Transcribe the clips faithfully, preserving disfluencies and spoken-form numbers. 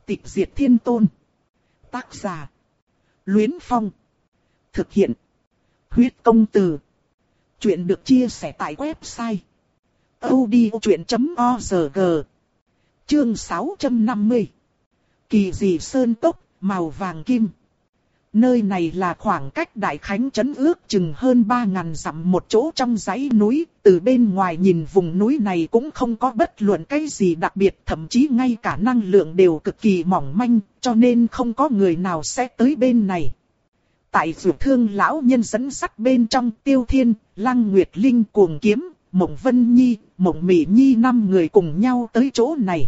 Tịch diệt thiên tôn. Tác giả. Luyến Phong. Thực hiện. Huyết công từ. Chuyện được chia sẻ tại website audiochuyện chấm org. Chương sáu trăm năm mươi. Kỳ dị sơn cốc, màu vàng kim. Nơi này là khoảng cách Đại Khánh trấn ước chừng hơn ba ngàn dặm một chỗ trong dãy núi. Từ bên ngoài nhìn vùng núi này cũng không có bất luận cái gì đặc biệt, thậm chí ngay cả năng lượng đều cực kỳ mỏng manh, cho nên không có người nào sẽ tới bên này. Tại Dược Thương lão nhân dẫn dắt bên trong, Tiêu Thiên, Lăng Nguyệt Linh, Cuồng Kiếm, Mộng Vân Nhi, Mộng Mị Nhi năm người cùng nhau tới chỗ này.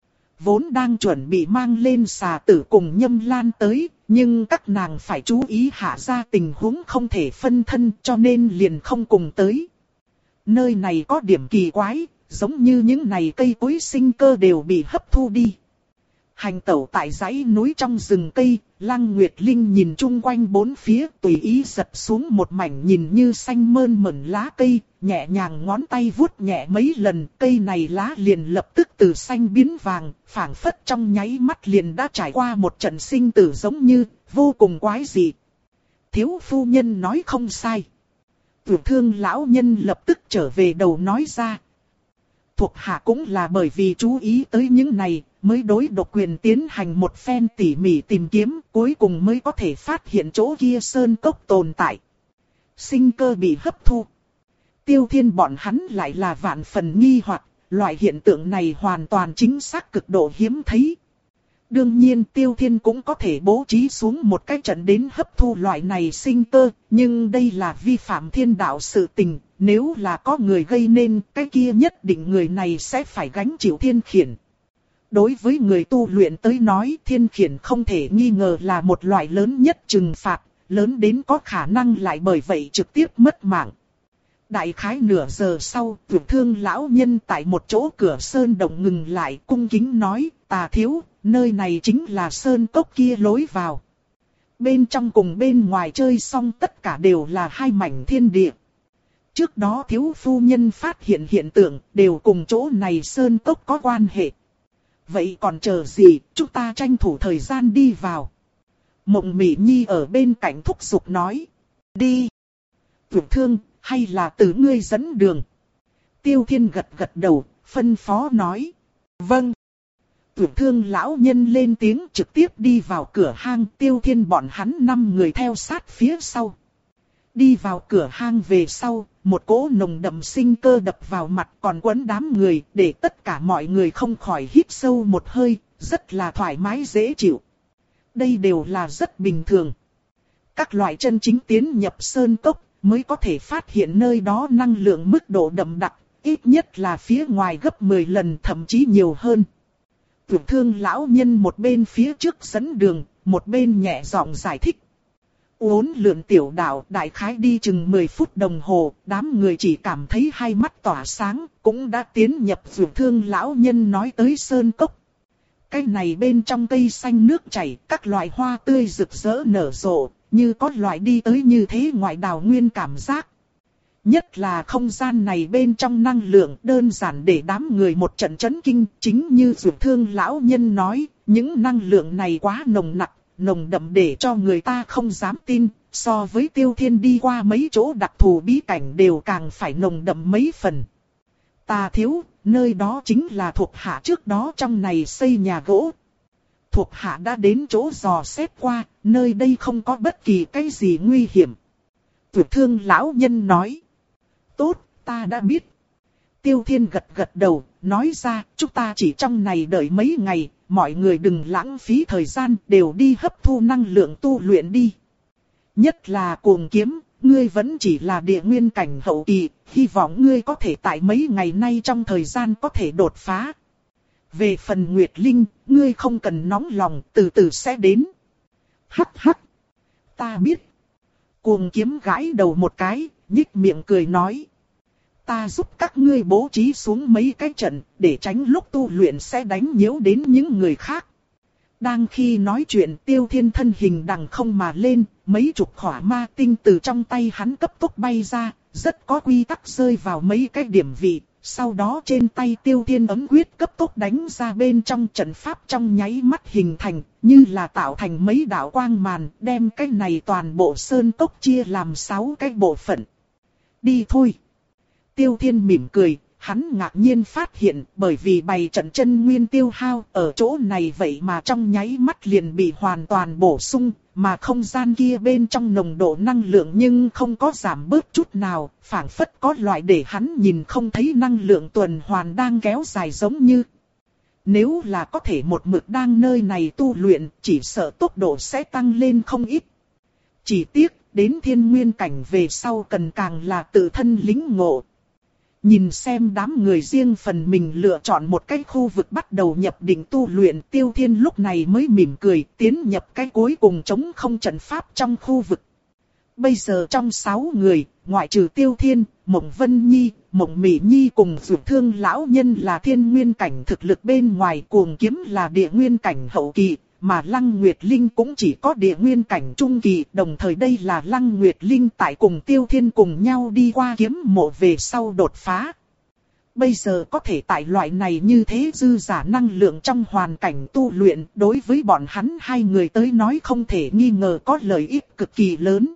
Vốn đang chuẩn bị mang lên xà tử cùng Nhâm Lan tới, nhưng các nàng phải chú ý hạ ra tình huống không thể phân thân, cho nên liền không cùng tới. Nơi này có điểm kỳ quái, giống như những này cây cối sinh cơ đều bị hấp thu đi. Hành tẩu tại dãy núi trong rừng cây, Lăng Nguyệt Linh nhìn chung quanh bốn phía, tùy ý giật xuống một mảnh nhìn như xanh mơn mởn lá cây, nhẹ nhàng ngón tay vuốt nhẹ mấy lần, cây này lá liền lập tức từ xanh biến vàng, phảng phất trong nháy mắt liền đã trải qua một trận sinh tử giống như, vô cùng quái dị. Thiếu phu nhân nói không sai. Tưởng Thương lão nhân lập tức trở về đầu nói ra. Thuộc hạ cũng là bởi vì chú ý tới những này, mới đối độc quyền tiến hành một phen tỉ mỉ tìm kiếm, cuối cùng mới có thể phát hiện chỗ kia sơn cốc tồn tại. Sinh cơ bị hấp thu. Tiêu Thiên bọn hắn lại là vạn phần nghi hoặc, loại hiện tượng này hoàn toàn chính xác cực độ hiếm thấy. Đương nhiên Tiêu Thiên cũng có thể bố trí xuống một cái trận đến hấp thu loại này sinh cơ, nhưng đây là vi phạm thiên đạo sự tình, nếu là có người gây nên, cái kia nhất định người này sẽ phải gánh chịu thiên khiển. Đối với người tu luyện tới nói, thiên khiển không thể nghi ngờ là một loại lớn nhất trừng phạt, lớn đến có khả năng lại bởi vậy trực tiếp mất mạng. Đại khái nửa giờ sau, Tưởng Thương lão nhân tại một chỗ cửa sơn động ngừng lại, cung kính nói, Tà thiếu, nơi này chính là sơn cốc kia lối vào. Bên trong cùng bên ngoài chơi xong tất cả đều là hai mảnh thiên địa. Trước đó thiếu phu nhân phát hiện hiện tượng, đều cùng chỗ này sơn cốc có quan hệ. Vậy còn chờ gì, chúng ta tranh thủ thời gian đi vào. Mộng Mị Nhi ở bên cạnh thúc giục nói. Đi. Tưởng Thương, hay là từ ngươi dẫn đường. Tiêu Thiên gật gật đầu, phân phó nói. Vâng. Tưởng Thương lão nhân lên tiếng trực tiếp đi vào cửa hang, Tiêu Thiên bọn hắn năm người theo sát phía sau. Đi vào cửa hang về sau, một cỗ nồng đậm sinh cơ đập vào mặt còn quấn đám người, để tất cả mọi người không khỏi hít sâu một hơi, rất là thoải mái dễ chịu. Đây đều là rất bình thường. Các loại chân chính tiến nhập sơn cốc mới có thể phát hiện nơi đó năng lượng mức độ đậm đặc, ít nhất là phía ngoài gấp mười lần thậm chí nhiều hơn. Tưởng Thương lão nhân một bên phía trước dẫn đường, một bên nhẹ giọng giải thích. Uốn lượn tiểu đạo đại khái đi chừng mười phút đồng hồ, đám người chỉ cảm thấy hai mắt tỏa sáng, cũng đã tiến nhập Tưởng Thương lão nhân nói tới sơn cốc. Cái này bên trong cây xanh nước chảy, các loại hoa tươi rực rỡ nở rộ, như có loại đi tới như thế ngoại đào nguyên cảm giác. Nhất là không gian này bên trong năng lượng đơn giản để đám người một trận chấn kinh, chính như Tưởng Thương lão nhân nói, những năng lượng này quá nồng nặc, nồng đậm để cho người ta không dám tin, so với Tiêu Thiên đi qua mấy chỗ đặc thù bí cảnh đều càng phải nồng đậm mấy phần. Tà thiếu, nơi đó chính là thuộc hạ trước đó trong này xây nhà gỗ. Thuộc hạ đã đến chỗ dò xét qua, nơi đây không có bất kỳ cái gì nguy hiểm. Tưởng Thương lão nhân nói. Tốt, ta đã biết. Tiêu Thiên gật gật đầu, nói ra, chúng ta chỉ trong này đợi mấy ngày, mọi người đừng lãng phí thời gian, đều đi hấp thu năng lượng tu luyện đi. Nhất là Cuồng Kiếm, ngươi vẫn chỉ là địa nguyên cảnh hậu kỳ, hy vọng ngươi có thể tại mấy ngày nay trong thời gian có thể đột phá. Về phần Nguyệt Linh, ngươi không cần nóng lòng, từ từ sẽ đến. Hắc hắc, ta biết. Cuồng Kiếm gãi đầu một cái, nhích miệng cười nói. Ta giúp các ngươi bố trí xuống mấy cái trận, để tránh lúc tu luyện sẽ đánh nhiễu đến những người khác. Đang khi nói chuyện, Tiêu Thiên thân hình đằng không mà lên, mấy chục khỏa ma tinh từ trong tay hắn cấp tốc bay ra, rất có quy tắc rơi vào mấy cái điểm vị, sau đó trên tay Tiêu Thiên ấm quyết cấp tốc đánh ra bên trong trận pháp trong nháy mắt hình thành, như là tạo thành mấy đạo quang màn, đem cái này toàn bộ sơn cốc chia làm sáu cái bộ phận. Đi thôi. Tiêu Thiên mỉm cười, hắn ngạc nhiên phát hiện bởi vì bày trận chân nguyên tiêu hao ở chỗ này vậy mà trong nháy mắt liền bị hoàn toàn bổ sung, mà không gian kia bên trong nồng độ năng lượng nhưng không có giảm bớt chút nào, phảng phất có loại để hắn nhìn không thấy năng lượng tuần hoàn đang kéo dài giống như. Nếu là có thể một mực đang nơi này tu luyện, chỉ sợ tốc độ sẽ tăng lên không ít. Chỉ tiếc, đến thiên nguyên cảnh về sau cần càng là tự thân lĩnh ngộ. Nhìn xem đám người riêng phần mình lựa chọn một cái khu vực bắt đầu nhập định tu luyện, Tiêu Thiên lúc này mới mỉm cười tiến nhập cái cuối cùng trống không trận pháp trong khu vực. Bây giờ trong sáu người, ngoại trừ Tiêu Thiên, Mộng Vân Nhi, Mộng Mị Nhi cùng Dược Thương lão nhân là thiên nguyên cảnh thực lực bên ngoài, Cuồng Kiếm là địa nguyên cảnh hậu kỳ, mà Lăng Nguyệt Linh cũng chỉ có địa nguyên cảnh trung kỳ, đồng thời đây là Lăng Nguyệt Linh tại cùng Tiêu Thiên cùng nhau đi qua kiếm mộ về sau đột phá. Bây giờ có thể tại loại này như thế dư giả năng lượng trong hoàn cảnh tu luyện, đối với bọn hắn hai người tới nói không thể nghi ngờ có lợi ích cực kỳ lớn.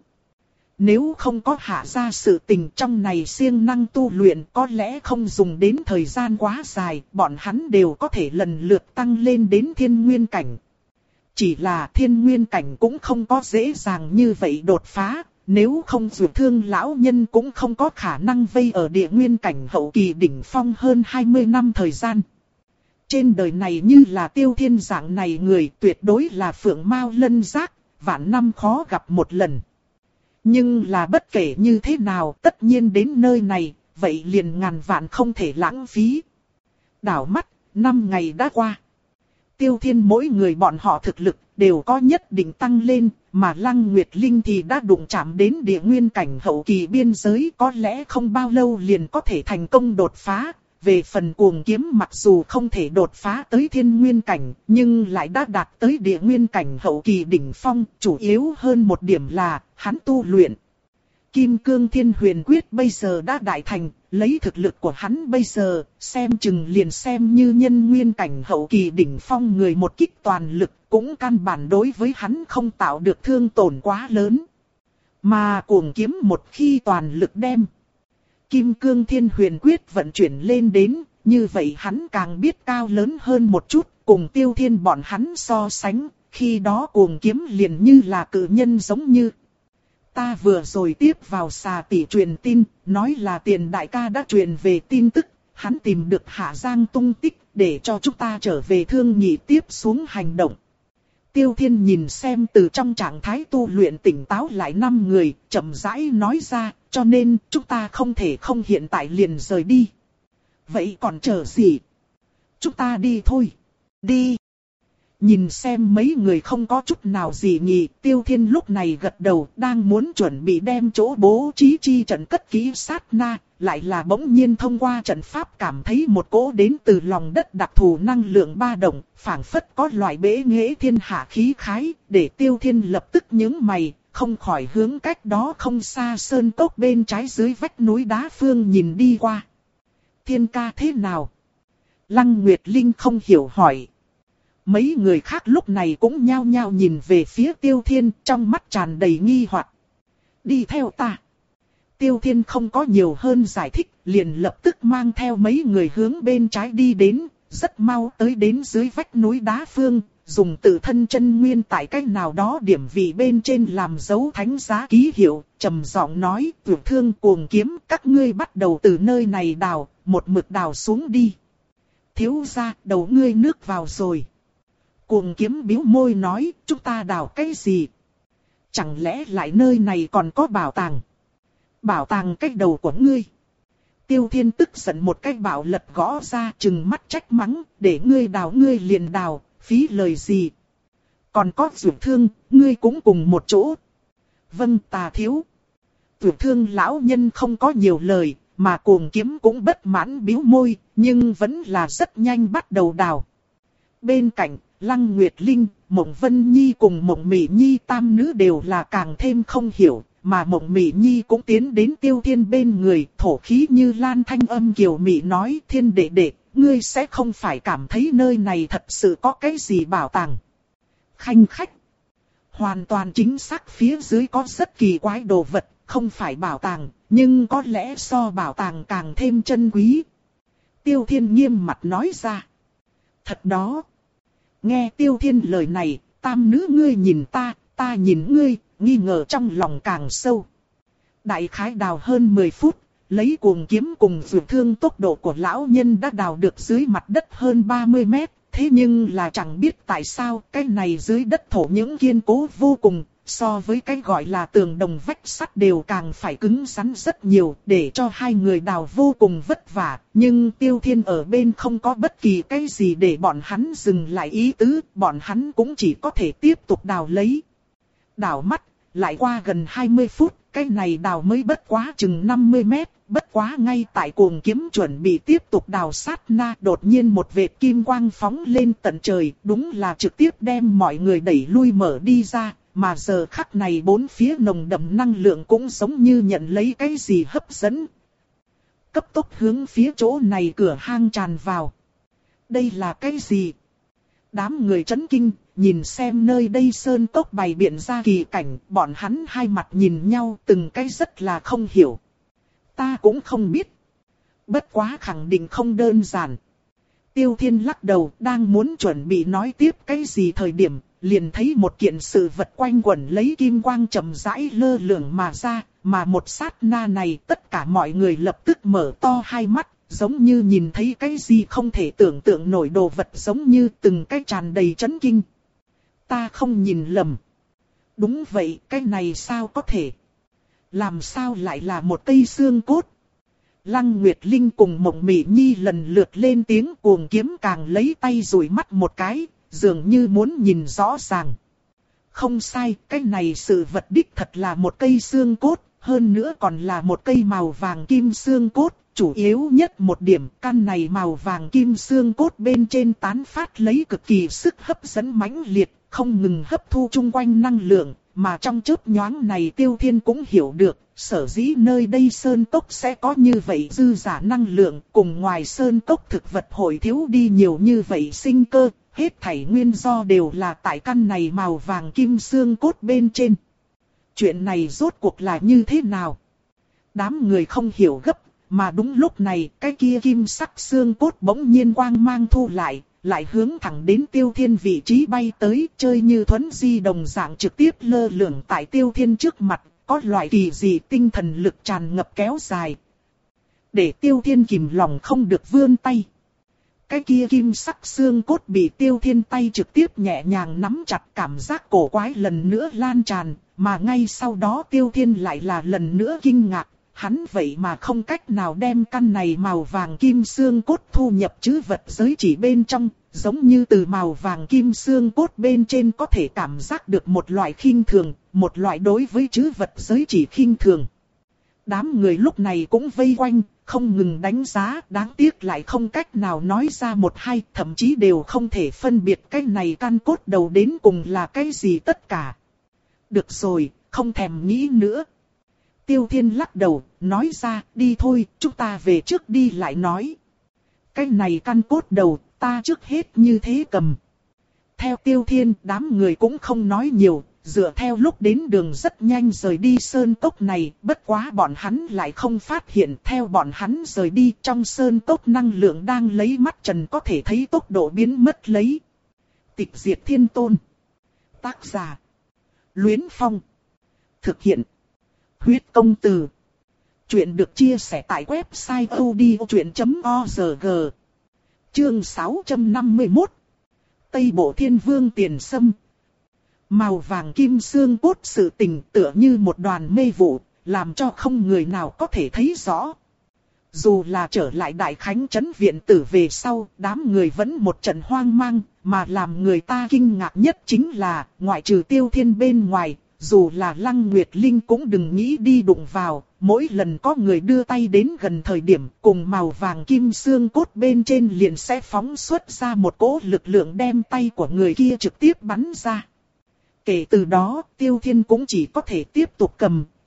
Nếu không có hạ ra sự tình trong này siêng năng tu luyện có lẽ không dùng đến thời gian quá dài, bọn hắn đều có thể lần lượt tăng lên đến thiên nguyên cảnh. Chỉ là thiên nguyên cảnh cũng không có dễ dàng như vậy đột phá, nếu không Dược Thương lão nhân cũng không có khả năng vây ở địa nguyên cảnh hậu kỳ đỉnh phong hơn hai mươi năm thời gian. Trên đời này như là Tiêu Thiên dạng này người tuyệt đối là phượng mao lân giác, vạn năm khó gặp một lần. Nhưng là bất kể như thế nào tất nhiên đến nơi này, vậy liền ngàn vạn không thể lãng phí. Đảo mắt, năm ngày đã qua. Tiêu Thiên mỗi người bọn họ thực lực đều có nhất định tăng lên, mà Lăng Nguyệt Linh thì đã đụng chạm đến địa nguyên cảnh hậu kỳ biên giới, có lẽ không bao lâu liền có thể thành công đột phá. Về phần Cuồng Kiếm mặc dù không thể đột phá tới thiên nguyên cảnh, nhưng lại đã đạt tới địa nguyên cảnh hậu kỳ đỉnh phong, chủ yếu hơn một điểm là hắn tu luyện Kim Cương Thiên Huyền Quyết bây giờ đã đại thành, lấy thực lực của hắn bây giờ, xem chừng liền xem như nhân nguyên cảnh hậu kỳ đỉnh phong người một kích toàn lực, cũng căn bản đối với hắn không tạo được thương tổn quá lớn. Mà Cuồng Kiếm một khi toàn lực đem Kim Cương Thiên Huyền Quyết vận chuyển lên đến, như vậy hắn càng biết cao lớn hơn một chút, cùng Tiêu Thiên bọn hắn so sánh, khi đó Cuồng Kiếm liền như là cự nhân giống như. Ta vừa rồi tiếp vào xà tỷ truyền tin, nói là Tiền đại ca đã truyền về tin tức, hắn tìm được Hạ Giang tung tích, để cho chúng ta trở về thương nghị tiếp xuống hành động. Tiêu Thiên nhìn xem từ trong trạng thái tu luyện tỉnh táo lại năm người, chậm rãi nói ra, cho nên chúng ta không thể không hiện tại liền rời đi. Vậy còn chờ gì? Chúng ta đi thôi. Đi. Nhìn xem mấy người không có chút nào gì nhỉ, Tiêu Thiên lúc này gật đầu, đang muốn chuẩn bị đem chỗ bố trí chi trận cất kỹ sát na, lại là bỗng nhiên thông qua trận pháp cảm thấy một cỗ đến từ lòng đất đặc thù năng lượng ba động, phảng phất có loại bế nghệ thiên hạ khí khái, để Tiêu Thiên lập tức nhướng mày, không khỏi hướng cách đó không xa sơn cốc bên trái dưới vách núi đá phương nhìn đi qua. Thiên ca thế nào? Lăng Nguyệt Linh không hiểu hỏi. Mấy người khác lúc này cũng nhao nhao nhìn về phía Tiêu Thiên, trong mắt tràn đầy nghi hoặc. Đi theo ta. Tiêu Thiên không có nhiều hơn giải thích, liền lập tức mang theo mấy người hướng bên trái đi đến, rất mau tới đến dưới vách núi đá phương, dùng tự thân chân nguyên tại cách nào đó điểm vị bên trên làm dấu thánh giá ký hiệu, trầm giọng nói, Dược Thương Cuồng Kiếm, các ngươi bắt đầu từ nơi này đào, một mực đào xuống đi. Thiếu gia, đầu ngươi nước vào rồi. Cuồng Kiếm bĩu môi nói, chúng ta đào cái gì? Chẳng lẽ lại nơi này còn có bảo tàng? Bảo tàng cách đầu của ngươi. Tiêu Thiên tức giận một cái bảo lật gõ ra, trừng mắt trách mắng, để ngươi đào ngươi liền đào, phí lời gì? Còn có Dược Thương, ngươi cũng cùng một chỗ. Vâng, tà thiếu. Dược Thương lão nhân không có nhiều lời, mà Cuồng Kiếm cũng bất mãn bĩu môi, nhưng vẫn là rất nhanh bắt đầu đào. Bên cạnh, Lăng Nguyệt Linh, Mộng Vân Nhi cùng Mộng Mị Nhi tam nữ đều là càng thêm không hiểu, mà Mộng Mị Nhi cũng tiến đến Tiêu Thiên bên người, thổ khí như lan thanh âm kiều mị nói: Thiên đệ đệ, ngươi sẽ không phải cảm thấy nơi này thật sự có cái gì bảo tàng. Khanh khách. Hoàn toàn chính xác, phía dưới có rất kỳ quái đồ vật, không phải bảo tàng, nhưng có lẽ so bảo tàng càng thêm chân quý. Tiêu Thiên nghiêm mặt nói ra. Thật đó. Nghe Tiêu Thiên lời này, tam nữ ngươi nhìn ta, ta nhìn ngươi, nghi ngờ trong lòng càng sâu. Đại khái đào hơn mười phút, lấy cuồng kiếm cùng dược thương tốc độ của lão nhân đã đào được dưới mặt đất hơn ba mươi mét. Thế nhưng là chẳng biết tại sao cái này dưới đất thổ những kiên cố vô cùng, so với cái gọi là tường đồng vách sắt đều càng phải cứng rắn rất nhiều, để cho hai người đào vô cùng vất vả. Nhưng Tiêu Thiên ở bên không có bất kỳ cái gì để bọn hắn dừng lại ý tứ, bọn hắn cũng chỉ có thể tiếp tục đào lấy. Đào mắt, lại qua gần hai mươi phút, cái này đào mới bất quá chừng năm mươi mét. Bất quá ngay tại cuồng kiếm chuẩn bị tiếp tục đào sát na, đột nhiên một vệt kim quang phóng lên tận trời, đúng là trực tiếp đem mọi người đẩy lui mở đi ra, mà giờ khắc này bốn phía nồng đậm năng lượng cũng giống như nhận lấy cái gì hấp dẫn. Cấp tốc hướng phía chỗ này cửa hang tràn vào. Đây là cái gì? Đám người chấn kinh, nhìn xem nơi đây sơn cốc bày biện ra kỳ cảnh, bọn hắn hai mặt nhìn nhau từng cái rất là không hiểu. Ta cũng không biết. Bất quá khẳng định không đơn giản. Tiêu Thiên lắc đầu, đang muốn chuẩn bị nói tiếp cái gì thời điểm, liền thấy một kiện sự vật quanh quẩn lấy kim quang chậm rãi lơ lửng mà ra, mà một sát na này tất cả mọi người lập tức mở to hai mắt, giống như nhìn thấy cái gì không thể tưởng tượng nổi đồ vật, giống như từng cái tràn đầy chấn kinh. Ta không nhìn lầm. Đúng vậy, cái này sao có thể? Làm sao lại là một cây xương cốt? Lăng Nguyệt Linh cùng Mộng Mị Nhi lần lượt lên tiếng, cuồng kiếm càng lấy tay dụi mắt một cái, dường như muốn nhìn rõ ràng. Không sai, cái này sự vật đích thật là một cây xương cốt, hơn nữa còn là một cây màu vàng kim xương cốt. Chủ yếu nhất một điểm, căn này màu vàng kim xương cốt bên trên tán phát lấy cực kỳ sức hấp dẫn mãnh liệt, không ngừng hấp thu chung quanh năng lượng. Mà trong chớp nhoáng này Tiêu Thiên cũng hiểu được, sở dĩ nơi đây sơn cốc sẽ có như vậy dư giả năng lượng, cùng ngoài sơn cốc thực vật hội thiếu đi nhiều như vậy sinh cơ, hết thảy nguyên do đều là tại căn này màu vàng kim xương cốt bên trên. Chuyện này rốt cuộc là như thế nào? Đám người không hiểu gấp, mà đúng lúc này cái kia kim sắc xương cốt bỗng nhiên quang mang thu lại. Lại hướng thẳng đến Tiêu Thiên vị trí bay tới, chơi như thuấn di đồng dạng trực tiếp lơ lửng tại Tiêu Thiên trước mặt, có loại kỳ dị tinh thần lực tràn ngập kéo dài. Để Tiêu Thiên kìm lòng không được vươn tay. Cái kia kim sắc xương cốt bị Tiêu Thiên tay trực tiếp nhẹ nhàng nắm chặt, cảm giác cổ quái lần nữa lan tràn, mà ngay sau đó Tiêu Thiên lại là lần nữa kinh ngạc. Hắn vậy mà không cách nào đem căn này màu vàng kim xương cốt thu nhập trữ vật giới chỉ bên trong, giống như từ màu vàng kim xương cốt bên trên có thể cảm giác được một loại khinh thường, một loại đối với trữ vật giới chỉ khinh thường. Đám người lúc này cũng vây quanh, không ngừng đánh giá, đáng tiếc lại không cách nào nói ra một hai, thậm chí đều không thể phân biệt cái này căn cốt đầu đến cùng là cái gì tất cả. Được rồi, không thèm nghĩ nữa. Tiêu Thiên lắc đầu, nói ra, đi thôi, chúng ta về trước đi lại nói. Cái này căn cốt đầu, ta trước hết như thế cầm. Theo Tiêu Thiên, đám người cũng không nói nhiều, dựa theo lúc đến đường rất nhanh rời đi sơn cốc này, bất quá bọn hắn lại không phát hiện. Theo bọn hắn rời đi, trong sơn cốc năng lượng đang lấy mắt trần có thể thấy tốc độ biến mất lấy. Tịch diệt thiên tôn. Tác giả. Luyến Phong. Thực hiện. Huyết công từ. Chuyện được chia sẻ tại website odchuyện chấm org. Chương sáu trăm năm mươi mốt. Tây Bộ Thiên Vương tiền sâm. Màu vàng kim xương cốt sự tình tựa như một đoàn mê vụ, làm cho không người nào có thể thấy rõ. Dù là trở lại Đại Khánh Trấn viện tử về sau, đám người vẫn một trận hoang mang, mà làm người ta kinh ngạc nhất chính là, ngoại trừ Tiêu Thiên bên ngoài, dù là Lăng Nguyệt Linh cũng đừng nghĩ đi đụng vào, mỗi lần có người đưa tay đến gần thời điểm cùng màu vàng kim xương cốt bên trên liền sẽ phóng xuất ra một cỗ lực lượng đem tay của người kia trực tiếp bắn ra. Kể từ đó, Tiêu Thiên cũng chỉ có thể tiếp tục cầm,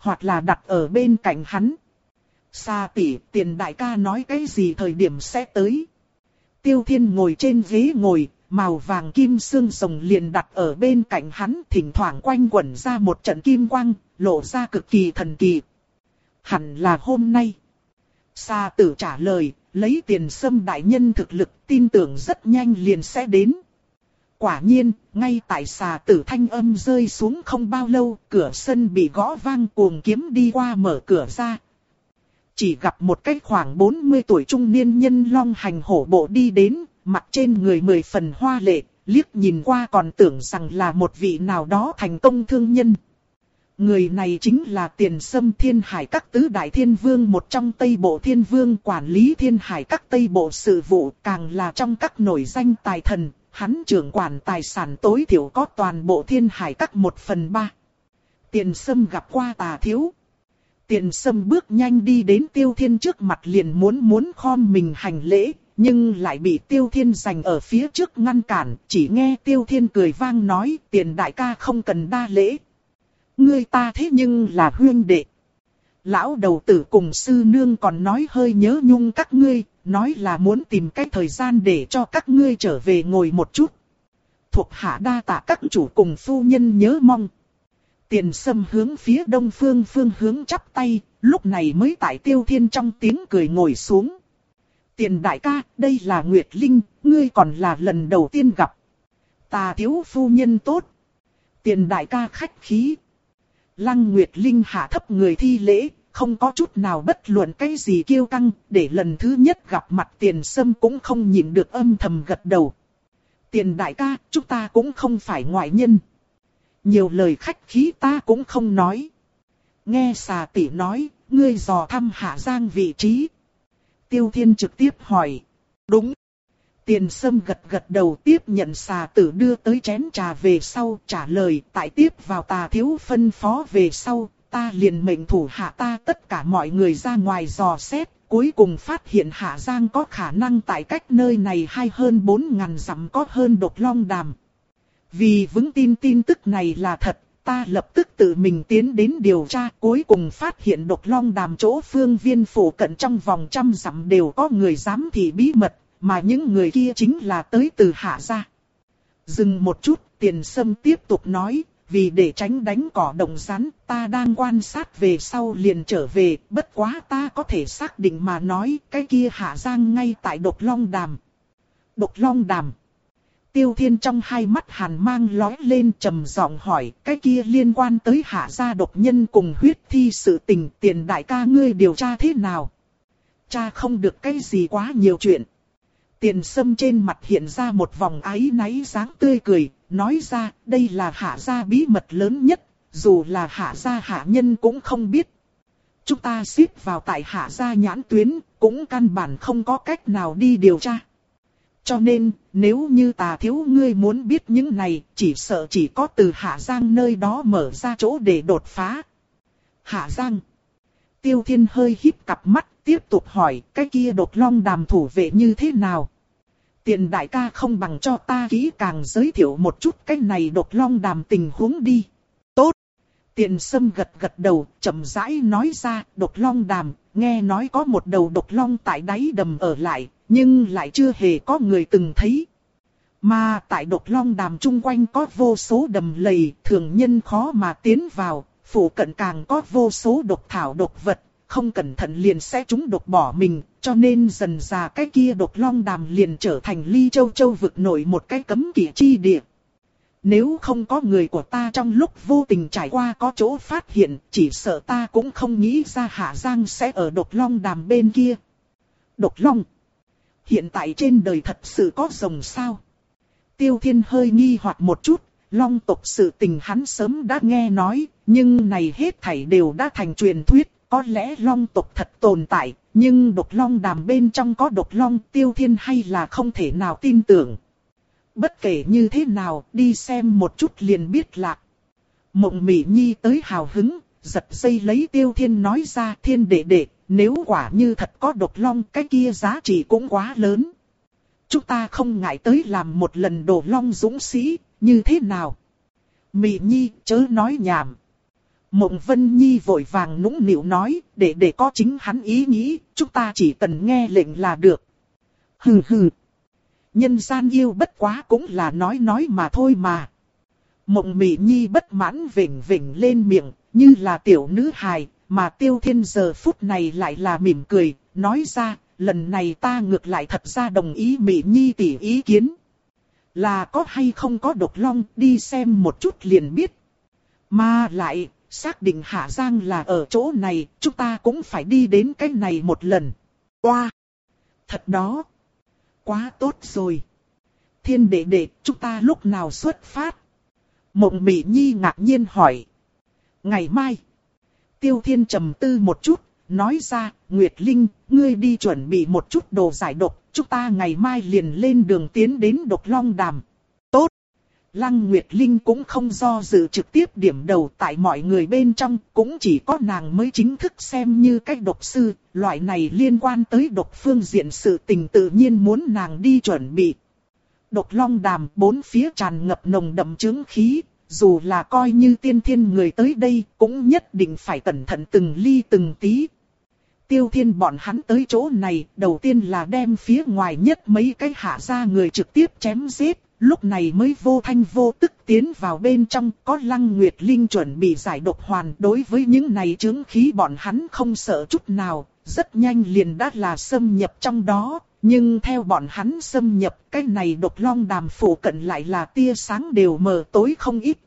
hoặc là đặt ở bên cạnh hắn. Sa tỷ, Tiền đại ca nói cái gì thời điểm sẽ tới? Tiêu Thiên ngồi trên ghế ngồi, màu vàng kim xương rồng liền đặt ở bên cạnh hắn, thỉnh thoảng quanh quẩn ra một trận kim quang, lộ ra cực kỳ thần kỳ. Hẳn là hôm nay. Sa tử trả lời, lấy Tiền Sâm đại nhân thực lực, tin tưởng rất nhanh liền sẽ đến. Quả nhiên, ngay tại Sa tử thanh âm rơi xuống không bao lâu, cửa sân bị gõ vang, cuồng kiếm đi qua mở cửa ra. Chỉ gặp một cái khoảng bốn mươi tuổi trung niên nhân long hành hổ bộ đi đến, mặt trên người mười phần hoa lệ, liếc nhìn qua còn tưởng rằng là một vị nào đó thành công thương nhân. Người này chính là Tiền Sâm Thiên Hải Các tứ đại thiên vương, một trong Tây Bộ Thiên Vương, quản lý Thiên Hải Các Tây Bộ sự vụ, càng là trong các nổi danh tài thần, hắn trưởng quản tài sản tối thiểu có toàn bộ Thiên Hải Các một phần ba. Tiền Sâm gặp qua Tà thiếu. Tiền Sâm bước nhanh đi đến Tiêu Thiên trước mặt, liền muốn muốn khom mình hành lễ, nhưng lại bị Tiêu Thiên giành ở phía trước ngăn cản, chỉ nghe Tiêu Thiên cười vang nói, Tiền đại ca không cần đa lễ. Ngươi ta thế nhưng là huynh đệ. Lão đầu tử cùng sư nương còn nói hơi nhớ nhung các ngươi, nói là muốn tìm cách thời gian để cho các ngươi trở về ngồi một chút. Thuộc hạ đa tạ các chủ cùng phu nhân nhớ mong. Tiền Sâm hướng phía đông phương phương hướng chắp tay, lúc này mới tại Tiêu Thiên trong tiếng cười ngồi xuống. Tiền đại ca, đây là Nguyệt Linh, ngươi còn là lần đầu tiên gặp. Tà thiếu phu nhân tốt. Tiền đại ca khách khí. Lăng Nguyệt Linh hạ thấp người thi lễ, không có chút nào bất luận cái gì kiêu căng, để lần thứ nhất gặp mặt Tiền Sâm cũng không nhịn được âm thầm gật đầu. Tiền đại ca, chúng ta cũng không phải ngoại nhân. Nhiều lời khách khí ta cũng không nói. Nghe Xà tỷ nói, ngươi dò thăm Hạ Giang vị trí. Tiêu Thiên trực tiếp hỏi. Đúng. Tiền Sâm gật gật đầu, tiếp nhận Xà tử đưa tới chén trà về sau, trả lời, tại tiếp vào Tà thiếu phân phó về sau, ta liền mệnh thủ hạ ta tất cả mọi người ra ngoài dò xét, cuối cùng phát hiện Hạ Giang có khả năng tại cách nơi này hay hơn bốn ngàn dặm có hơn Độc Long Đàm. Vì vững tin tin tức này là thật, ta lập tức tự mình tiến đến điều tra, cuối cùng phát hiện Độc Long Đàm chỗ phương viên phủ cận trong vòng trăm dặm đều có người giám thị bí mật, mà những người kia chính là tới từ Hạ gia. Dừng một chút, Tiền Sâm tiếp tục nói, vì để tránh đánh cỏ động rắn, ta đang quan sát về sau liền trở về, bất quá ta có thể xác định mà nói, cái kia Hạ Giang ngay tại Độc Long Đàm. Độc Long Đàm. Tiêu Thiên trong hai mắt hàn mang lóe lên, trầm giọng hỏi, cái kia liên quan tới Hạ gia độc nhân cùng huyết thi sự tình, Tiền đại ca ngươi điều tra thế nào? Cha không được cái gì quá nhiều chuyện. Tiền Sâm trên mặt hiện ra một vòng áy náy dáng tươi cười, nói ra, đây là Hạ gia bí mật lớn nhất, dù là Hạ gia hạ nhân cũng không biết. Chúng ta xếp vào tại Hạ gia nhãn tuyến, cũng căn bản không có cách nào đi điều tra. Cho nên, nếu như Tà thiếu ngươi muốn biết những này, chỉ sợ chỉ có từ Hạ Giang nơi đó mở ra chỗ để đột phá. Hạ Giang. Tiêu Thiên hơi híp cặp mắt, tiếp tục hỏi, cái kia Độc Long Đàm thủ vệ như thế nào? Tiền đại ca không bằng cho ta kỹ càng giới thiệu một chút cái này Độc Long Đàm tình huống đi. Tốt. Tiền Sâm gật gật đầu, chậm rãi nói ra, Độc Long Đàm, nghe nói có một đầu độc long tại đáy đầm ở lại, nhưng lại chưa hề có người từng thấy. Mà tại Độc Long Đàm chung quanh có vô số đầm lầy, thường nhân khó mà tiến vào, phủ cận càng có vô số độc thảo độc vật, không cẩn thận liền sẽ trúng độc bỏ mình, cho nên dần dà cái kia Độc Long Đàm liền trở thành Ly Châu Châu vực nổi một cái cấm kỵ chi địa. Nếu không có người của ta trong lúc vô tình trải qua có chỗ phát hiện, chỉ sợ ta cũng không nghĩ ra Hạ Giang sẽ ở Độc Long Đàm bên kia. Độc Long? Hiện tại trên đời thật sự có rồng sao? Tiêu Thiên hơi nghi hoặc một chút, Long tộc sự tình hắn sớm đã nghe nói, nhưng này hết thảy đều đã thành truyền thuyết, có lẽ Long tộc thật tồn tại, nhưng Độc Long Đàm bên trong có Độc Long, Tiêu Thiên hay là không thể nào tin tưởng. Bất kể như thế nào, đi xem một chút liền biết lạc. Mộng Mị Nhi tới hào hứng, giật dây lấy Tiêu Thiên nói ra, Thiên đệ đệ, nếu quả như thật có Độc Long, cái kia giá trị cũng quá lớn. Chúng ta không ngại tới làm một lần Đồ Long dũng sĩ, như thế nào? Mị Nhi, chớ nói nhảm. Mộng Vân Nhi vội vàng nũng nịu nói, để để có chính hắn ý nghĩ, chúng ta chỉ cần nghe lệnh là được. Hừ hừ. Nhân gian yêu bất quá cũng là nói nói mà thôi mà. Mộng Mị Nhi bất mãn vểnh vểnh lên miệng, như là tiểu nữ hài, mà Tiêu Thiên giờ phút này lại là mỉm cười, nói ra, lần này ta ngược lại thật ra đồng ý Mị Nhi tỷ ý kiến. Là có hay không có độc long, đi xem một chút liền biết. Mà lại, xác định Hạ Giang là ở chỗ này, chúng ta cũng phải đi đến cái này một lần. Oa! Thật đó! Quá tốt rồi! Thiên đệ đệ, chúng ta lúc nào xuất phát? Mộng Mị Nhi ngạc nhiên hỏi. Ngày mai. Tiêu Thiên trầm tư một chút, nói ra, Nguyệt Linh, ngươi đi chuẩn bị một chút đồ giải độc, chúng ta ngày mai liền lên đường tiến đến Độc Long Đàm. Tốt. Lăng Nguyệt Linh cũng không do dự trực tiếp điểm đầu tại mọi người bên trong, cũng chỉ có nàng mới chính thức xem như cách độc sư, loại này liên quan tới độc phương diện sự tình tự nhiên muốn nàng đi chuẩn bị. Độc Long Đàm bốn phía tràn ngập nồng đậm chướng khí, dù là coi như tiên thiên người tới đây cũng nhất định phải cẩn thận từng ly từng tí. Tiêu Thiên bọn hắn tới chỗ này, đầu tiên là đem phía ngoài nhất mấy cái hạ gia người trực tiếp chém giết, lúc này mới vô thanh vô tức tiến vào bên trong, có Lăng Nguyệt Linh chuẩn bị giải độc hoàn. Đối với những này chướng khí bọn hắn không sợ chút nào, rất nhanh liền đã là xâm nhập trong đó. Nhưng theo bọn hắn xâm nhập, cái này Độc Long Đàm phủ cận lại là tia sáng đều mờ tối không ít.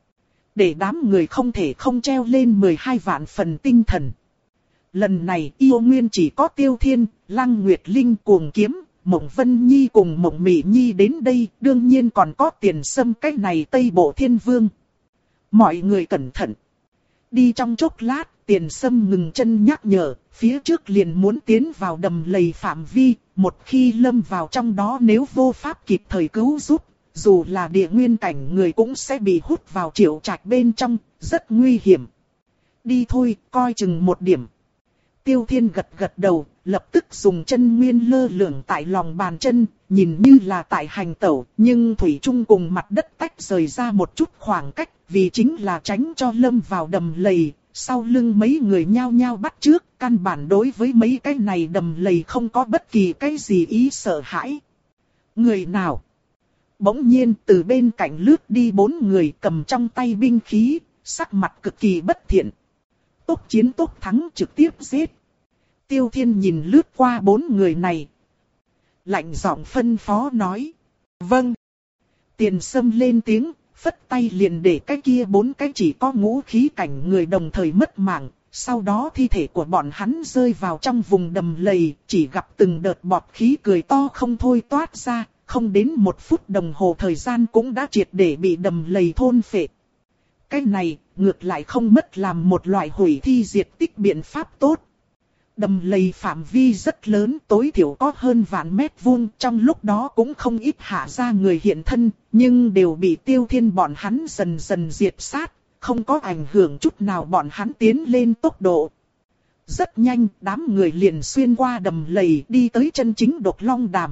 Để đám người không thể không treo lên mười hai vạn phần tinh thần. Lần này yêu nguyên chỉ có Tiêu Thiên, Lăng Nguyệt Linh cuồng kiếm, Mộng Vân Nhi cùng Mộng Mị Nhi đến đây, đương nhiên còn có Tiền Sâm cái này Tây Bộ Thiên Vương. Mọi người cẩn thận. Đi trong chốc lát, Tiền Sâm ngừng chân nhắc nhở, phía trước liền muốn tiến vào đầm lầy phạm vi, một khi lâm vào trong đó nếu vô pháp kịp thời cứu giúp, dù là địa nguyên cảnh người cũng sẽ bị hút vào triệu trạch bên trong, rất nguy hiểm. Đi thôi, coi chừng một điểm. Tiêu Thiên gật gật đầu, lập tức dùng chân nguyên lơ lửng tại lòng bàn chân, nhìn như là tại hành tẩu, nhưng thủy chung cùng mặt đất tách rời ra một chút khoảng cách, vì chính là tránh cho lâm vào đầm lầy. Sau lưng mấy người nhao nhao bắt trước, căn bản đối với mấy cái này đầm lầy không có bất kỳ cái gì ý sợ hãi. Người nào? Bỗng nhiên từ bên cạnh lướt đi bốn người cầm trong tay binh khí, sắc mặt cực kỳ bất thiện. Tốc chiến tốc thắng trực tiếp giết. Tiêu Thiên nhìn lướt qua bốn người này. Lạnh giọng phân phó nói. Vâng. Tiền Sâm lên tiếng, phất tay liền để cái kia bốn cái chỉ có ngũ khí cảnh người đồng thời mất mạng. Sau đó thi thể của bọn hắn rơi vào trong vùng đầm lầy, chỉ gặp từng đợt bọt khí cười to không thôi toát ra. Không đến một phút đồng hồ thời gian cũng đã triệt để bị đầm lầy thôn phệ. Cái này, ngược lại không mất làm một loại hủy thi diệt tích biện pháp tốt. Đầm lầy phạm vi rất lớn, tối thiểu có hơn vạn mét vuông, trong lúc đó cũng không ít hạ ra người hiện thân, nhưng đều bị Tiêu Thiên bọn hắn dần dần diệt sát, không có ảnh hưởng chút nào bọn hắn tiến lên tốc độ. Rất nhanh, đám người liền xuyên qua đầm lầy đi tới chân chính Độc Long Đàm.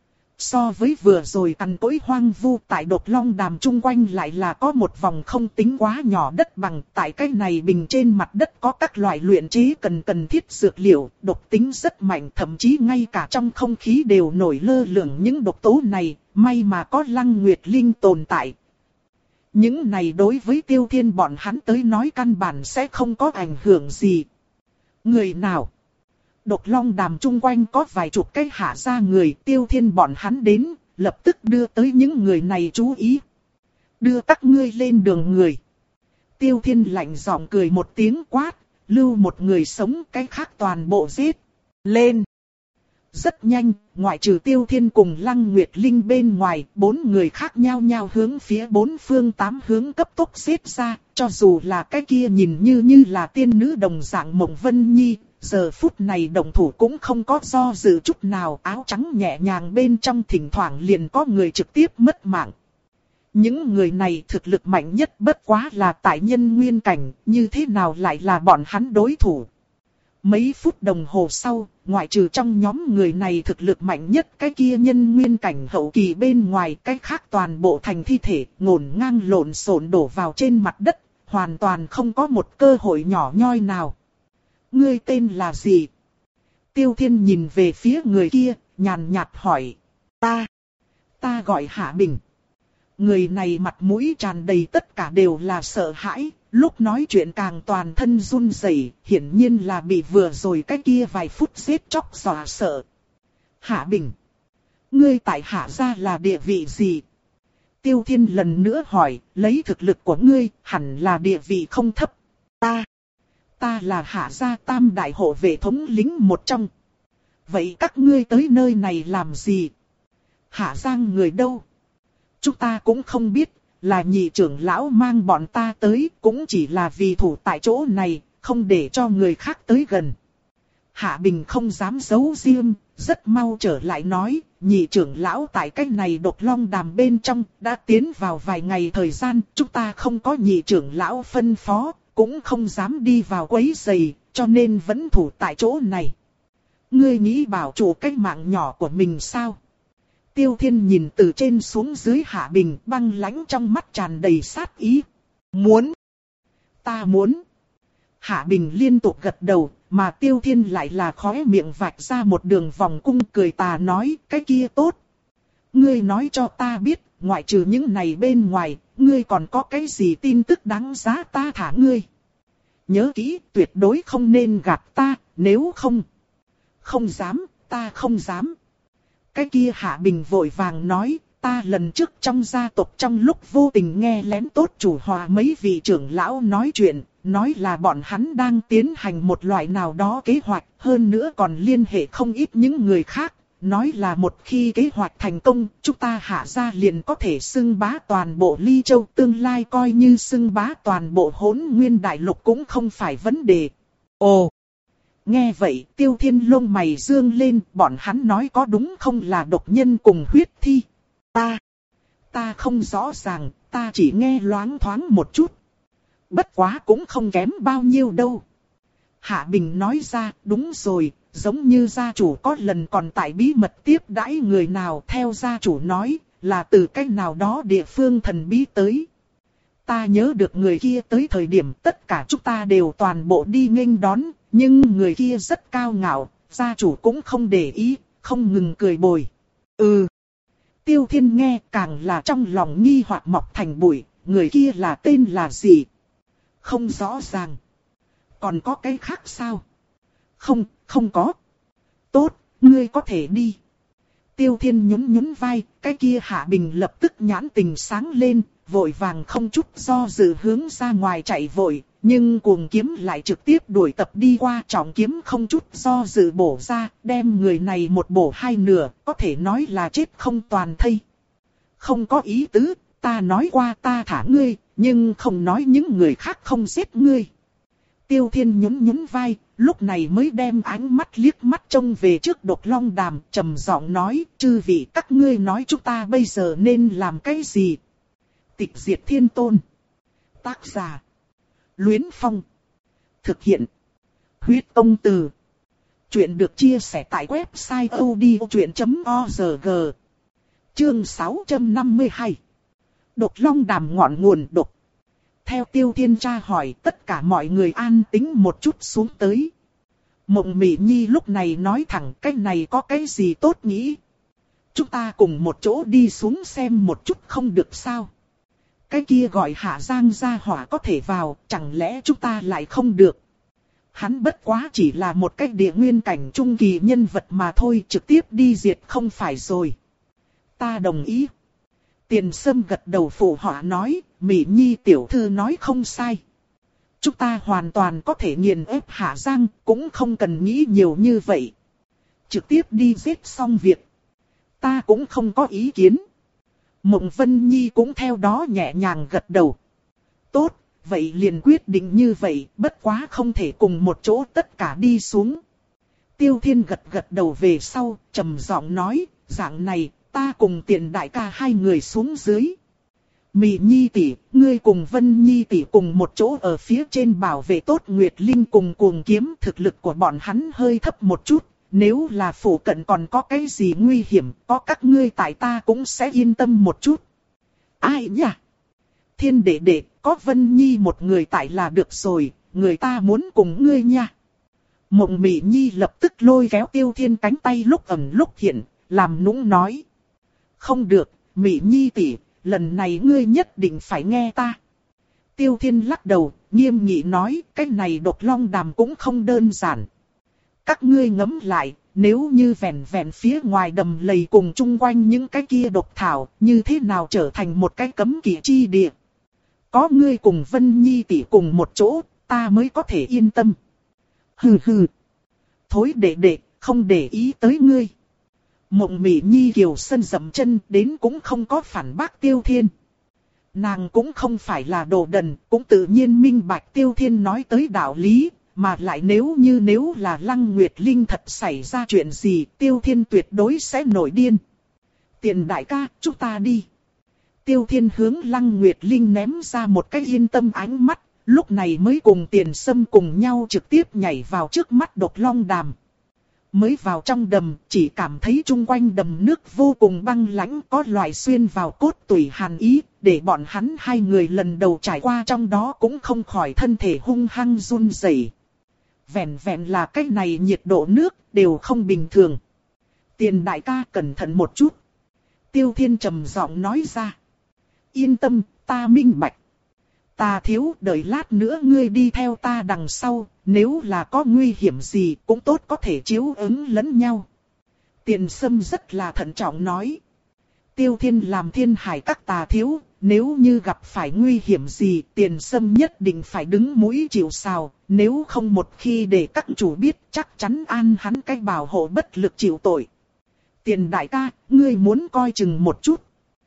So với vừa rồi cằn cỗi hoang vu tại Độc Long Đàm chung quanh lại là có một vòng không tính quá nhỏ đất bằng. Tại cái này bình trên mặt đất có các loại luyện chế cần cần thiết dược liệu, độc tính rất mạnh, thậm chí ngay cả trong không khí đều nổi lơ lửng những độc tố này, may mà có Lăng Nguyệt Linh tồn tại. Những này đối với Tiêu Thiên bọn hắn tới nói căn bản sẽ không có ảnh hưởng gì. Người nào? Độc Long Đàm chung quanh có vài chục cái hạ gia người, Tiêu Thiên bọn hắn đến, lập tức đưa tới những người này chú ý. Đưa các ngươi lên đường người. Tiêu Thiên lạnh giọng cười một tiếng quát, lưu một người sống, cái khác toàn bộ giết. Lên! Rất nhanh, ngoại trừ Tiêu Thiên cùng Lăng Nguyệt Linh bên ngoài, bốn người khác nhau nhau hướng phía bốn phương tám hướng cấp tốc giết ra, cho dù là cái kia nhìn như như là tiên nữ đồng dạng Mộng Vân Nhi. Giờ phút này đồng thủ cũng không có do dự chút nào, áo trắng nhẹ nhàng bên trong thỉnh thoảng liền có người trực tiếp mất mạng. Những người này thực lực mạnh nhất bất quá là tại nhân nguyên cảnh, như thế nào lại là bọn hắn đối thủ. Mấy phút đồng hồ sau, ngoại trừ trong nhóm người này thực lực mạnh nhất cái kia nhân nguyên cảnh hậu kỳ bên ngoài, cái khác toàn bộ thành thi thể, ngổn ngang lộn xộn đổ vào trên mặt đất. hoàn toàn không có một cơ hội nhỏ nhoi nào. Ngươi tên là gì? Tiêu Thiên nhìn về phía người kia, nhàn nhạt hỏi. Ta, ta gọi Hạ Bình. Người này mặt mũi tràn đầy tất cả đều là sợ hãi, lúc nói chuyện càng toàn thân run rẩy, hiển nhiên là bị vừa rồi cái kia vài phút giết chóc dọa sợ. Hạ Bình, ngươi tại Hạ gia là địa vị gì? Tiêu Thiên lần nữa hỏi, lấy thực lực của ngươi, hẳn là địa vị không thấp. Ta, ta là Hạ gia tam đại hộ vệ thống lĩnh một trong. Vậy các ngươi tới nơi này làm gì? Hạ Giang người đâu? Chúng ta cũng không biết, là nhị trưởng lão mang bọn ta tới, cũng chỉ là vì thủ tại chỗ này, không để cho người khác tới gần. Hạ Bình không dám giấu riêng, rất mau trở lại nói, nhị trưởng lão tại cách này Độc Long Đàm bên trong, đã tiến vào vài ngày thời gian, chúng ta không có nhị trưởng lão phân phó, cũng không dám đi vào quấy rầy, cho nên vẫn thủ tại chỗ này. Ngươi nghĩ bảo chủ cái mạng nhỏ của mình sao? Tiêu Thiên nhìn từ trên xuống dưới Hạ Bình, băng lãnh trong mắt tràn đầy sát ý. Muốn! Ta muốn! Hạ Bình liên tục gật đầu, mà Tiêu Thiên lại là khóe miệng vạch ra một đường vòng cung cười tà nói, cái kia tốt. Ngươi nói cho ta biết, ngoại trừ những này bên ngoài, ngươi còn có cái gì tin tức đáng giá ta thả ngươi. Nhớ kỹ, tuyệt đối không nên gạt ta, nếu không. Không dám, ta không dám. Cái kia Hạ Bình vội vàng nói, ta lần trước trong gia tộc trong lúc vô tình nghe lén tốt chủ hòa mấy vị trưởng lão nói chuyện, nói là bọn hắn đang tiến hành một loại nào đó kế hoạch, hơn nữa còn liên hệ không ít những người khác, nói là một khi kế hoạch thành công, chúng ta Hạ gia liền có thể xưng bá toàn bộ Ly Châu, tương lai coi như xưng bá toàn bộ Hỗn Nguyên Đại Lục cũng không phải vấn đề. Ồ! Nghe vậy, Tiêu Thiên lông mày dương lên, bọn hắn nói có đúng không là độc nhân cùng huyết thi. Ta, ta không rõ ràng, ta chỉ nghe loáng thoáng một chút. Bất quá cũng không kém bao nhiêu đâu. Hạ Bình nói ra, đúng rồi, giống như gia chủ có lần còn tại bí mật tiếp đãi người nào theo gia chủ nói, là từ cách nào đó địa phương thần bí tới. Ta nhớ được người kia tới thời điểm tất cả chúng ta đều toàn bộ đi nghênh đón. Nhưng người kia rất cao ngạo, gia chủ cũng không để ý, không ngừng cười bồi. Ừ. Tiêu Thiên nghe càng là trong lòng nghi hoặc mọc thành bụi, người kia là tên là gì? Không rõ ràng. Còn có cái khác sao? Không, không có. Tốt, ngươi có thể đi. Tiêu Thiên nhún nhún vai, cái kia Hạ Bình lập tức nhãn tình sáng lên, vội vàng không chút do dự hướng ra ngoài chạy vội. Nhưng cuồng kiếm lại trực tiếp đuổi tập đi qua, trọng kiếm không chút do dự bổ ra, đem người này một bổ hai nửa, có thể nói là chết không toàn thây. Không có ý tứ, ta nói qua ta thả ngươi, nhưng không nói những người khác không giết ngươi. Tiêu Thiên nhún nhún vai, lúc này mới đem ánh mắt liếc mắt trông về trước Độc Long Đàm, trầm giọng nói, chư vị các ngươi nói chúng ta bây giờ nên làm cái gì? Tịch diệt thiên tôn. Tác giả Luyến Phong. Thực hiện Huyết Công Từ. Chuyện được chia sẻ tại website odchuyện chấm org. Chương sáu trăm năm mươi hai. Độc Long Đàm ngọn nguồn độc. Theo Tiêu Thiên tra hỏi, tất cả mọi người an tĩnh một chút xuống tới. Mộng Mị Nhi lúc này nói thẳng, cái này có cái gì tốt nghĩ? Chúng ta cùng một chỗ đi xuống xem một chút không được sao? Cái kia gọi Hạ Giang gia hỏa có thể vào, chẳng lẽ chúng ta lại không được? Hắn bất quá chỉ là một cái địa nguyên cảnh trung kỳ nhân vật mà thôi, trực tiếp đi diệt không phải rồi. Ta đồng ý. Tiền Sâm gật đầu phụ họa nói, Mị Nhi tiểu thư nói không sai. Chúng ta hoàn toàn có thể nghiền ép Hạ Giang, cũng không cần nghĩ nhiều như vậy. Trực tiếp đi giết xong việc. Ta cũng không có ý kiến. Mộng Vân Nhi cũng theo đó nhẹ nhàng gật đầu. Tốt, vậy liền quyết định như vậy, bất quá không thể cùng một chỗ tất cả đi xuống. Tiêu Thiên gật gật đầu về sau, trầm giọng nói, dạng này, ta cùng Tiện đại ca hai người xuống dưới. Mị Nhi tỷ, ngươi cùng Vân Nhi tỷ cùng một chỗ ở phía trên bảo vệ tốt Nguyệt Linh cùng cuồng kiếm, thực lực của bọn hắn hơi thấp một chút. Nếu là phủ cận còn có cái gì nguy hiểm, có các ngươi tại ta cũng sẽ yên tâm một chút. Ai nhỉ? Thiên đệ đệ, có Vân Nhi một người tại là được rồi, người ta muốn cùng ngươi nha. Mộng Mị Nhi lập tức lôi kéo Tiêu Thiên cánh tay lúc ẩn lúc hiện, làm nũng nói. Không được, Mị Nhi tỷ, lần này ngươi nhất định phải nghe ta. Tiêu Thiên lắc đầu, nghiêm nghị nói, cái này Độc Long Đàm cũng không đơn giản. Các ngươi ngẫm lại, nếu như vẹn vẹn phía ngoài đầm lầy cùng chung quanh những cái kia độc thảo, như thế nào trở thành một cái cấm kỵ chi địa. Có ngươi cùng Vân Nhi tỷ cùng một chỗ, ta mới có thể yên tâm. Hừ hừ. Thối đệ đệ, không để ý tới ngươi. Mộng Mị Nhi kiều sân dậm chân đến cũng không có phản bác Tiêu Thiên. Nàng cũng không phải là đồ đần, cũng tự nhiên minh bạch Tiêu Thiên nói tới đạo lý, mà lại nếu như nếu là Lăng Nguyệt Linh thật xảy ra chuyện gì, Tiêu Thiên tuyệt đối sẽ nổi điên. Tiền đại ca, chúng ta đi. Tiêu Thiên hướng Lăng Nguyệt Linh ném ra một cái yên tâm ánh mắt, lúc này mới cùng Tiền Sâm cùng nhau trực tiếp nhảy vào trước mắt Độc Long Đàm. Mới vào trong đầm, chỉ cảm thấy chung quanh đầm nước vô cùng băng lãnh, có loại xuyên vào cốt tủy hàn ý, để bọn hắn hai người lần đầu trải qua trong đó cũng không khỏi thân thể hung hăng run rẩy. Vẹn vẹn là cái này nhiệt độ nước, đều không bình thường. Tiền đại ca cẩn thận một chút. Tiêu Thiên trầm giọng nói ra. Yên tâm, ta minh bạch. Ta thiếu, đợi lát nữa ngươi đi theo ta đằng sau, nếu là có nguy hiểm gì cũng tốt có thể chiếu ứng lẫn nhau. Tiền Sâm rất là thận trọng nói. Tiêu Thiên làm Thiên Hải các tà thiếu, nếu như gặp phải nguy hiểm gì Tiền Sâm nhất định phải đứng mũi chịu sào, nếu không một khi để các chủ biết chắc chắn an hắn cái bảo hộ bất lực chịu tội. Tiền đại ca, ngươi muốn coi chừng một chút.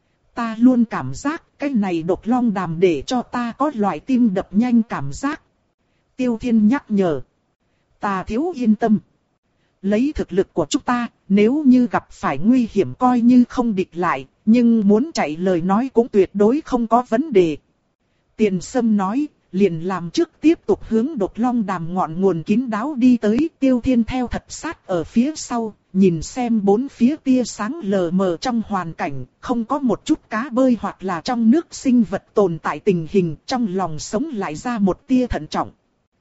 Ta luôn cảm giác cái này Độc Long Đàm để cho ta có loại tim đập nhanh cảm giác. Tiêu Thiên nhắc nhở. Ta thiếu yên tâm. Lấy thực lực của chúng ta, nếu như gặp phải nguy hiểm coi như không địch lại, nhưng muốn chạy lời nói cũng tuyệt đối không có vấn đề. Tiền Sâm nói, liền làm trước tiếp tục hướng Độc Long Đàm ngọn nguồn kín đáo đi tới. Tiêu Thiên theo thật sát ở phía sau, nhìn xem bốn phía tia sáng lờ mờ trong hoàn cảnh, không có một chút cá bơi hoặc là trong nước sinh vật tồn tại tình hình, trong lòng sống lại ra một tia thận trọng.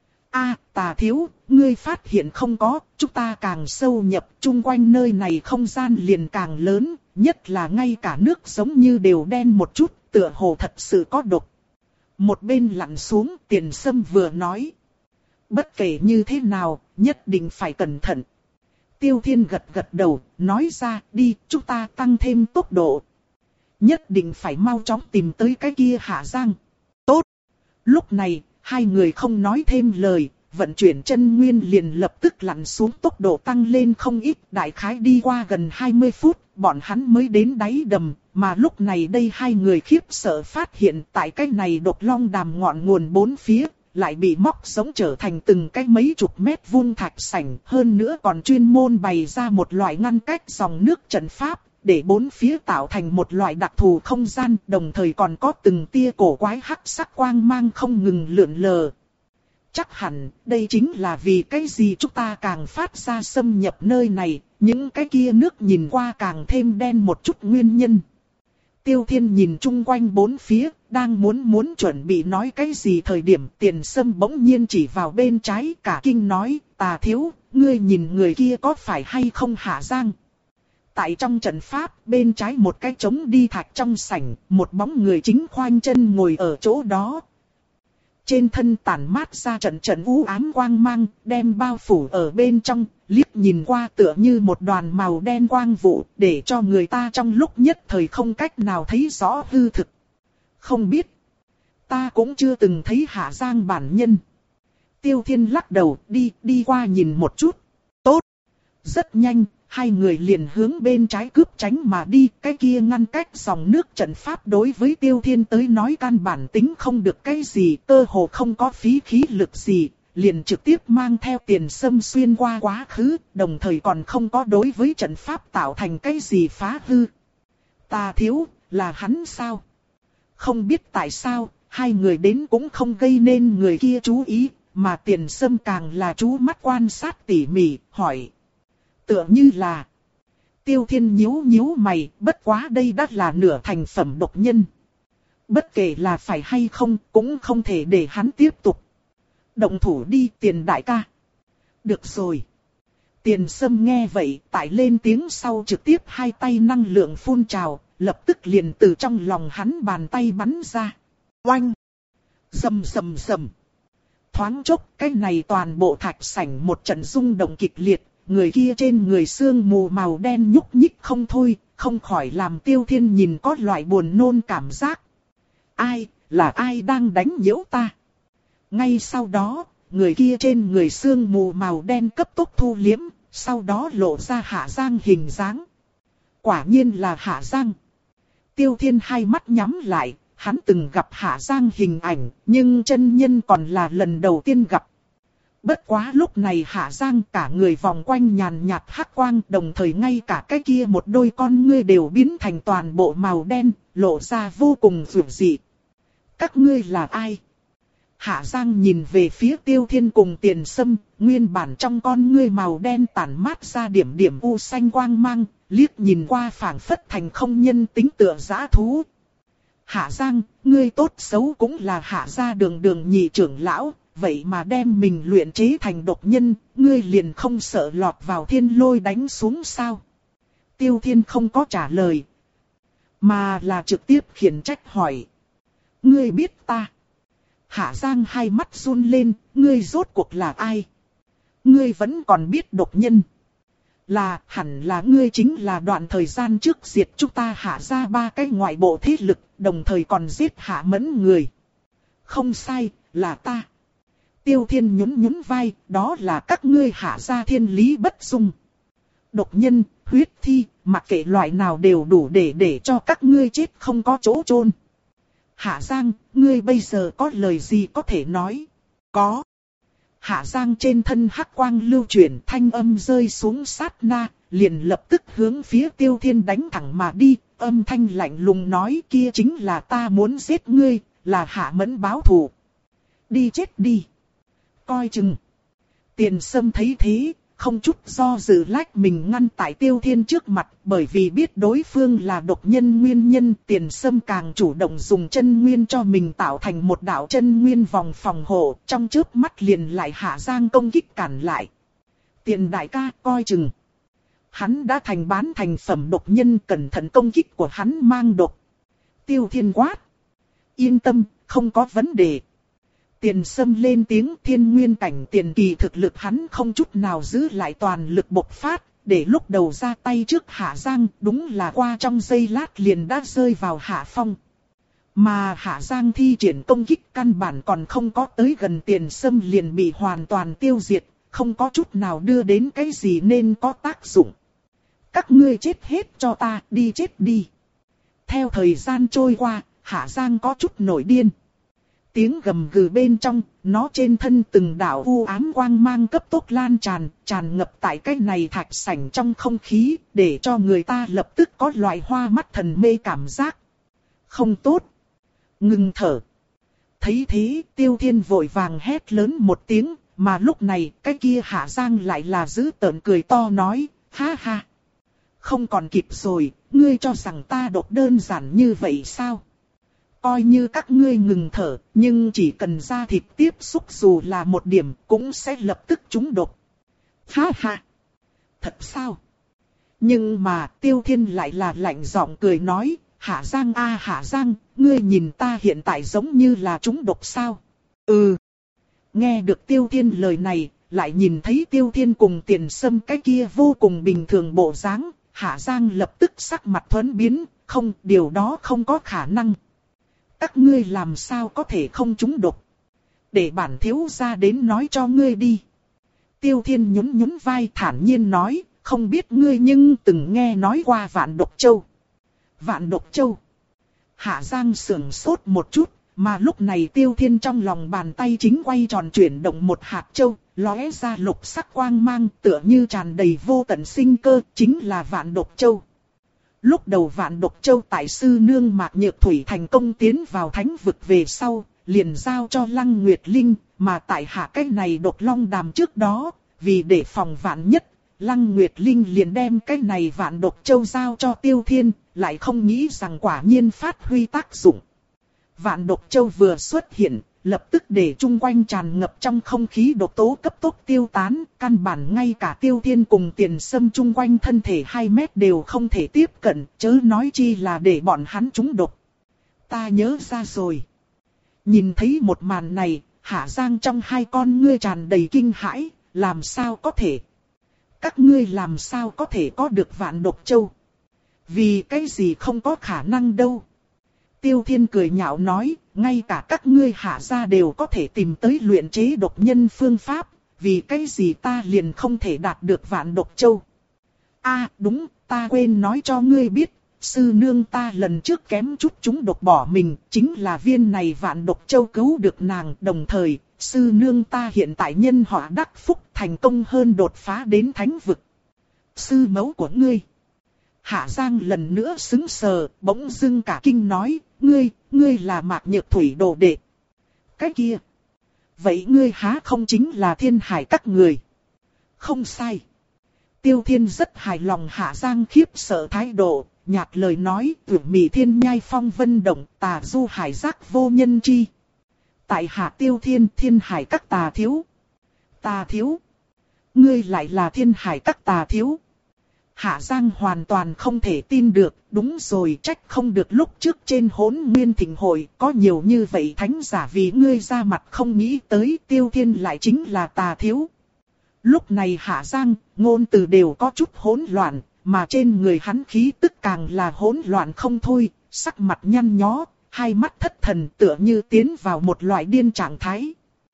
A, tà thiếu, ngươi phát hiện không có, chúng ta càng sâu nhập, chung quanh nơi này không gian liền càng lớn, nhất là ngay cả nước giống như đều đen một chút, tựa hồ thật sự có độc. Một bên lặn xuống, Tiền Sâm vừa nói. Bất kể như thế nào, nhất định phải cẩn thận. Tiêu Thiên gật gật đầu, nói ra, đi, chúng ta tăng thêm tốc độ. Nhất định phải mau chóng tìm tới cái kia Hạ Giang. Tốt. Lúc này, hai người không nói thêm lời, vận chuyển chân nguyên liền lập tức lặn xuống, tốc độ tăng lên không ít, đại khái đi qua gần hai mươi phút, bọn hắn mới đến đáy đầm, mà lúc này đây hai người khiếp sợ phát hiện tại cái này Độc Long Đàm ngọn nguồn bốn phía, lại bị móc sống trở thành từng cái mấy chục mét vuông thạch sảnh, hơn nữa còn chuyên môn bày ra một loại ngăn cách dòng nước trận pháp, để bốn phía tạo thành một loại đặc thù không gian, đồng thời còn có từng tia cổ quái hắc sắc quang mang không ngừng lượn lờ. Chắc hẳn, đây chính là vì cái gì chúng ta càng phát ra xâm nhập nơi này, những cái kia nước nhìn qua càng thêm đen một chút nguyên nhân. Tiêu Thiên nhìn chung quanh bốn phía, đang muốn muốn chuẩn bị nói cái gì thời điểm Tiền Sâm bỗng nhiên chỉ vào bên trái cả kinh nói, tà thiếu, ngươi nhìn người kia có phải hay không Hạ Giang. Tại trong trận pháp, bên trái một cái trống đi thạch trong sảnh, một bóng người chính khoanh chân ngồi ở chỗ đó. Trên thân tản mát ra trận trận u ám quang mang, đem bao phủ ở bên trong, liếc nhìn qua tựa như một đoàn màu đen quang vụ, để cho người ta trong lúc nhất thời không cách nào thấy rõ hư thực. Không biết. Ta cũng chưa từng thấy Hạ Giang bản nhân. Tiêu Thiên lắc đầu, đi, đi qua nhìn một chút. Tốt. Rất nhanh, hai người liền hướng bên trái cướp tránh mà đi, cái kia ngăn cách dòng nước trận pháp đối với Tiêu Thiên tới nói căn bản tính không được cái gì, cơ hồ không có phí khí lực gì, liền trực tiếp mang theo Tiền Sâm xuyên qua quá khứ, đồng thời còn không có đối với trận pháp tạo thành cái gì phá hư. Ta thiếu, là hắn sao? Không biết tại sao, hai người đến cũng không gây nên người kia chú ý, mà Tiền Sâm càng là chú mắt quan sát tỉ mỉ, hỏi. Tựa như là, Tiêu Thiên nhíu nhíu mày, bất quá đây đã là nửa thành phẩm độc nhân. Bất kể là phải hay không, cũng không thể để hắn tiếp tục. Động thủ đi Tiền đại ca. Được rồi. Tiền Sâm nghe vậy, tại lên tiếng sau trực tiếp hai tay năng lượng phun trào, lập tức liền từ trong lòng hắn bàn tay bắn ra. Oanh! Rầm rầm rầm. Thoáng chốc, cái này toàn bộ thạch sảnh một trận rung động kịch liệt, người kia trên người xương mù màu đen nhúc nhích không thôi, không khỏi làm Tiêu Thiên nhìn có loại buồn nôn cảm giác. Ai, là ai đang đánh nhiễu ta? Ngay sau đó, người kia trên người xương mù màu đen cấp tốc thu liếm, sau đó lộ ra Hạ Giang hình dáng. Quả nhiên là Hạ Giang. Tiêu Thiên hai mắt nhắm lại, hắn từng gặp Hạ Giang hình ảnh, nhưng chân nhân còn là lần đầu tiên gặp. Bất quá lúc này Hạ Giang cả người vòng quanh nhàn nhạt hắc quang, đồng thời ngay cả cái kia một đôi con ngươi đều biến thành toàn bộ màu đen, lộ ra vô cùng dữ dị. Các ngươi là ai? Hạ Giang nhìn về phía Tiêu Thiên cùng Tiền Sâm, nguyên bản trong con ngươi màu đen tản mát ra điểm điểm u xanh quang mang, liếc nhìn qua phảng phất thành không nhân tính tựa dã thú. Hạ Giang, ngươi tốt xấu cũng là Hạ gia đường đường nhị trưởng lão, vậy mà đem mình luyện chế thành độc nhân, ngươi liền không sợ lọt vào thiên lôi đánh xuống sao? Tiêu Thiên không có trả lời, mà là trực tiếp khiển trách hỏi. Ngươi biết ta? Hạ Giang hai mắt run lên, ngươi rốt cuộc là ai? Ngươi vẫn còn biết độc nhân. Là, hẳn là ngươi chính là đoạn thời gian trước diệt chúng ta Hạ gia ba cái ngoại bộ thế lực, đồng thời còn giết Hạ Mẫn người. Không sai, là ta. Tiêu Thiên nhún nhún vai, đó là các ngươi Hạ gia thiên lý bất dung. Độc nhân, huyết thi, mặc kệ loại nào đều đủ để để cho các ngươi chết không có chỗ chôn. Hạ Giang, ngươi bây giờ có lời gì có thể nói? Có. Hạ Giang trên thân hắc quang lưu chuyển, thanh âm rơi xuống sát na, liền lập tức hướng phía Tiêu Thiên đánh thẳng mà đi, âm thanh lạnh lùng nói kia chính là ta muốn giết ngươi, là Hạ Mẫn báo thù. Đi chết đi. Coi chừng. Tiền Sâm thấy thế, không chút do dự lách mình ngăn tại Tiêu Thiên trước mặt, bởi vì biết đối phương là độc nhân nguyên nhân, Tiền Sâm càng chủ động dùng chân nguyên cho mình tạo thành một đạo chân nguyên vòng phòng hộ, trong chớp mắt liền lại Hạ Giang công kích cản lại. Tiền đại ca coi chừng. Hắn đã thành bán thành phẩm độc nhân, cẩn thận công kích của hắn mang độc. Tiêu Thiên quát. Yên tâm, không có vấn đề. Tiền Sâm lên tiếng, thiên nguyên cảnh tiền kỳ thực lực hắn không chút nào giữ lại toàn lực bộc phát, để lúc đầu ra tay trước Hạ Giang, đúng là qua trong giây lát liền đã rơi vào hạ phong. Mà Hạ Giang thi triển công kích căn bản còn không có tới gần Tiền Sâm liền bị hoàn toàn tiêu diệt, không có chút nào đưa đến cái gì nên có tác dụng. Các ngươi chết hết cho ta, đi chết đi. Theo thời gian trôi qua, Hạ Giang có chút nổi điên. Tiếng gầm gừ bên trong, nó trên thân từng đạo u ám quang mang cấp tốc lan tràn, tràn ngập tại cái này thạch sảnh trong không khí, để cho người ta lập tức có loại hoa mắt thần mê cảm giác. Không tốt. Ngừng thở. Thấy thế, Tiêu Thiên vội vàng hét lớn một tiếng, mà lúc này, cái kia Hạ Giang lại là giữ tợn cười to nói, ha ha. Không còn kịp rồi, ngươi cho rằng ta độc đơn giản như vậy sao? Coi như các ngươi ngừng thở, nhưng chỉ cần da thịt tiếp xúc dù là một điểm cũng sẽ lập tức trúng độc. Ha ha! Thật sao? Nhưng mà Tiêu Thiên lại là lạnh giọng cười nói, Hạ Giang a Hạ Giang, ngươi nhìn ta hiện tại giống như là trúng độc sao? Ừ! Nghe được Tiêu Thiên lời này, lại nhìn thấy Tiêu Thiên cùng Tiền Sâm cái kia vô cùng bình thường bộ dáng, Hạ Giang lập tức sắc mặt thuẫn biến, không, điều đó không có khả năng. Các ngươi làm sao có thể không trúng độc? Để bản thiếu gia đến nói cho ngươi đi. Tiêu Thiên nhún nhún vai thản nhiên nói, không biết ngươi nhưng từng nghe nói qua Vạn Độc Châu. Vạn Độc Châu. Hạ Giang sườn sốt một chút, mà lúc này Tiêu Thiên trong lòng bàn tay chính quay tròn chuyển động một hạt châu, lóe ra lục sắc quang mang tựa như tràn đầy vô tận sinh cơ, chính là Vạn Độc Châu. Lúc đầu Vạn Độc Châu tại sư nương Mạc Nhược Thủy thành công tiến vào thánh vực về sau, liền giao cho Lăng Nguyệt Linh, mà tại hạ cái này độc long đàm trước đó, vì để phòng vạn nhất, Lăng Nguyệt Linh liền đem cái này Vạn Độc Châu giao cho Tiêu Thiên, lại không nghĩ rằng quả nhiên phát huy tác dụng. Vạn độc châu vừa xuất hiện, lập tức để chung quanh tràn ngập trong không khí độc tố cấp tốc tiêu tán, căn bản ngay cả Tiêu Thiên cùng Tiền Sâm chung quanh thân thể hai mét đều không thể tiếp cận, chớ nói chi là để bọn hắn trúng độc. Ta nhớ ra rồi. Nhìn thấy một màn này, Hạ Giang trong hai con ngươi tràn đầy kinh hãi, làm sao có thể? Các ngươi làm sao có thể có được vạn độc châu? Vì cái gì không có khả năng đâu? Tiêu Thiên cười nhạo nói, ngay cả các ngươi Hạ gia đều có thể tìm tới luyện chế độc nhân phương pháp, vì cái gì ta liền không thể đạt được vạn độc châu? A à, đúng, ta quên nói cho ngươi biết, sư nương ta lần trước kém chút chúng độc bỏ mình, chính là viên này vạn độc châu cứu được nàng, đồng thời, sư nương ta hiện tại nhân họa đắc phúc thành công hơn đột phá đến thánh vực. Sư mẫu của ngươi. Hạ Giang lần nữa sững sờ, bỗng dưng cả kinh nói, ngươi, ngươi là Mạc Nhược Thủy đồ đệ. Cái kia. Vậy ngươi há không chính là Thiên Hải các người? Không sai. Tiêu Thiên rất hài lòng Hạ Giang khiếp sợ thái độ, nhạt lời nói, tưởng mị thiên nhai phong vân động, tà du hải giác vô nhân chi. Tại Hạ Tiêu Thiên, Thiên Hải các tà thiếu. Tà thiếu. Ngươi lại là Thiên Hải các tà thiếu. Hạ Giang hoàn toàn không thể tin được, đúng rồi, trách không được lúc trước trên Hỗn Nguyên Thịnh hội có nhiều như vậy thánh giả vì ngươi ra mặt không nghĩ tới Tiêu Thiên lại chính là tà thiếu. Lúc này Hạ Giang, ngôn từ đều có chút hỗn loạn, mà trên người hắn khí tức càng là hỗn loạn không thôi, sắc mặt nhăn nhó, hai mắt thất thần tựa như tiến vào một loại điên trạng thái.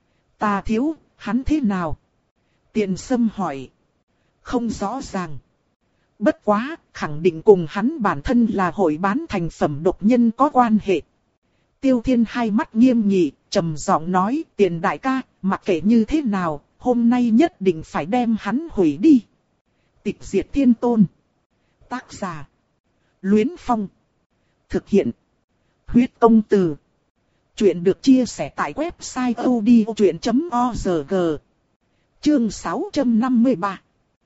Tà thiếu, hắn thế nào? Tiền Sâm hỏi. Không rõ ràng. Bất quá, khẳng định cùng hắn bản thân là hội bán thành phẩm độc nhân có quan hệ. Tiêu Thiên hai mắt nghiêm nghị, trầm giọng nói, Tiền đại ca, mặc kệ như thế nào, hôm nay nhất định phải đem hắn hủy đi. Tịch diệt thiên tôn. Tác giả. Luyến Phong. Thực hiện. Huyết công từ. Chuyện được chia sẻ tại website odchuyện chấm org. Chương sáu trăm năm mươi ba.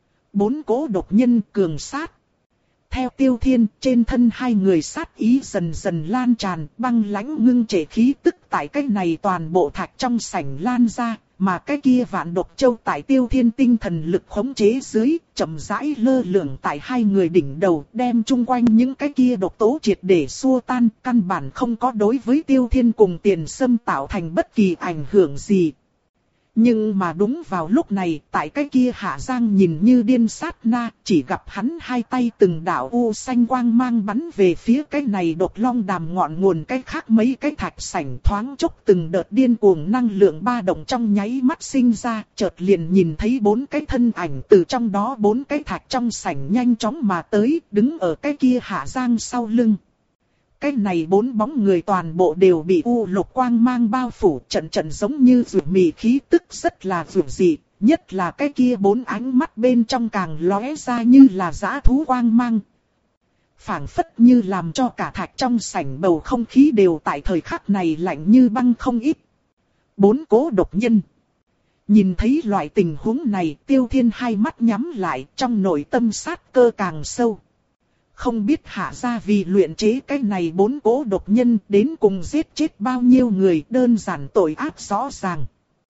Bốn cố độc nhân cường sát. Theo Tiêu Thiên, trên thân hai người sát ý dần dần lan tràn, băng lãnh ngưng trệ khí tức tại cái này toàn bộ thạch trong sảnh lan ra, mà cái kia vạn độc châu tại Tiêu Thiên tinh thần lực khống chế dưới, chậm rãi lơ lửng tại hai người đỉnh đầu, đem chung quanh những cái kia độc tố triệt để xua tan, căn bản không có đối với Tiêu Thiên cùng Tiền Sâm tạo thành bất kỳ ảnh hưởng gì. Nhưng mà đúng vào lúc này, tại cái kia Hạ Giang nhìn như điên sát na, chỉ gặp hắn hai tay từng đạo u xanh quang mang bắn về phía cái này độc long đàm ngọn nguồn, cái khác mấy cái thạch sảnh thoáng chốc từng đợt điên cuồng năng lượng ba động trong nháy mắt sinh ra, chợt liền nhìn thấy bốn cái thân ảnh từ trong đó bốn cái thạch trong sảnh nhanh chóng mà tới, đứng ở cái kia Hạ Giang sau lưng. Cái này bốn bóng người toàn bộ đều bị u lục quang mang bao phủ, trận trận giống như rượu mì, khí tức rất là rượu dị, nhất là cái kia bốn ánh mắt bên trong càng lóe ra như là dã thú quang mang. Phảng phất như làm cho cả thạch trong sảnh bầu không khí đều tại thời khắc này lạnh như băng không ít. Bốn cố độc nhân. Nhìn thấy loại tình huống này, Tiêu Thiên hai mắt nhắm lại, trong nội tâm sát cơ càng sâu. Không biết Hạ gia vì luyện chế cái này bốn cố độc nhân đến cùng giết chết bao nhiêu người, đơn giản tội ác rõ ràng.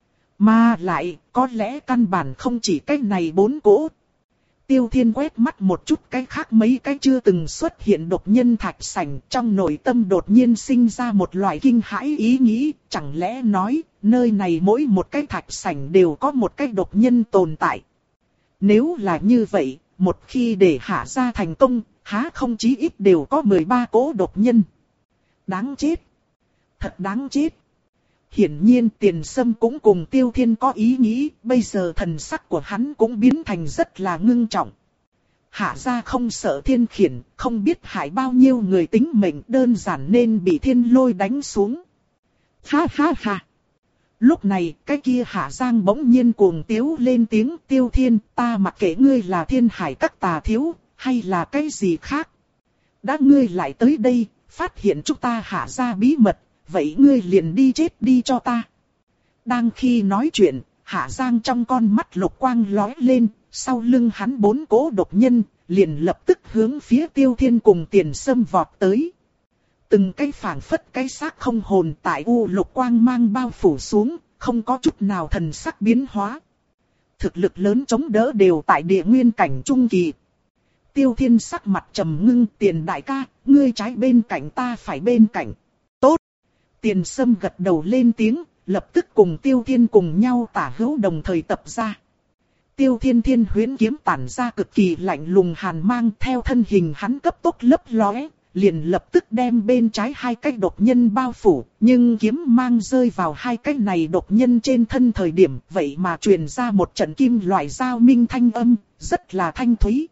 Mà lại, có lẽ căn bản không chỉ cái này bốn cố. Tiêu Thiên quét mắt một chút cái khác mấy cái chưa từng xuất hiện độc nhân thạch sảnh, trong nội tâm đột nhiên sinh ra một loại kinh hãi ý nghĩ, chẳng lẽ nói, nơi này mỗi một cái thạch sảnh đều có một cái độc nhân tồn tại. Nếu là như vậy, một khi để Hạ gia thành công, há không chí ít đều có mười ba cố độc nhân. Đáng chết. Thật đáng chết. Hiển nhiên Tiền Sâm cũng cùng Tiêu Thiên có ý nghĩ, bây giờ thần sắc của hắn cũng biến thành rất là ngưng trọng. Hạ gia không sợ thiên khiển, không biết hại bao nhiêu người tính mệnh, đơn giản nên bị thiên lôi đánh xuống. Ha ha ha. Lúc này, cái kia Hạ Giang bỗng nhiên cuồng tiếu lên tiếng, Tiêu Thiên, ta mặc kệ ngươi là Thiên Hải các tà thiếu, hay là cái gì khác. Đã ngươi lại tới đây, phát hiện chúng ta Hạ gia bí mật, vậy ngươi liền đi chết đi cho ta. Đang khi nói chuyện, Hạ Giang trong con mắt lục quang lóe lên, sau lưng hắn bốn cố độc nhân, liền lập tức hướng phía Tiêu Thiên cùng Tiền Sâm vọt tới. từng cái phảng phất cái xác không hồn tại u lục quang mang bao phủ xuống, không có chút nào thần sắc biến hóa. Thực lực lớn chống đỡ đều tại địa nguyên cảnh trung kỳ. Tiêu Thiên sắc mặt trầm ngưng, Tiền đại ca, ngươi trái bên cạnh ta phải bên cạnh. Tốt. Tiền Sâm gật đầu lên tiếng, lập tức cùng Tiêu Thiên cùng nhau tả hữu đồng thời tập ra. Tiêu Thiên thiên huyễn kiếm tản ra cực kỳ lạnh lùng hàn mang, theo thân hình hắn cấp tốc lấp lóe, liền lập tức đem bên trái hai cái độc nhân bao phủ, nhưng kiếm mang rơi vào hai cái này độc nhân trên thân thời điểm, vậy mà truyền ra một trận kim loại giao minh thanh âm, rất là thanh thúy.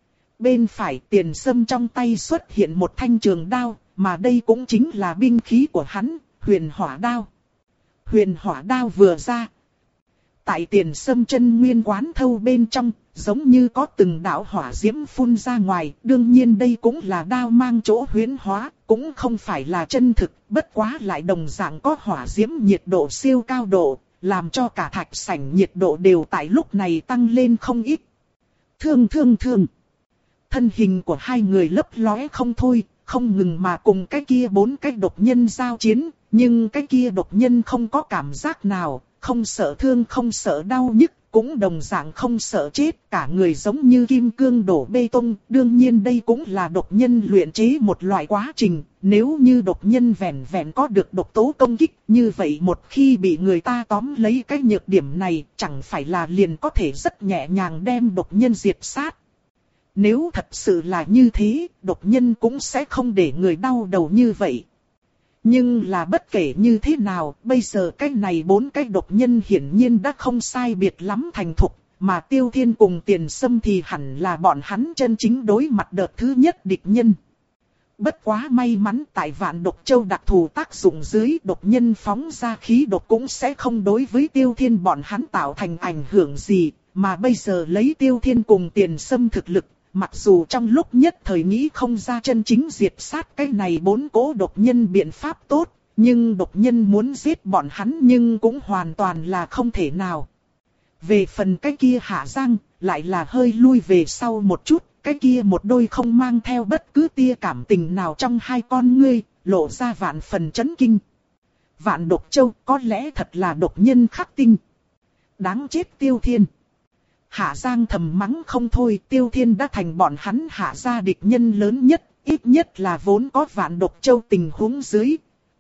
Bên phải Tiền Sâm trong tay xuất hiện một thanh trường đao, mà đây cũng chính là binh khí của hắn, huyền hỏa đao. Huyền hỏa đao vừa ra, tại Tiền Sâm chân nguyên quán thâu bên trong, giống như có từng đạo hỏa diễm phun ra ngoài, đương nhiên đây cũng là đao mang chỗ huyễn hóa, cũng không phải là chân thực, bất quá lại đồng dạng có hỏa diễm nhiệt độ siêu cao độ, làm cho cả thạch sảnh nhiệt độ đều tại lúc này tăng lên không ít. Thương thương thương. Thân hình của hai người lấp lóe không thôi, không ngừng mà cùng cái kia bốn cái độc nhân giao chiến, nhưng cái kia độc nhân không có cảm giác nào, không sợ thương không sợ đau nhức, cũng đồng dạng không sợ chết, cả người giống như kim cương đổ bê tông. Đương nhiên đây cũng là độc nhân luyện chế một loại quá trình, nếu như độc nhân vẹn vẹn có được độc tố công kích, như vậy một khi bị người ta tóm lấy cái nhược điểm này, chẳng phải là liền có thể rất nhẹ nhàng đem độc nhân diệt sát. Nếu thật sự là như thế, độc nhân cũng sẽ không để người đau đầu như vậy. Nhưng là bất kể như thế nào, bây giờ cái này bốn cái độc nhân hiển nhiên đã không sai biệt lắm thành thục, mà Tiêu Thiên cùng Tiền Sâm thì hẳn là bọn hắn chân chính đối mặt đợt thứ nhất địch nhân. Bất quá may mắn tại Vạn Độc Châu đặc thù tác dụng dưới, độc nhân phóng ra khí độc cũng sẽ không đối với Tiêu Thiên bọn hắn tạo thành ảnh hưởng gì, mà bây giờ lấy Tiêu Thiên cùng Tiền Sâm thực lực, mặc dù trong lúc nhất thời nghĩ không ra chân chính diệt sát cái này bốn cỗ độc nhân biện pháp tốt, nhưng độc nhân muốn giết bọn hắn nhưng cũng hoàn toàn là không thể nào. Về phần cái kia Hạ Giang, lại là hơi lui về sau một chút, cái kia một đôi không mang theo bất cứ tia cảm tình nào trong hai con ngươi, lộ ra vạn phần chấn kinh. Vạn Độc Châu có lẽ thật là độc nhân khắc tinh. Đáng chết Tiêu Thiên. Hạ Giang thầm mắng không thôi, Tiêu Thiên đã thành bọn hắn hạ gia địch nhân lớn nhất, ít nhất là vốn có Vạn Độc Châu tình huống dưới.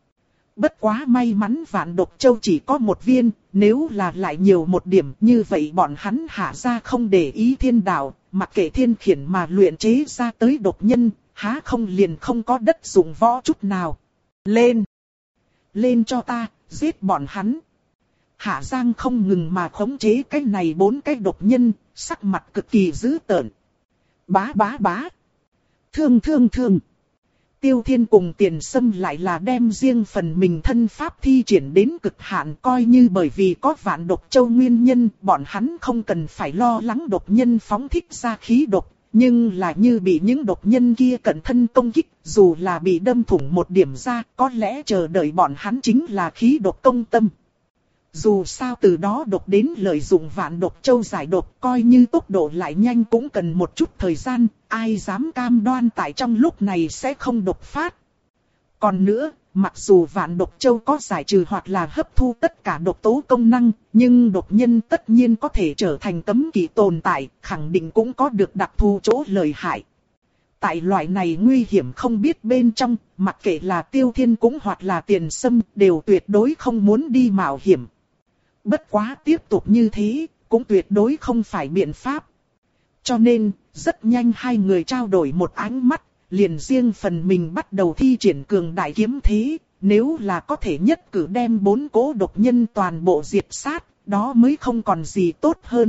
Bất quá may mắn Vạn Độc Châu chỉ có một viên, nếu là lại nhiều một điểm như vậy bọn hắn hạ gia không để ý thiên đạo, mặc kệ thiên khiển mà luyện chế ra tới độc nhân, há không liền không có đất dụng võ chút nào. Lên! Lên cho ta, giết bọn hắn! Hạ Giang không ngừng mà khống chế cái này bốn cái độc nhân, sắc mặt cực kỳ dữ tợn. Bá bá bá. Thương thương thương. Tiêu Thiên cùng Tiền Sâm lại là đem riêng phần mình thân pháp thi triển đến cực hạn, coi như bởi vì có Vạn Độc Châu nguyên nhân, bọn hắn không cần phải lo lắng độc nhân phóng thích ra khí độc, nhưng là như bị những độc nhân kia cận thân công kích, dù là bị đâm thủng một điểm ra, có lẽ chờ đợi bọn hắn chính là khí độc công tâm. Dù sao từ đó độc đến lợi dụng Vạn Độc Châu giải độc, coi như tốc độ lại nhanh cũng cần một chút thời gian, ai dám cam đoan tại trong lúc này sẽ không độc phát. Còn nữa, mặc dù Vạn Độc Châu có giải trừ hoặc là hấp thu tất cả độc tố công năng, nhưng độc nhân tất nhiên có thể trở thành cấm kỵ tồn tại, khẳng định cũng có được đặc thù chỗ lợi hại. Tại loại này nguy hiểm không biết bên trong, mặc kệ là Tiêu Thiên cũng hoặc là Tiền Sâm, đều tuyệt đối không muốn đi mạo hiểm. Bất quá tiếp tục như thế, cũng tuyệt đối không phải biện pháp. Cho nên, rất nhanh hai người trao đổi một ánh mắt, liền riêng phần mình bắt đầu thi triển cường đại kiếm thế. Nếu là có thể nhất cử đem bốn cỗ độc nhân toàn bộ diệt sát, đó mới không còn gì tốt hơn.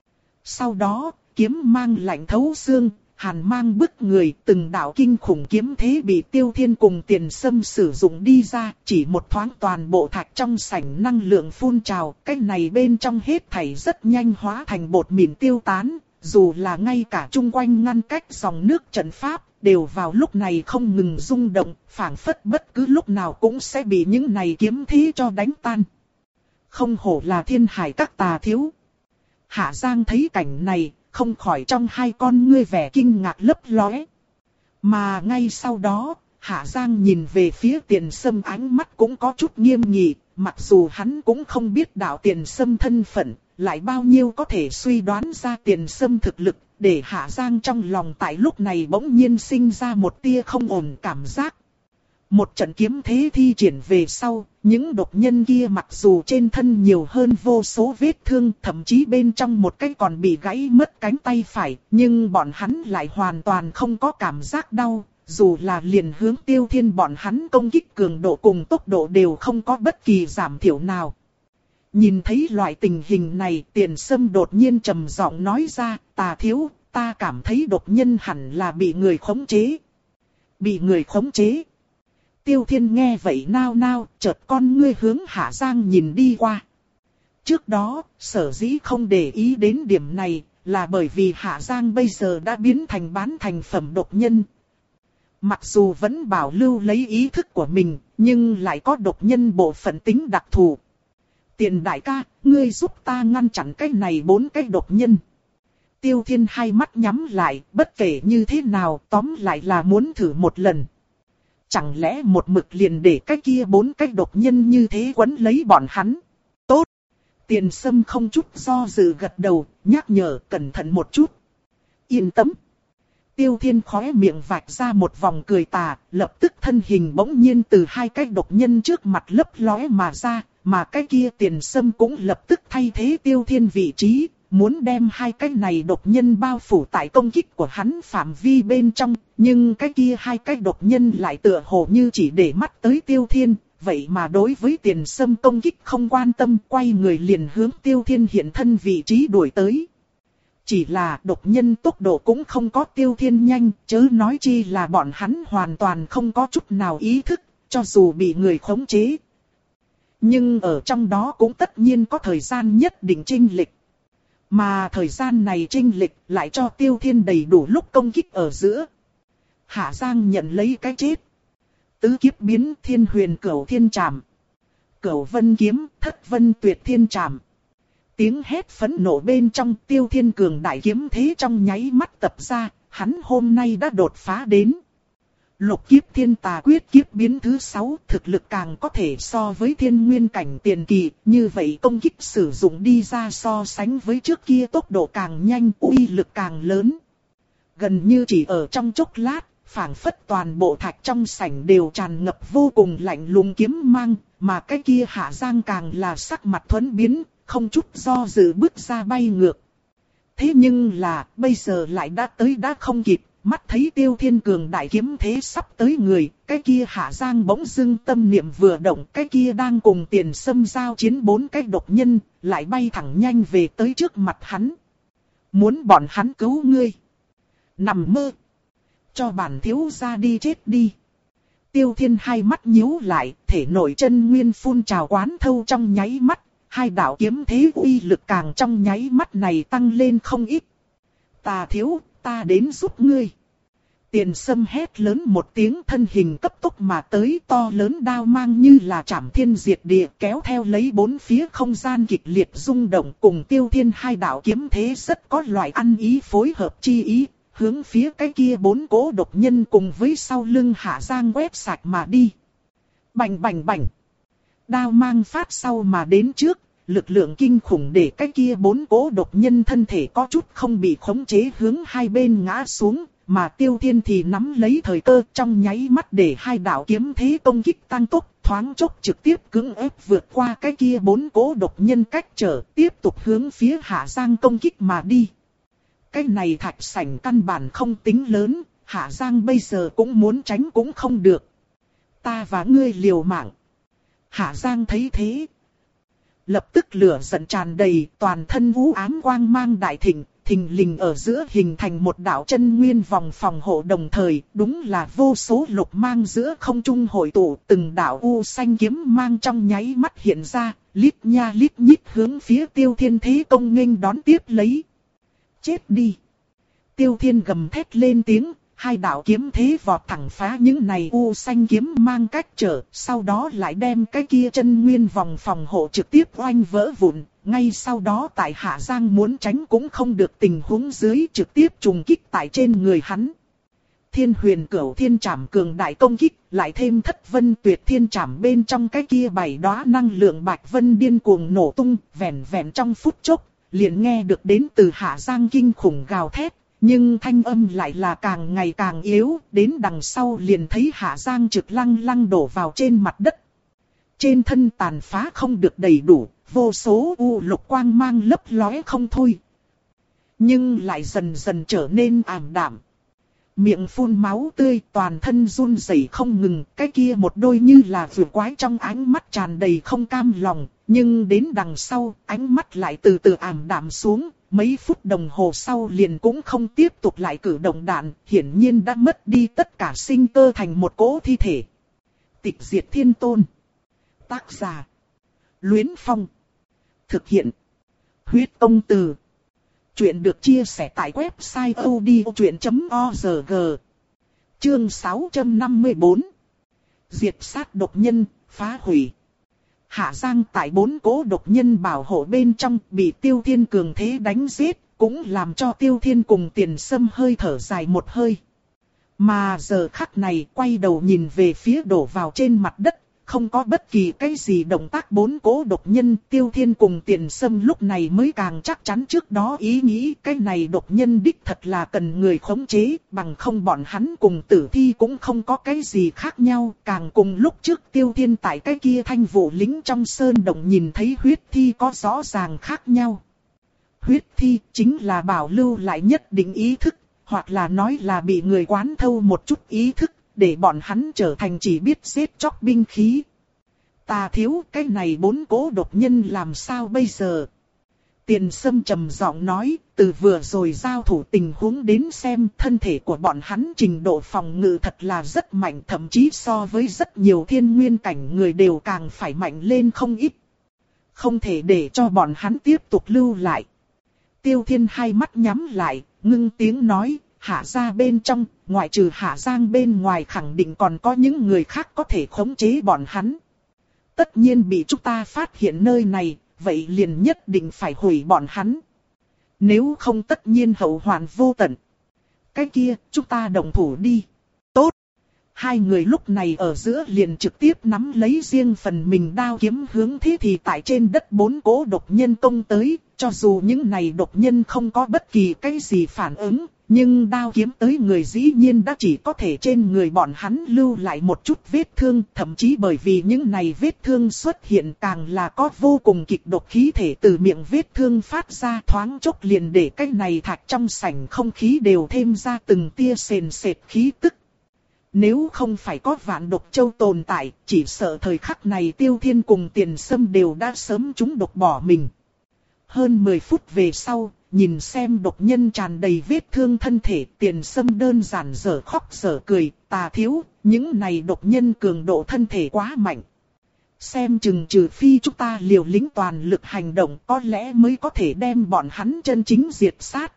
Sau đó, kiếm mang lạnh thấu xương, hàn mang bức người, từng đạo kinh khủng kiếm thế bị Tiêu Thiên cùng Tiền Sâm sử dụng đi ra, chỉ một thoáng toàn bộ thạch trong sảnh năng lượng phun trào, cái này bên trong hết thảy rất nhanh hóa thành bột mịn tiêu tán, dù là ngay cả chung quanh ngăn cách dòng nước trận pháp, đều vào lúc này không ngừng rung động, phảng phất bất cứ lúc nào cũng sẽ bị những này kiếm thế cho đánh tan. Không hổ là Thiên Hải các tà thiếu. Hạ Giang thấy cảnh này, không khỏi trong hai con ngươi vẻ kinh ngạc lấp lóe. Mà ngay sau đó, Hạ Giang nhìn về phía Tiền Sâm, ánh mắt cũng có chút nghiêm nghị, mặc dù hắn cũng không biết đạo Tiền Sâm thân phận, lại bao nhiêu có thể suy đoán ra Tiền Sâm thực lực, để Hạ Giang trong lòng tại lúc này bỗng nhiên sinh ra một tia không ổn cảm giác. Một trận kiếm thế thi triển về sau, những độc nhân kia mặc dù trên thân nhiều hơn vô số vết thương, thậm chí bên trong một cái còn bị gãy mất cánh tay phải, nhưng bọn hắn lại hoàn toàn không có cảm giác đau, dù là liền hướng Tiêu Thiên bọn hắn công kích cường độ cùng tốc độ đều không có bất kỳ giảm thiểu nào. Nhìn thấy loại tình hình này, Tiền Sâm đột nhiên trầm giọng nói ra, Tà thiếu, ta cảm thấy độc nhân hẳn là bị người khống chế. Bị người khống chế. Tiêu Thiên nghe vậy nao nao, chợt con ngươi hướng Hạ Giang nhìn đi qua. Trước đó, sở dĩ không để ý đến điểm này, là bởi vì Hạ Giang bây giờ đã biến thành bán thành phẩm độc nhân. Mặc dù vẫn bảo lưu lấy ý thức của mình, nhưng lại có độc nhân bộ phận tính đặc thù. Tiền đại ca, ngươi giúp ta ngăn chặn cái này bốn cái độc nhân. Tiêu Thiên hai mắt nhắm lại, bất kể như thế nào, tóm lại là muốn thử một lần. Chẳng lẽ một mực liền để cái kia bốn cái độc nhân như thế quấn lấy bọn hắn? Tốt! Tiền Sâm không chút do dự gật đầu, nhắc nhở cẩn thận một chút. Yên tâm! Tiêu Thiên khóe miệng vạch ra một vòng cười tà, lập tức thân hình bỗng nhiên từ hai cái độc nhân trước mặt lấp lóe mà ra, mà cái kia Tiền Sâm cũng lập tức thay thế Tiêu Thiên vị trí, muốn đem hai cái này độc nhân bao phủ tại công kích của hắn phạm vi bên trong, nhưng cái kia hai cái độc nhân lại tựa hồ như chỉ để mắt tới Tiêu Thiên, vậy mà đối với Tiền Sâm công kích không quan tâm, quay người liền hướng Tiêu Thiên hiện thân vị trí đuổi tới. Chỉ là độc nhân tốc độ cũng không có Tiêu Thiên nhanh, chớ nói chi là bọn hắn hoàn toàn không có chút nào ý thức, cho dù bị người khống chế. Nhưng ở trong đó cũng tất nhiên có thời gian nhất định chênh lệch. Mà thời gian này chênh lệch lại cho Tiêu Thiên đầy đủ lúc công kích ở giữa. Hạ Giang nhận lấy cái chết. Tứ kiếp biến Thiên Huyền Cửu Thiên Trảm. Cửu Vân Kiếm Thất Vân Tuyệt Thiên Trảm. Tiếng hét phẫn nộ bên trong, Tiêu Thiên cường đại kiếm thế trong nháy mắt tập ra, hắn hôm nay đã đột phá đến Lục Kiếp Thiên Tà Quyết kiếp biến thứ sáu, thực lực càng có thể so với thiên nguyên cảnh tiền kỳ, như vậy công kích sử dụng đi ra so sánh với trước kia tốc độ càng nhanh, uy lực càng lớn. Gần như chỉ ở trong chốc lát, phảng phất toàn bộ thạch trong sảnh đều tràn ngập vô cùng lạnh lùng kiếm mang, mà cái kia Hạ Giang càng là sắc mặt thuẫn biến, không chút do dự bước ra bay ngược. Thế nhưng là, bây giờ lại đã tới đã không kịp. Mắt thấy Tiêu Thiên cường đại kiếm thế sắp tới người, cái kia Hạ Giang bỗng dưng tâm niệm vừa động, cái kia đang cùng Tiền Sâm giao chiến bốn cái độc nhân, lại bay thẳng nhanh về tới trước mặt hắn. Muốn bọn hắn cứu ngươi. Nằm mơ. Cho bản thiếu gia đi chết đi. Tiêu Thiên hai mắt nhíu lại, thể nội chân nguyên phun trào quán thâu trong nháy mắt, hai đạo kiếm thế uy lực càng trong nháy mắt này tăng lên không ít. Tà thiếu, ta đến giúp ngươi. Tiền Sâm hét lớn một tiếng, thân hình cấp tốc mà tới, to lớn đao mang như là trảm thiên diệt địa, kéo theo lấy bốn phía không gian kịch liệt rung động, cùng Tiêu Thiên hai đạo kiếm thế rất có loại ăn ý phối hợp chi ý, hướng phía cái kia bốn cỗ độc nhân cùng với sau lưng Hạ Giang quét sạch mà đi. Bành bành bành. Đao mang phát sau mà đến trước. Lực lượng kinh khủng để cái kia bốn cỗ độc nhân thân thể có chút không bị khống chế hướng hai bên ngã xuống, mà Tiêu Thiên thì nắm lấy thời cơ trong nháy mắt để hai đạo kiếm thế công kích tăng tốc, thoáng chốc trực tiếp cưỡng ép vượt qua cái kia bốn cỗ độc nhân cách trở, tiếp tục hướng phía Hạ Giang công kích mà đi. Cái này thạch sảnh căn bản không tính lớn, Hạ Giang bây giờ cũng muốn tránh cũng không được. Ta và ngươi liều mạng. Hạ Giang thấy thế, lập tức lửa giận tràn đầy, toàn thân vũ ám quang mang đại thịnh, thình lình ở giữa hình thành một đạo chân nguyên vòng phòng hộ, đồng thời đúng là vô số lục mang giữa không trung hội tụ, từng đạo u xanh kiếm mang trong nháy mắt hiện ra, lít nha lít nhít hướng phía Tiêu Thiên thế công nghênh đón tiếp lấy. Chết đi! Tiêu Thiên gầm thét lên tiếng. Hai đạo kiếm thế vọt thẳng phá những này u xanh kiếm mang cách trở, sau đó lại đem cái kia chân nguyên vòng phòng hộ trực tiếp oanh vỡ vụn, ngay sau đó tại Hạ Giang muốn tránh cũng không được tình huống dưới trực tiếp trùng kích tại trên người hắn. Thiên Huyền Cửu Thiên Trảm cường đại công kích, lại thêm Thất Vân Tuyệt Thiên Trảm bên trong cái kia bảy đóa năng lượng bạch vân điên cuồng nổ tung, vẹn vẹn trong phút chốc, liền nghe được đến từ Hạ Giang kinh khủng gào thét, nhưng thanh âm lại là càng ngày càng yếu, đến đằng sau liền thấy Hạ Giang trực lăng lăng đổ vào trên mặt đất. Trên thân tàn phá không được đầy đủ, vô số u lục quang mang lấp lóe không thôi. Nhưng lại dần dần trở nên ảm đạm. Miệng phun máu tươi, toàn thân run rẩy không ngừng, cái kia một đôi như là vừa quái trong ánh mắt tràn đầy không cam lòng, nhưng đến đằng sau, ánh mắt lại từ từ ảm đạm xuống, mấy phút đồng hồ sau liền cũng không tiếp tục lại cử động đạn, hiển nhiên đã mất đi tất cả sinh cơ thành một cỗ thi thể. Tịch diệt thiên tôn. Tác giả: Luyến Phong. Thực hiện: Huyết Công Từ. Chuyện được chia sẻ tại website odchuyện chấm org. Chương sáu trăm năm mươi tư. Diệt sát độc nhân, phá hủy. Hạ Giang tại bốn cỗ độc nhân bảo hộ bên trong bị Tiêu Thiên cường thế đánh giết, cũng làm cho Tiêu Thiên cùng Tiền Sâm hơi thở dài một hơi. Mà giờ khắc này quay đầu nhìn về phía đổ vào trên mặt đất, không có bất kỳ cái gì động tác bốn cỗ độc nhân. Tiêu Thiên cùng Tiền Sâm lúc này mới càng chắc chắn trước đó ý nghĩ cái này độc nhân đích thật là cần người khống chế, bằng không bọn hắn cùng tử thi cũng không có cái gì khác nhau. Càng cùng lúc trước Tiêu Thiên tại cái kia thanh vụ lính trong sơn động nhìn thấy huyết thi có rõ ràng khác nhau. Huyết thi chính là bảo lưu lại nhất định ý thức, hoặc là nói là bị người quán thâu một chút ý thức, để bọn hắn trở thành chỉ biết giết chóc binh khí. Ta thiếu cái này bốn cố độc nhân làm sao bây giờ? Tiền Sâm trầm giọng nói, từ vừa rồi giao thủ tình huống đến xem thân thể của bọn hắn trình độ phòng ngự thật là rất mạnh, thậm chí so với rất nhiều thiên nguyên cảnh người đều càng phải mạnh lên không ít. Không thể để cho bọn hắn tiếp tục lưu lại. Tiêu Thiên hai mắt nhắm lại, ngưng tiếng nói, Hạ gia bên trong, ngoại trừ Hạ Giang bên ngoài khẳng định còn có những người khác có thể khống chế bọn hắn. Tất nhiên bị chúng ta phát hiện nơi này, vậy liền nhất định phải hủy bọn hắn. Nếu không tất nhiên hậu hoạn vô tận. Cái kia, chúng ta đồng thủ đi. Tốt. Hai người lúc này ở giữa liền trực tiếp nắm lấy riêng phần mình đao kiếm hướng thế thì tại trên đất bốn cỗ độc nhân công tới. Cho dù những này độc nhân không có bất kỳ cái gì phản ứng, nhưng đao kiếm tới người dĩ nhiên đã chỉ có thể trên người bọn hắn lưu lại một chút vết thương. Thậm chí bởi vì những này vết thương xuất hiện càng là có vô cùng kịch độc khí thể từ miệng vết thương phát ra, thoáng chốc liền để cái này thạch trong sảnh không khí đều thêm ra từng tia sền sệt khí tức. Nếu không phải có Vạn Độc Châu tồn tại, chỉ sợ thời khắc này Tiêu Thiên cùng Tiền Sâm đều đã sớm trúng độc bỏ mình. Hơn mười phút về sau, nhìn xem độc nhân tràn đầy vết thương thân thể, Tiền Sâm đơn giản dở khóc dở cười, ta thiếu, những này độc nhân cường độ thân thể quá mạnh. Xem chừng trừ phi chúng ta liều lĩnh toàn lực hành động có lẽ mới có thể đem bọn hắn chân chính diệt sát.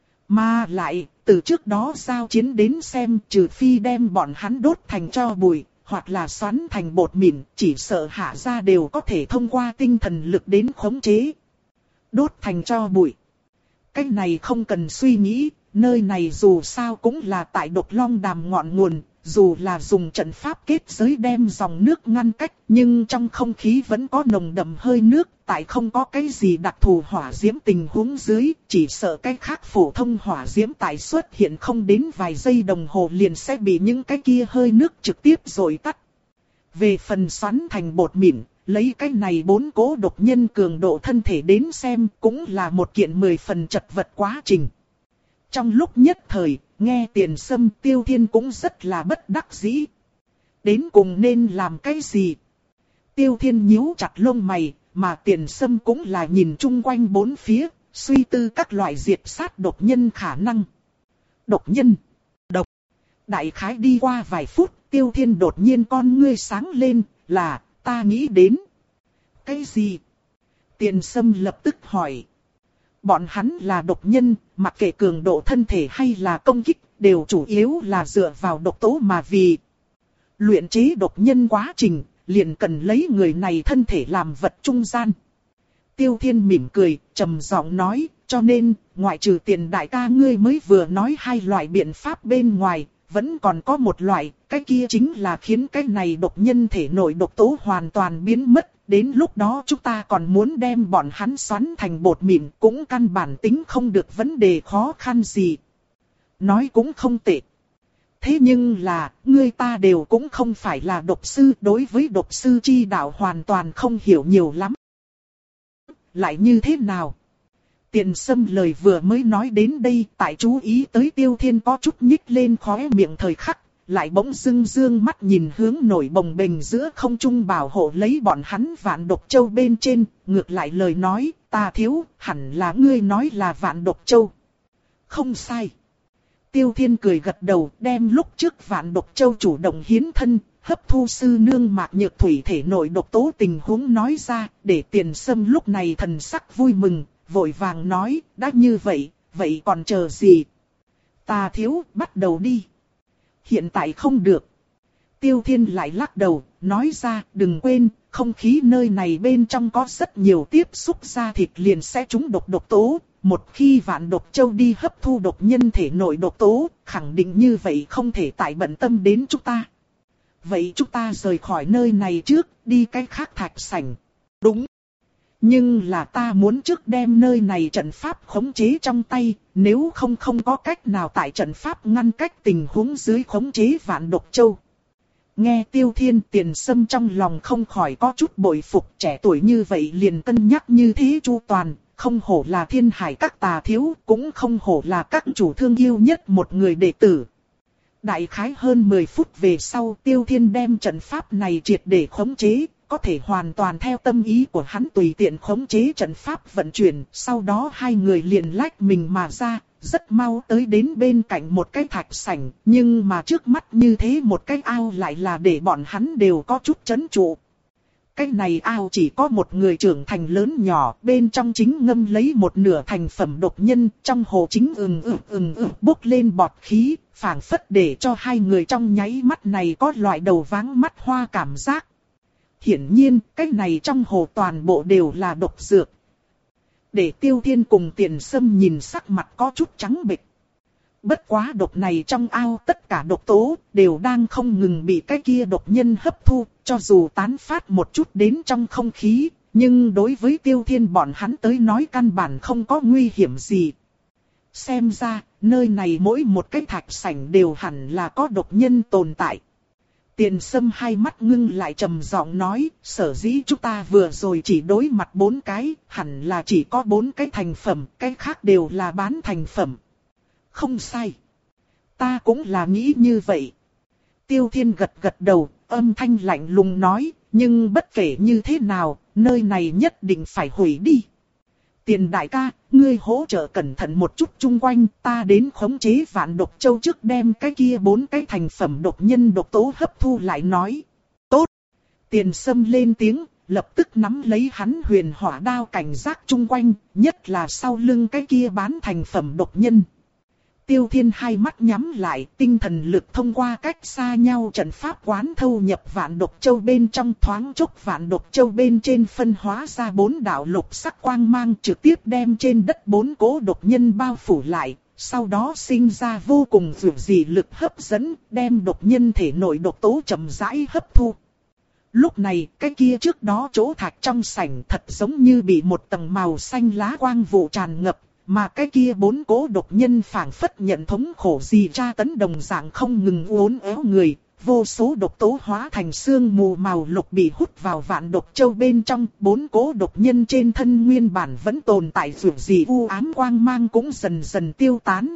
Mà lại, từ trước đó giao chiến đến xem trừ phi đem bọn hắn đốt thành tro bụi, hoặc là xoắn thành bột mịn, chỉ sợ Hạ gia đều có thể thông qua tinh thần lực đến khống chế. Đốt thành tro bụi. Cái này không cần suy nghĩ, nơi này dù sao cũng là tại Độc Long Đàm ngọn nguồn, dù là dùng trận pháp kết giới đem dòng nước ngăn cách, nhưng trong không khí vẫn có nồng đậm hơi nước, tại không có cái gì đặc thù hỏa diễm tình huống dưới, chỉ sợ cái khác phổ thông hỏa diễm tại xuất hiện không đến vài giây đồng hồ liền sẽ bị những cái kia hơi nước trực tiếp dội tắt. Về phần xoắn thành bột mịn, lấy cái này bốn cố độc nhân cường độ thân thể đến xem cũng là một kiện mười phần chật vật quá trình. Trong lúc nhất thời, nghe Tiền Sâm Tiêu Thiên cũng rất là bất đắc dĩ. Đến cùng nên làm cái gì? Tiêu Thiên nhíu chặt lông mày, mà Tiền Sâm cũng là nhìn chung quanh bốn phía, suy tư các loại diệt sát độc nhân khả năng. Độc nhân, độc. Đại khái đi qua vài phút, Tiêu Thiên đột nhiên con ngươi sáng lên, là, ta nghĩ đến. Cái gì? Tiền Sâm lập tức hỏi. Bọn hắn là độc nhân, mặc kệ cường độ thân thể hay là công kích, đều chủ yếu là dựa vào độc tố mà vì. Luyện chế độc nhân quá trình, liền cần lấy người này thân thể làm vật trung gian. Tiêu Thiên mỉm cười, trầm giọng nói, cho nên, ngoại trừ Tiền đại ca ngươi mới vừa nói hai loại biện pháp bên ngoài, vẫn còn có một loại, cái kia chính là khiến cái này độc nhân thể nội độc tố hoàn toàn biến mất. Đến lúc đó chúng ta còn muốn đem bọn hắn xoắn thành bột mịn, cũng căn bản tính không được vấn đề khó khăn gì. Nói cũng không tệ. Thế nhưng là, người ta đều cũng không phải là độc sư, đối với độc sư chi đạo hoàn toàn không hiểu nhiều lắm. Lại như thế nào? Tiền Sâm lời vừa mới nói đến đây, tại chú ý tới Tiêu Thiên có chút nhích lên khóe miệng thời khắc, lại bỗng dưng dương mắt nhìn hướng nổi bồng bềnh giữa không trung bảo hộ lấy bọn hắn Vạn Độc Châu bên trên, ngược lại lời nói, ta thiếu, hẳn là ngươi nói là Vạn Độc Châu. Không sai. Tiêu Thiên cười gật đầu, đem lúc trước Vạn Độc Châu chủ động hiến thân, hấp thu sư nương Mạc Nhược Thủy thể nội độc tố tình huống nói ra, để Tiền Sâm lúc này thần sắc vui mừng, vội vàng nói, đã như vậy, vậy còn chờ gì? Ta thiếu, bắt đầu đi. Hiện tại không được. Tiêu Thiên lại lắc đầu, nói ra, đừng quên, không khí nơi này bên trong có rất nhiều tiếp xúc da thịt liền sẽ trúng độc độc tố. Một khi Vạn Độc Châu đi hấp thu độc nhân thể nội độc tố, khẳng định như vậy không thể tại bận tâm đến chúng ta. Vậy chúng ta rời khỏi nơi này trước, đi cái khác thạch sảnh. Đúng. Nhưng là ta muốn trước đem nơi này trận pháp khống chế trong tay, nếu không không có cách nào tại trận pháp ngăn cách tình huống dưới khống chế Vạn Độc Châu. Nghe Tiêu Thiên, Tiền Sâm trong lòng không khỏi có chút bội phục, trẻ tuổi như vậy liền cân nhắc như thế chu toàn, không hổ là thiên hải các tà thiếu, cũng không hổ là các chủ thương yêu nhất một người đệ tử. Đại khái hơn mười phút về sau, Tiêu Thiên đem trận pháp này triệt để khống chế, có thể hoàn toàn theo tâm ý của hắn tùy tiện khống chế trận pháp vận chuyển, sau đó hai người liền lách mình mà ra, rất mau tới đến bên cạnh một cái thạch sảnh, nhưng mà trước mắt như thế một cái ao lại là để bọn hắn đều có chút chấn trụ. Cái này ao chỉ có một người trưởng thành lớn nhỏ, bên trong chính ngâm lấy một nửa thành phẩm độc nhân, trong hồ chính ừng ực ừng ực bốc lên bọt khí, phảng phất để cho hai người trong nháy mắt này có loại đầu váng mắt hoa cảm giác. Hiển nhiên, cái này trong hồ toàn bộ đều là độc dược. Để Tiêu Thiên cùng Tiền Sâm nhìn sắc mặt có chút trắng bệch. Bất quá độc này trong ao tất cả độc tố đều đang không ngừng bị cái kia độc nhân hấp thu, cho dù tán phát một chút đến trong không khí, nhưng đối với Tiêu Thiên bọn hắn tới nói căn bản không có nguy hiểm gì. Xem ra, nơi này mỗi một cái thạch sảnh đều hẳn là có độc nhân tồn tại. Tiền Sâm hai mắt ngưng lại trầm giọng nói, sở dĩ chúng ta vừa rồi chỉ đối mặt bốn cái, hẳn là chỉ có bốn cái thành phẩm, cái khác đều là bán thành phẩm. Không sai. Ta cũng là nghĩ như vậy. Tiêu Thiên gật gật đầu, âm thanh lạnh lùng nói, nhưng bất kể như thế nào, nơi này nhất định phải hủy đi. Tiền đại ca, ngươi hỗ trợ cẩn thận một chút chung quanh, ta đến khống chế Vạn Độc Châu trước đem cái kia bốn cái thành phẩm độc nhân độc tố hấp thu lại nói. Tốt. Tiền Sâm lên tiếng, lập tức nắm lấy hắn huyền hỏa đao cảnh giác chung quanh, nhất là sau lưng cái kia bán thành phẩm độc nhân. Tiêu Thiên hai mắt nhắm lại, tinh thần lực thông qua cách xa nhau trận pháp quán thâu nhập Vạn Độc Châu bên trong, thoáng chốc Vạn Độc Châu bên trên phân hóa ra bốn đạo lục sắc quang mang, trực tiếp đem trên đất bốn cỗ độc nhân bao phủ lại, sau đó sinh ra vô cùng dữ dị lực hấp dẫn, đem độc nhân thể nội độc tố chậm rãi hấp thu. Lúc này, cái kia trước đó chỗ thạch trong sảnh thật giống như bị một tầng màu xanh lá quang vụ tràn ngập. Mà cái kia bốn cố độc nhân phảng phất nhận thống khổ gì tra tấn đồng dạng không ngừng uốn éo người, vô số độc tố hóa thành sương mù màu lục bị hút vào Vạn Độc Châu bên trong, bốn cố độc nhân trên thân nguyên bản vẫn tồn tại dù gì u ám quang mang cũng dần dần tiêu tán.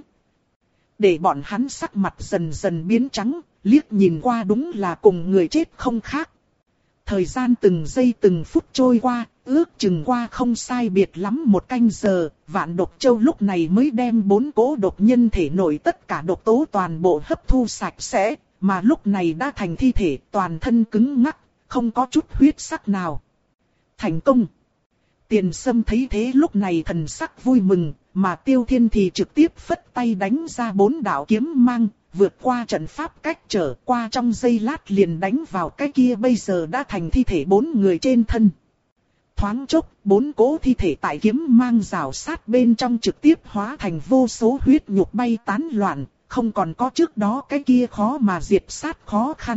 Để bọn hắn sắc mặt dần dần biến trắng, liếc nhìn qua đúng là cùng người chết không khác. Thời gian từng giây từng phút trôi qua, ước chừng qua không sai biệt lắm một canh giờ, Vạn Độc Châu lúc này mới đem bốn cỗ độc nhân thể nội tất cả độc tố toàn bộ hấp thu sạch sẽ, mà lúc này đã thành thi thể toàn thân cứng ngắc, không có chút huyết sắc nào. Thành công! Tiền Sâm thấy thế lúc này thần sắc vui mừng, mà Tiêu Thiên thì trực tiếp phất tay đánh ra bốn đạo kiếm mang, vượt qua trận pháp cách trở qua trong giây lát liền đánh vào cái kia bây giờ đã thành thi thể bốn người trên thân. Thoáng chốc, bốn cỗ thi thể tại kiếm mang rào sát bên trong trực tiếp hóa thành vô số huyết nhục bay tán loạn, không còn có trước đó cái kia khó mà diệt sát khó khăn.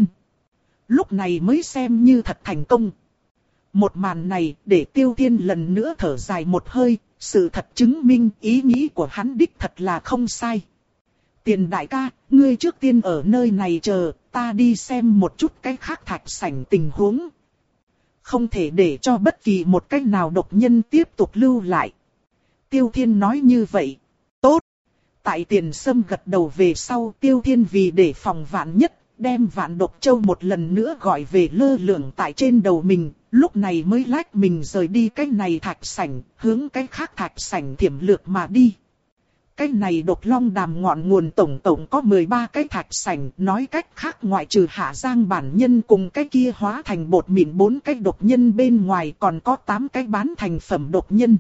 Lúc này mới xem như thật thành công. Một màn này để Tiêu Thiên lần nữa thở dài một hơi, sự thật chứng minh ý nghĩ của hắn đích thật là không sai. Tiền đại ca, ngươi trước tiên ở nơi này chờ, ta đi xem một chút cái khác thạch sảnh tình huống. Không thể để cho bất kỳ một cách nào độc nhân tiếp tục lưu lại. Tiêu Thiên nói như vậy. Tốt. Tại Tiền Sâm gật đầu về sau, Tiêu Thiên vì để phòng vạn nhất, đem Vạn Độc Châu một lần nữa gọi về lơ lửng tại trên đầu mình, lúc này mới lách mình rời đi cái này thạch sảnh, hướng cái khác thạch sảnh thiểm lược mà đi. Cái này Độc Long Đàm ngọn nguồn tổng tổng có mười ba cái thạch sảnh, nói cách khác ngoại trừ Hạ Giang bản nhân cùng cái kia hóa thành bột mịn bốn cái độc nhân bên ngoài còn có tám cái bán thành phẩm độc nhân.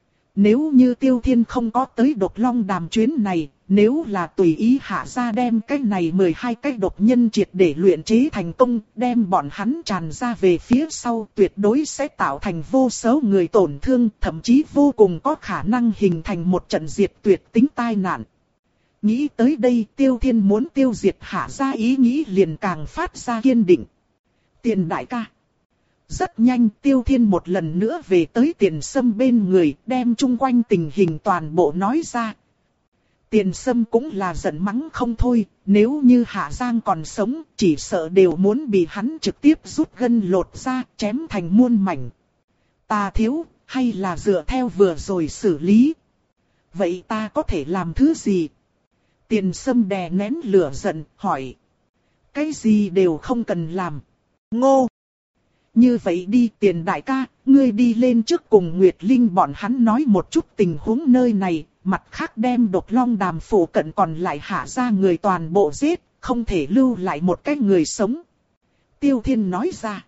Nếu như Tiêu Thiên không có tới Độc Long Đàm chuyến này, nếu là tùy ý hạ ra đem cái này mười hai cái độc nhân triệt để luyện chế thành công, đem bọn hắn tràn ra về phía sau tuyệt đối sẽ tạo thành vô số người tổn thương, thậm chí vô cùng có khả năng hình thành một trận diệt tuyệt tính tai nạn. Nghĩ tới đây Tiêu Thiên muốn tiêu diệt hạ ra ý nghĩ liền càng phát ra kiên định. Tiền đại ca. Rất nhanh Tiêu Thiên một lần nữa về tới Tiền Sâm bên người, đem chung quanh tình hình toàn bộ nói ra. Tiền Sâm cũng là giận mắng không thôi, nếu như Hạ Giang còn sống, chỉ sợ đều muốn bị hắn trực tiếp rút gân lột ra, chém thành muôn mảnh. Ta thiếu, hay là dựa theo vừa rồi xử lý? Vậy ta có thể làm thứ gì? Tiền Sâm đè nén lửa giận, hỏi. Cái gì đều không cần làm. Ngô! Như vậy đi Tiền đại ca, ngươi đi lên trước cùng Nguyệt Linh bọn hắn nói một chút tình huống nơi này, mặt khác đem Độc Long Đàm phủ cận còn lại hạ ra người toàn bộ giết, không thể lưu lại một cái người sống. Tiêu Thiên nói ra.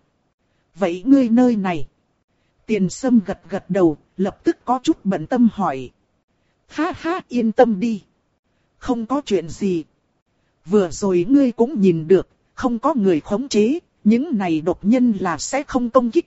Vậy ngươi nơi này? Tiền Sâm gật gật đầu, lập tức có chút bận tâm hỏi. Ha ha, yên tâm đi. Không có chuyện gì. Vừa rồi ngươi cũng nhìn được, không có người khống chế. Những này độc nhân là sẽ không công kích.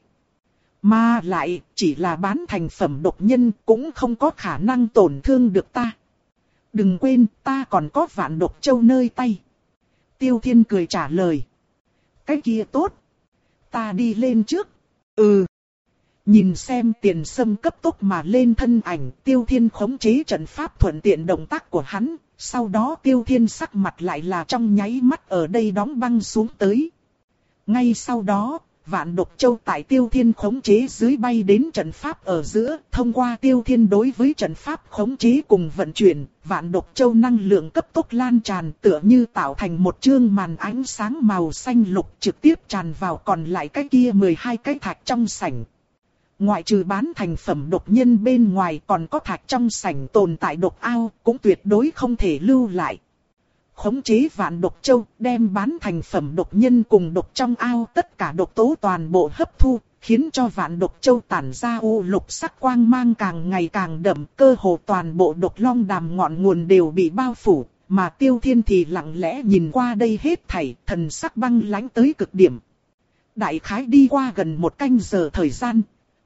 Mà lại, chỉ là bán thành phẩm độc nhân cũng không có khả năng tổn thương được ta. Đừng quên, ta còn có Vạn Độc Châu nơi tay. Tiêu Thiên cười trả lời. Cái kia tốt. Ta đi lên trước. Ừ. Nhìn xem Tiền Sâm cấp tốc mà lên thân ảnh, Tiêu Thiên khống chế trận pháp thuận tiện động tác của hắn. Sau đó Tiêu Thiên sắc mặt lại là trong nháy mắt ở đây đóng băng xuống tới. Ngay sau đó, Vạn Độc Châu tại Tiêu Thiên khống chế dưới bay đến trận pháp ở giữa, thông qua Tiêu Thiên đối với trận pháp khống chế cùng vận chuyển, Vạn Độc Châu năng lượng cấp tốc lan tràn tựa như tạo thành một chương màn ánh sáng màu xanh lục trực tiếp tràn vào còn lại cái kia mười hai cái thạch trong sảnh. Ngoại trừ bán thành phẩm độc nhân bên ngoài còn có thạch trong sảnh tồn tại độc ao, cũng tuyệt đối không thể lưu lại. Khống chế Vạn Độc Châu, đem bán thành phẩm độc nhân cùng độc trong ao tất cả độc tố toàn bộ hấp thu, khiến cho Vạn Độc Châu tản ra u lục sắc quang mang càng ngày càng đậm, cơ hồ toàn bộ Độc Long Đàm ngọn nguồn đều bị bao phủ, mà Tiêu Thiên thì lặng lẽ nhìn qua đây hết thảy, thần sắc băng lãnh tới cực điểm. Đại khái đi qua gần một canh giờ thời gian.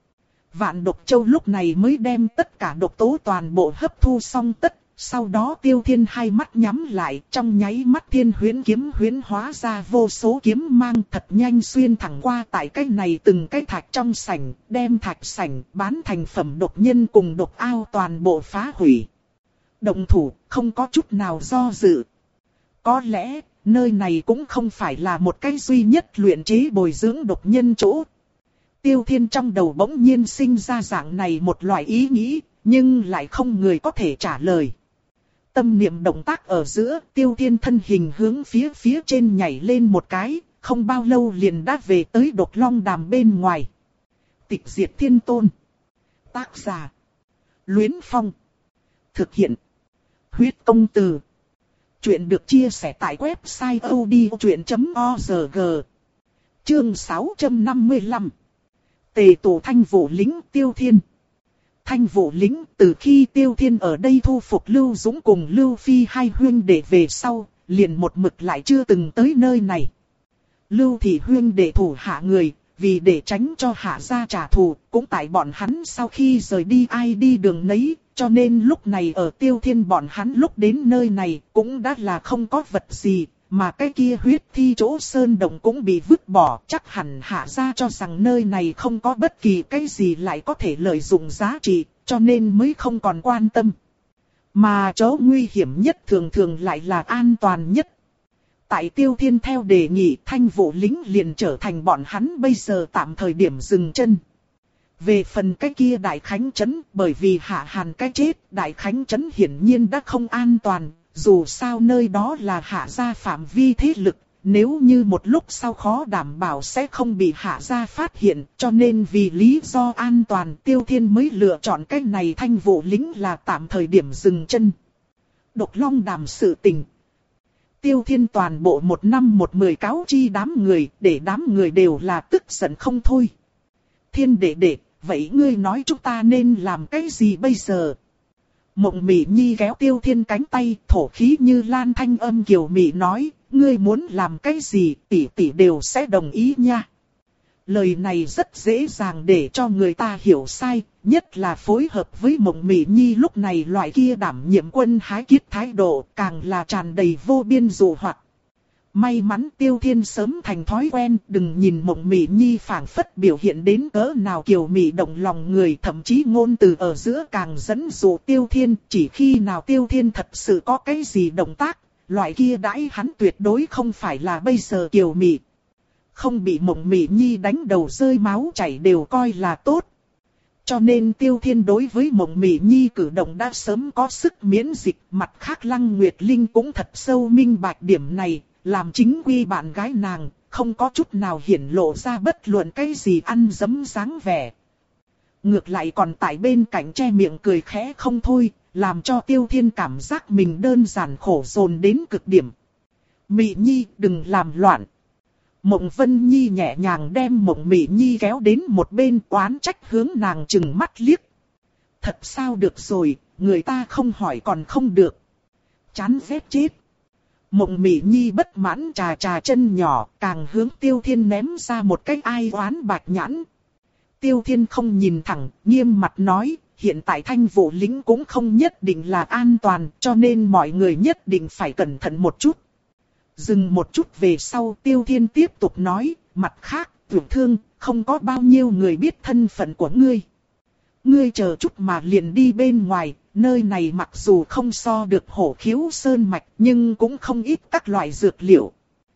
Vạn Độc Châu lúc này mới đem tất cả độc tố toàn bộ hấp thu xong tất. Sau đó Tiêu Thiên hai mắt nhắm lại, trong nháy mắt thiên huyễn kiếm huyễn hóa ra vô số kiếm mang thật nhanh xuyên thẳng qua tại cái này từng cái thạch trong sảnh, đem thạch sảnh bán thành phẩm độc nhân cùng độc ao toàn bộ phá hủy. Động thủ, không có chút nào do dự. Có lẽ, nơi này cũng không phải là một cái duy nhất luyện chế bồi dưỡng độc nhân chỗ. Tiêu Thiên trong đầu bỗng nhiên sinh ra dạng này một loại ý nghĩ, nhưng lại không người có thể trả lời. Tâm niệm động tác ở giữa, Tiêu Thiên thân hình hướng phía phía trên nhảy lên một cái, không bao lâu liền đã về tới Độc Long Đàm bên ngoài. Tịch diệt thiên tôn. Tác giả. Luyến Phong. Thực hiện. Huyết công từ. Chuyện được chia sẻ tại website odchuyện chấm org. Chương sáu trăm năm mươi lăm. Tề tổ thanh vũ lính Tiêu Thiên. Thanh vũ lính, từ khi Tiêu Thiên ở đây thu phục Lưu Dũng cùng Lưu Phi hai huynh đệ về sau, liền một mực lại chưa từng tới nơi này. Lưu thị huynh đệ thủ hạ người, vì để tránh cho hạ gia trả thù, cũng tại bọn hắn sau khi rời đi ai đi đường nấy, cho nên lúc này ở Tiêu Thiên bọn hắn lúc đến nơi này cũng đã là không có vật gì, mà cái kia huyết thi chỗ sơn động cũng bị vứt bỏ, chắc hẳn Hạ gia cho rằng nơi này không có bất kỳ cái gì lại có thể lợi dụng giá trị, cho nên mới không còn quan tâm. Mà chỗ nguy hiểm nhất thường thường lại là an toàn nhất. Tại Tiêu Thiên theo đề nghị, Thanh Vũ Lĩnh liền trở thành bọn hắn bây giờ tạm thời điểm dừng chân. Về phần cái kia Đại Khánh Trấn, bởi vì Hạ Hàn cái chết, Đại Khánh Trấn hiển nhiên đã không an toàn, dù sao nơi đó là Hạ gia phạm vi thế lực, nếu như một lúc sau khó đảm bảo sẽ không bị Hạ gia phát hiện, cho nên vì lý do an toàn Tiêu Thiên mới lựa chọn cái này Thanh Vũ Lĩnh là tạm thời điểm dừng chân. Độc Long Đàm sự tình. Tiêu Thiên toàn bộ một năm một mười cáo chi đám người, để đám người đều là tức giận không thôi. Thiên đệ đệ, vậy ngươi nói chúng ta nên làm cái gì bây giờ? Mộng Mị Nhi kéo Tiêu Thiên cánh tay, thổ khí như lan thanh âm kiều mị nói, ngươi muốn làm cái gì, tỷ tỷ đều sẽ đồng ý nha. Lời này rất dễ dàng để cho người ta hiểu sai, nhất là phối hợp với Mộng Mị Nhi lúc này loại kia đảm nhiệm quân hái kiết thái độ, càng là tràn đầy vô biên dụ hoặc. May mắn Tiêu Thiên sớm thành thói quen, đừng nhìn Mộng Mị Nhi phảng phất biểu hiện đến cỡ nào kiều mị động lòng người, thậm chí ngôn từ ở giữa càng dẫn dụ Tiêu Thiên, chỉ khi nào Tiêu Thiên thật sự có cái gì động tác, loại kia đãi hắn tuyệt đối không phải là bây giờ kiều mị. Không bị Mộng Mị Nhi đánh đầu rơi máu chảy đều coi là tốt. Cho nên Tiêu Thiên đối với Mộng Mị Nhi cử động đã sớm có sức miễn dịch, mặt khác Lăng Nguyệt Linh cũng thật sâu minh bạch điểm này. Làm chính quy bạn gái nàng, không có chút nào hiển lộ ra bất luận cái gì ăn dấm dáng vẻ. Ngược lại còn tại bên cạnh che miệng cười khẽ không thôi, làm cho Tiêu Thiên cảm giác mình đơn giản khổ dồn đến cực điểm. Mị Nhi đừng làm loạn. Mộng Vân Nhi nhẹ nhàng đem Mộng Mị Nhi kéo đến một bên oán trách hướng nàng chừng mắt liếc. Thật sao được rồi, người ta không hỏi còn không được. Chán ghét chết. Mộng Mị Nhi bất mãn trà trà chân nhỏ, càng hướng Tiêu Thiên ném ra một cái ai oán bạch nhãn. Tiêu Thiên không nhìn thẳng, nghiêm mặt nói, hiện tại Thanh Vũ Lĩnh cũng không nhất định là an toàn, cho nên mọi người nhất định phải cẩn thận một chút. Dừng một chút về sau, Tiêu Thiên tiếp tục nói, mặt khác, Tiểu Thương, không có bao nhiêu người biết thân phận của ngươi. Ngươi chờ chút mà liền đi bên ngoài. Nơi này mặc dù không so được Hổ Khiếu Sơn Mạch nhưng cũng không ít các loại dược liệu.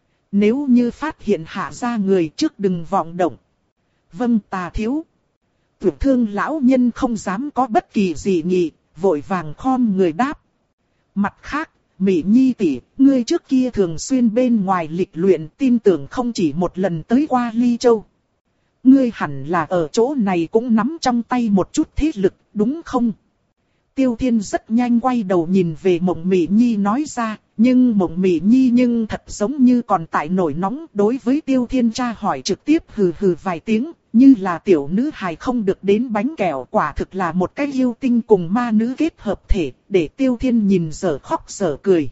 Nếu như phát hiện Hạ gia người trước đừng vọng động. Vâng tà thiếu. Tiểu Thương lão nhân không dám có bất kỳ gì nghị, vội vàng khom người đáp. Mặt khác, Mị Nhi tỷ, ngươi trước kia thường xuyên bên ngoài lịch luyện, tin tưởng không chỉ một lần tới qua Ly Châu. Ngươi hẳn là ở chỗ này cũng nắm trong tay một chút thế lực, đúng không? Tiêu Thiên rất nhanh quay đầu nhìn về Mộng Mị Nhi nói ra, nhưng Mộng Mị Nhi nhưng thật giống như còn tại nổi nóng, đối với Tiêu Thiên tra hỏi trực tiếp hừ hừ vài tiếng, như là tiểu nữ hài không được đến bánh kẹo, quả thực là một cái yêu tinh cùng ma nữ kết hợp thể, để Tiêu Thiên nhìn dở khóc dở cười.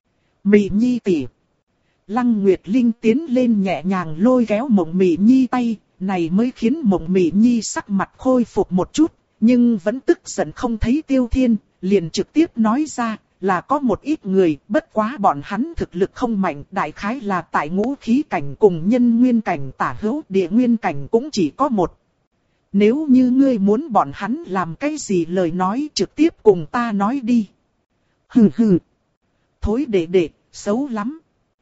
Mị Nhi tỷ. Lăng Nguyệt Linh tiến lên nhẹ nhàng lôi kéo Mộng Mị Nhi tay, này mới khiến Mộng Mị Nhi sắc mặt khôi phục một chút. Nhưng vẫn tức giận không thấy Tiêu Thiên, liền trực tiếp nói ra, là có một ít người, bất quá bọn hắn thực lực không mạnh, đại khái là tại ngũ khí cảnh cùng nhân nguyên cảnh tả hữu, địa nguyên cảnh cũng chỉ có một. Nếu như ngươi muốn bọn hắn làm cái gì lời nói trực tiếp cùng ta nói đi. Hừ hừ. Thối đệ đệ, xấu lắm.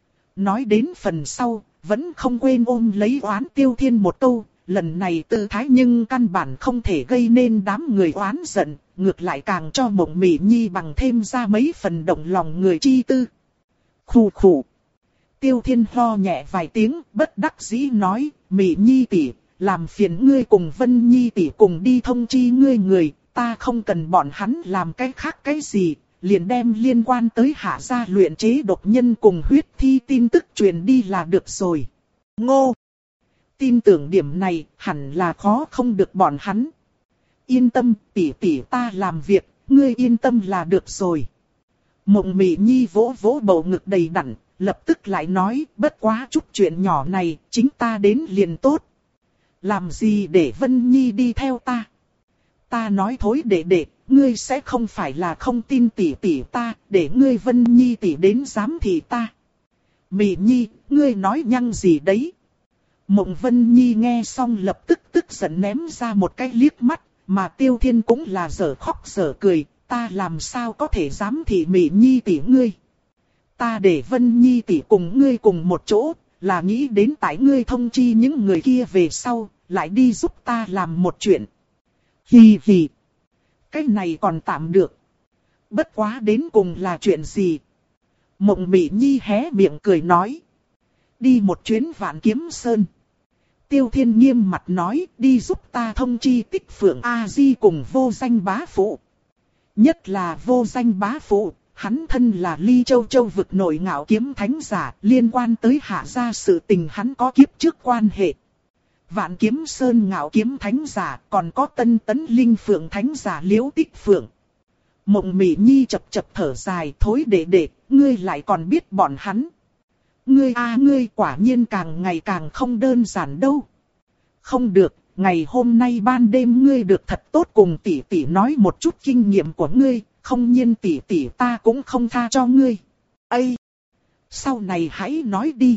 Nói đến phần sau, vẫn không quên ôm lấy oán Tiêu Thiên một câu. Lần này tư thái nhưng căn bản không thể gây nên đám người oán giận, ngược lại càng cho Mộng Mị Nhi bằng thêm ra mấy phần động lòng người chi tư. Khù khù. Tiêu Thiên ho nhẹ vài tiếng, bất đắc dĩ nói, Mị Nhi tỷ, làm phiền ngươi cùng Vân Nhi tỷ cùng đi thông chi ngươi người, ta không cần bọn hắn làm cái khác cái gì, liền đem liên quan tới Hạ gia luyện chế độc nhân cùng huyết thi tin tức truyền đi là được rồi. Ngô! Tin tưởng điểm này hẳn là khó không được bọn hắn. Yên tâm, tỷ tỷ ta làm việc, ngươi yên tâm là được rồi. Mộng Mị Nhi vỗ vỗ bầu ngực đầy đặn, lập tức lại nói, bất quá chút chuyện nhỏ này, chính ta đến liền tốt. Làm gì để Vân Nhi đi theo ta? Ta nói thối đệ đệ, ngươi sẽ không phải là không tin tỷ tỷ ta, để ngươi Vân Nhi tỷ đến giám thị ta. Mị Nhi, ngươi nói nhăng gì đấy? Mộng Vân Nhi nghe xong lập tức tức giận ném ra một cái liếc mắt, mà Tiêu Thiên cũng là dở khóc dở cười, ta làm sao có thể giám thị Mị Nhi tỷ ngươi? Ta để Vân Nhi tỷ cùng ngươi cùng một chỗ, là nghĩ đến tại ngươi thông chi những người kia về sau, lại đi giúp ta làm một chuyện. Hì hì. Cái này còn tạm được. Bất quá đến cùng là chuyện gì? Mộng Mị Nhi hé miệng cười nói. Đi một chuyến Vạn Kiếm Sơn. Tiêu Thiên nghiêm mặt nói, đi giúp ta thông chi Tích Phượng A-di cùng Vô Danh bá phụ. Nhất là Vô Danh bá phụ, hắn thân là Ly Châu Châu vực nội ngạo kiếm thánh giả, liên quan tới Hạ gia sự tình hắn có kiếp trước quan hệ. Vạn Kiếm Sơn ngạo kiếm thánh giả, còn có Tân Tấn Linh Phượng thánh giả Liễu Tích Phượng. Mộng Mị Nhi chập chập thở dài, thối đệ đệ, ngươi lại còn biết bọn hắn. Ngươi a ngươi quả nhiên càng ngày càng không đơn giản đâu. Không được, ngày hôm nay ban đêm ngươi được thật tốt cùng tỷ tỷ nói một chút kinh nghiệm của ngươi, không nhiên tỷ tỷ ta cũng không tha cho ngươi. Ây! Sau này hãy nói đi.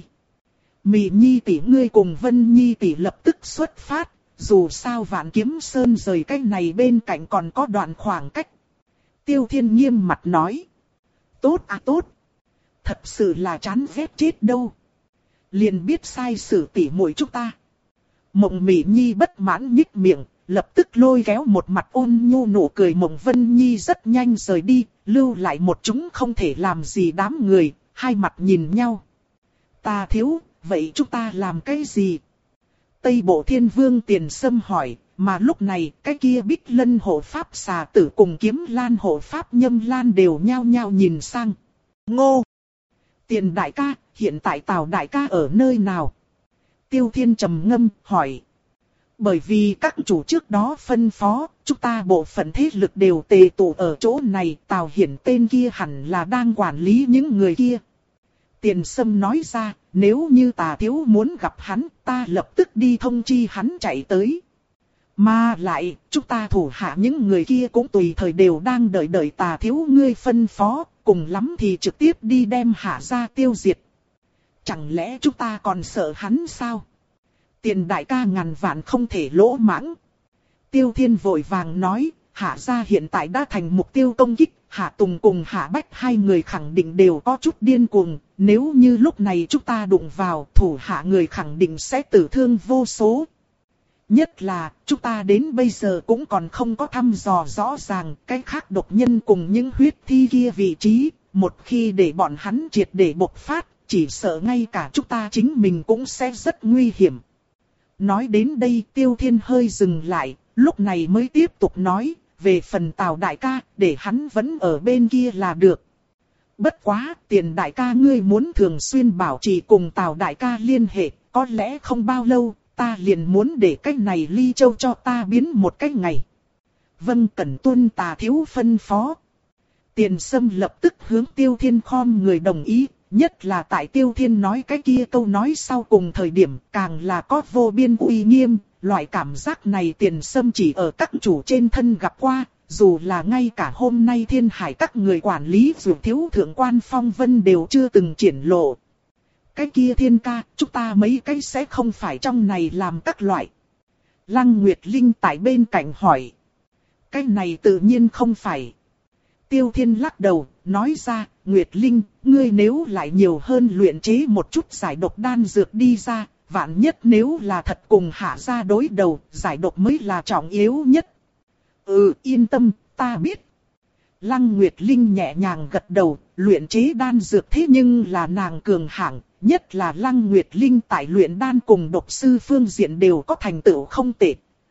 Mị Nhi tỷ ngươi cùng Vân Nhi tỷ lập tức xuất phát, dù sao Vạn Kiếm Sơn rời cách này bên cạnh còn có đoạn khoảng cách. Tiêu Thiên nghiêm mặt nói. Tốt à tốt. Thật sự là chán ghét chết đâu. Liền biết sai xử tỉ muội chúng ta. Mộng Mị Nhi bất mãn nhích miệng, lập tức lôi kéo một mặt ôn nhu nụ cười. Mộng Vân Nhi rất nhanh rời đi, lưu lại một chúng không thể làm gì đám người, hai mặt nhìn nhau. Ta thiếu, vậy chúng ta làm cái gì? Tây Bộ Thiên Vương Tiền Sâm hỏi, mà lúc này cái kia Bích Lân hộ pháp xà tử cùng Kiếm Lan hộ pháp Nhâm Lan đều nhao nhao nhìn sang. Ngô! Tiền đại ca, hiện tại Tào đại ca ở nơi nào? Tiêu Thiên trầm ngâm, hỏi. Bởi vì các chủ trước đó phân phó, chúng ta bộ phận thế lực đều tề tụ ở chỗ này, Tào Hiển tên kia hẳn là đang quản lý những người kia. Tiền Sâm nói ra, nếu như Tà thiếu muốn gặp hắn, ta lập tức đi thông chi hắn chạy tới. Mà lại, chúng ta thủ hạ những người kia cũng tùy thời đều đang đợi đợi Tà thiếu ngươi phân phó, cùng lắm thì trực tiếp đi đem Hạ gia tiêu diệt. Chẳng lẽ chúng ta còn sợ hắn sao? Tiền đại ca ngàn vạn không thể lỗ mãng. Tiêu Thiên vội vàng nói, Hạ gia hiện tại đã thành mục tiêu công kích, Hạ Tùng cùng Hạ Bách hai người khẳng định đều có chút điên cuồng, nếu như lúc này chúng ta đụng vào, thủ hạ người khẳng định sẽ tử thương vô số. Nhất là, chúng ta đến bây giờ cũng còn không có thăm dò rõ ràng cái khác độc nhân cùng những huyết thi kia vị trí, một khi để bọn hắn triệt để bộc phát, chỉ sợ ngay cả chúng ta chính mình cũng sẽ rất nguy hiểm. Nói đến đây Tiêu Thiên hơi dừng lại, lúc này mới tiếp tục nói, về phần Tào đại ca, để hắn vẫn ở bên kia là được. Bất quá, Tiền đại ca ngươi muốn thường xuyên bảo trì cùng Tào đại ca liên hệ, có lẽ không bao lâu, ta liền muốn để cái này Ly Châu cho ta biến một cái ngày. Vâng, cẩn tuân Tà thiếu phân phó. Tiền Sâm lập tức hướng Tiêu Thiên khom người đồng ý, nhất là tại Tiêu Thiên nói cái kia câu nói sau cùng thời điểm càng là có vô biên uy nghiêm, loại cảm giác này Tiền Sâm chỉ ở các chủ trên thân gặp qua, dù là ngay cả hôm nay Thiên Hải các người quản lý dù thiếu thượng quan Phong Vân đều chưa từng triển lộ. Cái kia Thiên ca, chúng ta mấy cái sẽ không phải trong này làm các loại. Lăng Nguyệt Linh tại bên cạnh hỏi. Cái này tự nhiên không phải. Tiêu Thiên lắc đầu, nói ra, Nguyệt Linh, ngươi nếu lại nhiều hơn luyện chế một chút giải độc đan dược đi ra, vạn nhất nếu là thật cùng Hạ gia đối đầu, giải độc mới là trọng yếu nhất. Ừ, yên tâm, ta biết. Lăng Nguyệt Linh nhẹ nhàng gật đầu, luyện chế đan dược thế nhưng là nàng cường hạng, nhất là Lăng Nguyệt Linh tại luyện đan cùng độc sư phương diện đều có thành tựu không tệ.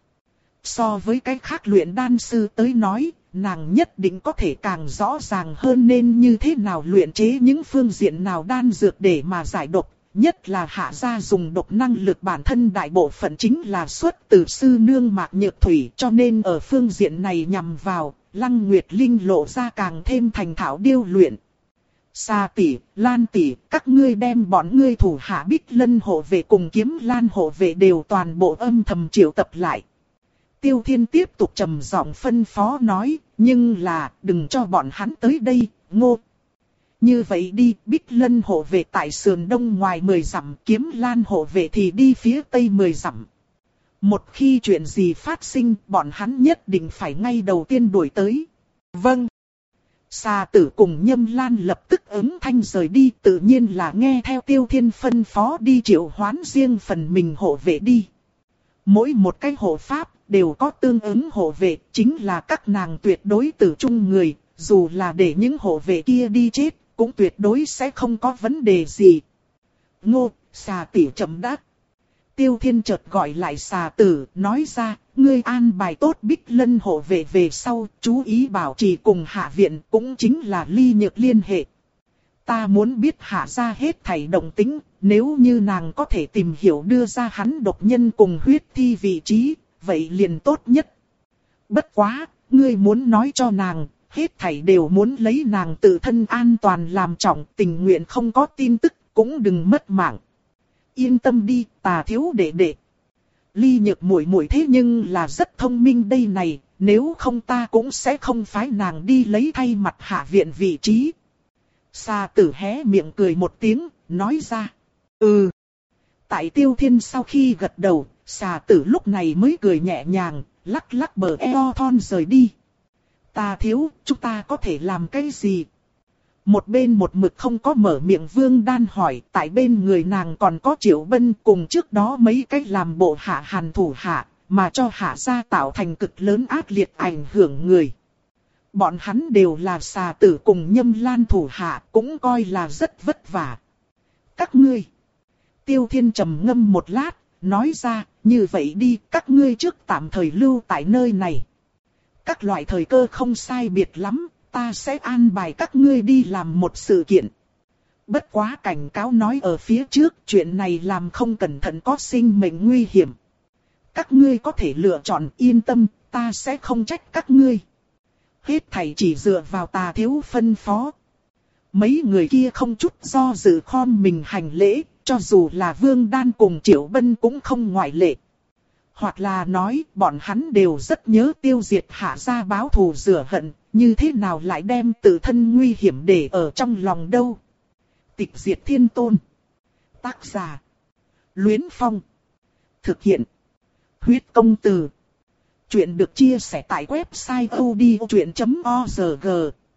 So với cái khác luyện đan sư tới nói, nàng nhất định có thể càng rõ ràng hơn nên như thế nào luyện chế những phương diện nào đan dược để mà giải độc. Nhất là Hạ gia dùng độc năng lực bản thân đại bộ phận chính là xuất từ sư nương Mạc Nhược Thủy, cho nên ở phương diện này nhằm vào, Lăng Nguyệt Linh lộ ra càng thêm thành thạo điêu luyện. Sa tỷ, Lan tỷ, các ngươi đem bọn ngươi thủ hạ Bích Lân hộ vệ cùng Kiếm Lan hộ vệ đều toàn bộ âm thầm triệu tập lại. Tiêu Thiên tiếp tục trầm giọng phân phó nói, Nhưng là, đừng cho bọn hắn tới đây, Ngô. Như vậy đi, Bích Lân hộ vệ tại sườn đông ngoài mười dặm, Kiếm Lan hộ vệ thì đi phía tây mười dặm. Một khi chuyện gì phát sinh, bọn hắn nhất định phải ngay đầu tiên đuổi tới. Vâng. Xà Tử cùng Nhâm Lan lập tức ứng thanh rời đi, tự nhiên là nghe theo Tiêu Thiên phân phó đi triệu hoán riêng phần mình hộ vệ đi. Mỗi một cái hộ pháp đều có tương ứng hộ vệ, chính là các nàng tuyệt đối tử trung người, dù là để những hộ vệ kia đi chết, cũng tuyệt đối sẽ không có vấn đề gì. Ngô, Xà Tử chậm đã. Tiêu Thiên chợt gọi lại Xà Tử, nói ra, ngươi an bài tốt Bích Lân hộ vệ về sau, chú ý bảo trì cùng Hạ Viện, cũng chính là Ly Nhược liên hệ. Ta muốn biết Hạ ra hết thảy động tính, nếu như nàng có thể tìm hiểu đưa ra hắn độc nhân cùng huyết thi vị trí, vậy liền tốt nhất. Bất quá, ngươi muốn nói cho nàng, hết thảy đều muốn lấy nàng tự thân an toàn làm trọng, tình nguyện không có tin tức, cũng đừng mất mạng. Yên tâm đi, Tà thiếu đệ đệ. Ly Nhược muội muội thế nhưng là rất thông minh đây này, nếu không ta cũng sẽ không phái nàng đi lấy thay mặt Hạ Viện vị trí. Xà Tử hé miệng cười một tiếng, nói ra. Ừ. Tại Tiêu Thiên sau khi gật đầu, Xà Tử lúc này mới cười nhẹ nhàng, lắc lắc bờ eo thon rời đi. Tà thiếu, chúng ta có thể làm cái gì? Một bên một mực không có mở miệng Vương Đan hỏi, tại bên người nàng còn có Triệu Bân cùng trước đó mấy cách làm bộ hạ hàn thủ hạ, mà cho hạ gia tạo thành cực lớn ác liệt ảnh hưởng người. Bọn hắn đều là Xà Tử cùng Nhâm Lan thủ hạ, cũng coi là rất vất vả. Các ngươi. Tiêu Thiên trầm ngâm một lát, nói ra, như vậy đi, các ngươi trước tạm thời lưu tại nơi này. Các loại thời cơ không sai biệt lắm, ta sẽ an bài các ngươi đi làm một sự kiện. Bất quá cảnh cáo nói ở phía trước, chuyện này làm không cẩn thận có sinh mệnh nguy hiểm. Các ngươi có thể lựa chọn, yên tâm, ta sẽ không trách các ngươi. Hết thảy chỉ dựa vào Tà thiếu phân phó. Mấy người kia không chút do dự khom mình hành lễ, cho dù là Vương Đan cùng Triệu Bân cũng không ngoại lệ. Hoặc là nói, bọn hắn đều rất nhớ tiêu diệt Hạ gia báo thù rửa hận, như thế nào lại đem tự thân nguy hiểm để ở trong lòng đâu. Tịch diệt thiên tôn. Tác giả. Luyến Phong. Thực hiện. Huyết công từ. Chuyện được chia sẻ tại website odchuyện chấm org.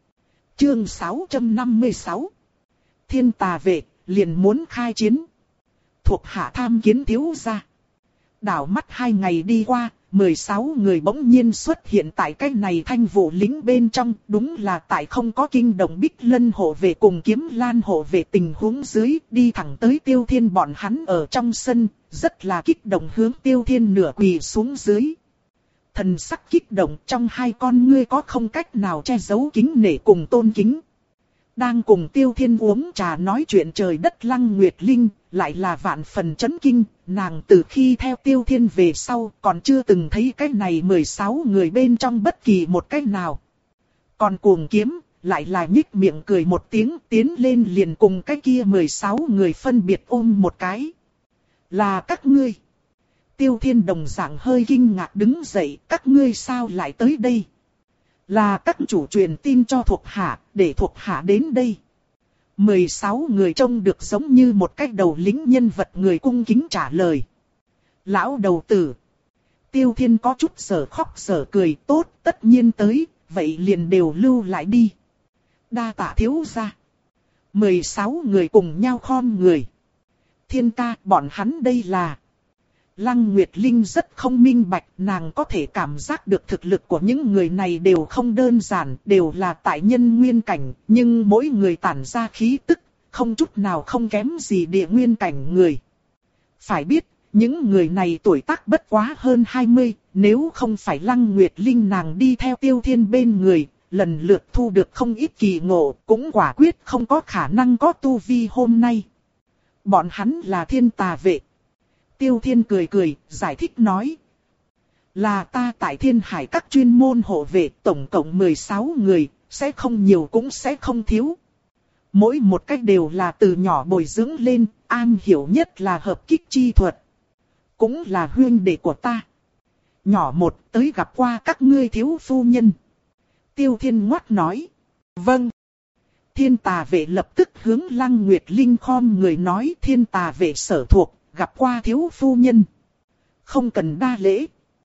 Chương sáu trăm năm mươi sáu. Thiên tà vệ, liền muốn khai chiến. Thuộc hạ tham kiến thiếu gia. Đảo mắt hai ngày đi qua, mười sáu người bỗng nhiên xuất hiện tại cái này thanh vụ lính bên trong, đúng là tại không có kinh động Bích Lân hộ vệ cùng Kiếm Lan hộ vệ tình huống dưới, đi thẳng tới Tiêu Thiên bọn hắn ở trong sân, rất là kích động hướng Tiêu Thiên nửa quỳ xuống dưới. Thần sắc kích động, trong hai con ngươi có không cách nào che giấu kính nể cùng tôn kính. Đang cùng Tiêu Thiên uống trà nói chuyện trời đất Lăng Nguyệt Linh, lại là vạn phần chấn kinh, nàng từ khi theo Tiêu Thiên về sau còn chưa từng thấy cái này mười sáu người bên trong bất kỳ một cái nào. Còn Cuồng Kiếm, lại là nhích miệng cười một tiếng, tiến lên liền cùng cái kia mười sáu người phân biệt ôm một cái. Là các ngươi. Tiêu Thiên đồng dạng hơi kinh ngạc đứng dậy, các ngươi sao lại tới đây? Là các chủ truyền tin cho thuộc hạ, để thuộc hạ đến đây. mười sáu người trông được giống như một cái đầu lính nhân vật người cung kính trả lời. Lão đầu tử. Tiêu Thiên có chút sở khóc sở cười, tốt, tất nhiên tới, vậy liền đều lưu lại đi. Đa tạ thiếu gia. mười sáu người cùng nhau khom người. Thiên ca, bọn hắn đây là... Lăng Nguyệt Linh rất không minh bạch, nàng có thể cảm giác được thực lực của những người này đều không đơn giản, đều là tại nhân nguyên cảnh, nhưng mỗi người tản ra khí tức, không chút nào không kém gì địa nguyên cảnh người. Phải biết, những người này tuổi tác bất quá hơn hai mươi, nếu không phải Lăng Nguyệt Linh nàng đi theo Tiêu Thiên bên người, lần lượt thu được không ít kỳ ngộ, cũng quả quyết không có khả năng có tu vi hôm nay. Bọn hắn là thiên tà vệ. Tiêu Thiên cười cười, giải thích nói. Là ta tại Thiên Hải các chuyên môn hộ vệ, tổng cộng mười sáu người, sẽ không nhiều cũng sẽ không thiếu. Mỗi một cách đều là từ nhỏ bồi dưỡng lên, an hiểu nhất là hợp kích chi thuật. Cũng là huynh đệ của ta. Nhỏ một tới gặp qua các ngươi thiếu phu nhân. Tiêu Thiên ngoắt nói. Vâng. Thiên tà vệ lập tức hướng Lăng Nguyệt Linh khom người nói, thiên tà vệ sở thuộc, gặp qua thiếu phu nhân. Không cần đa lễ.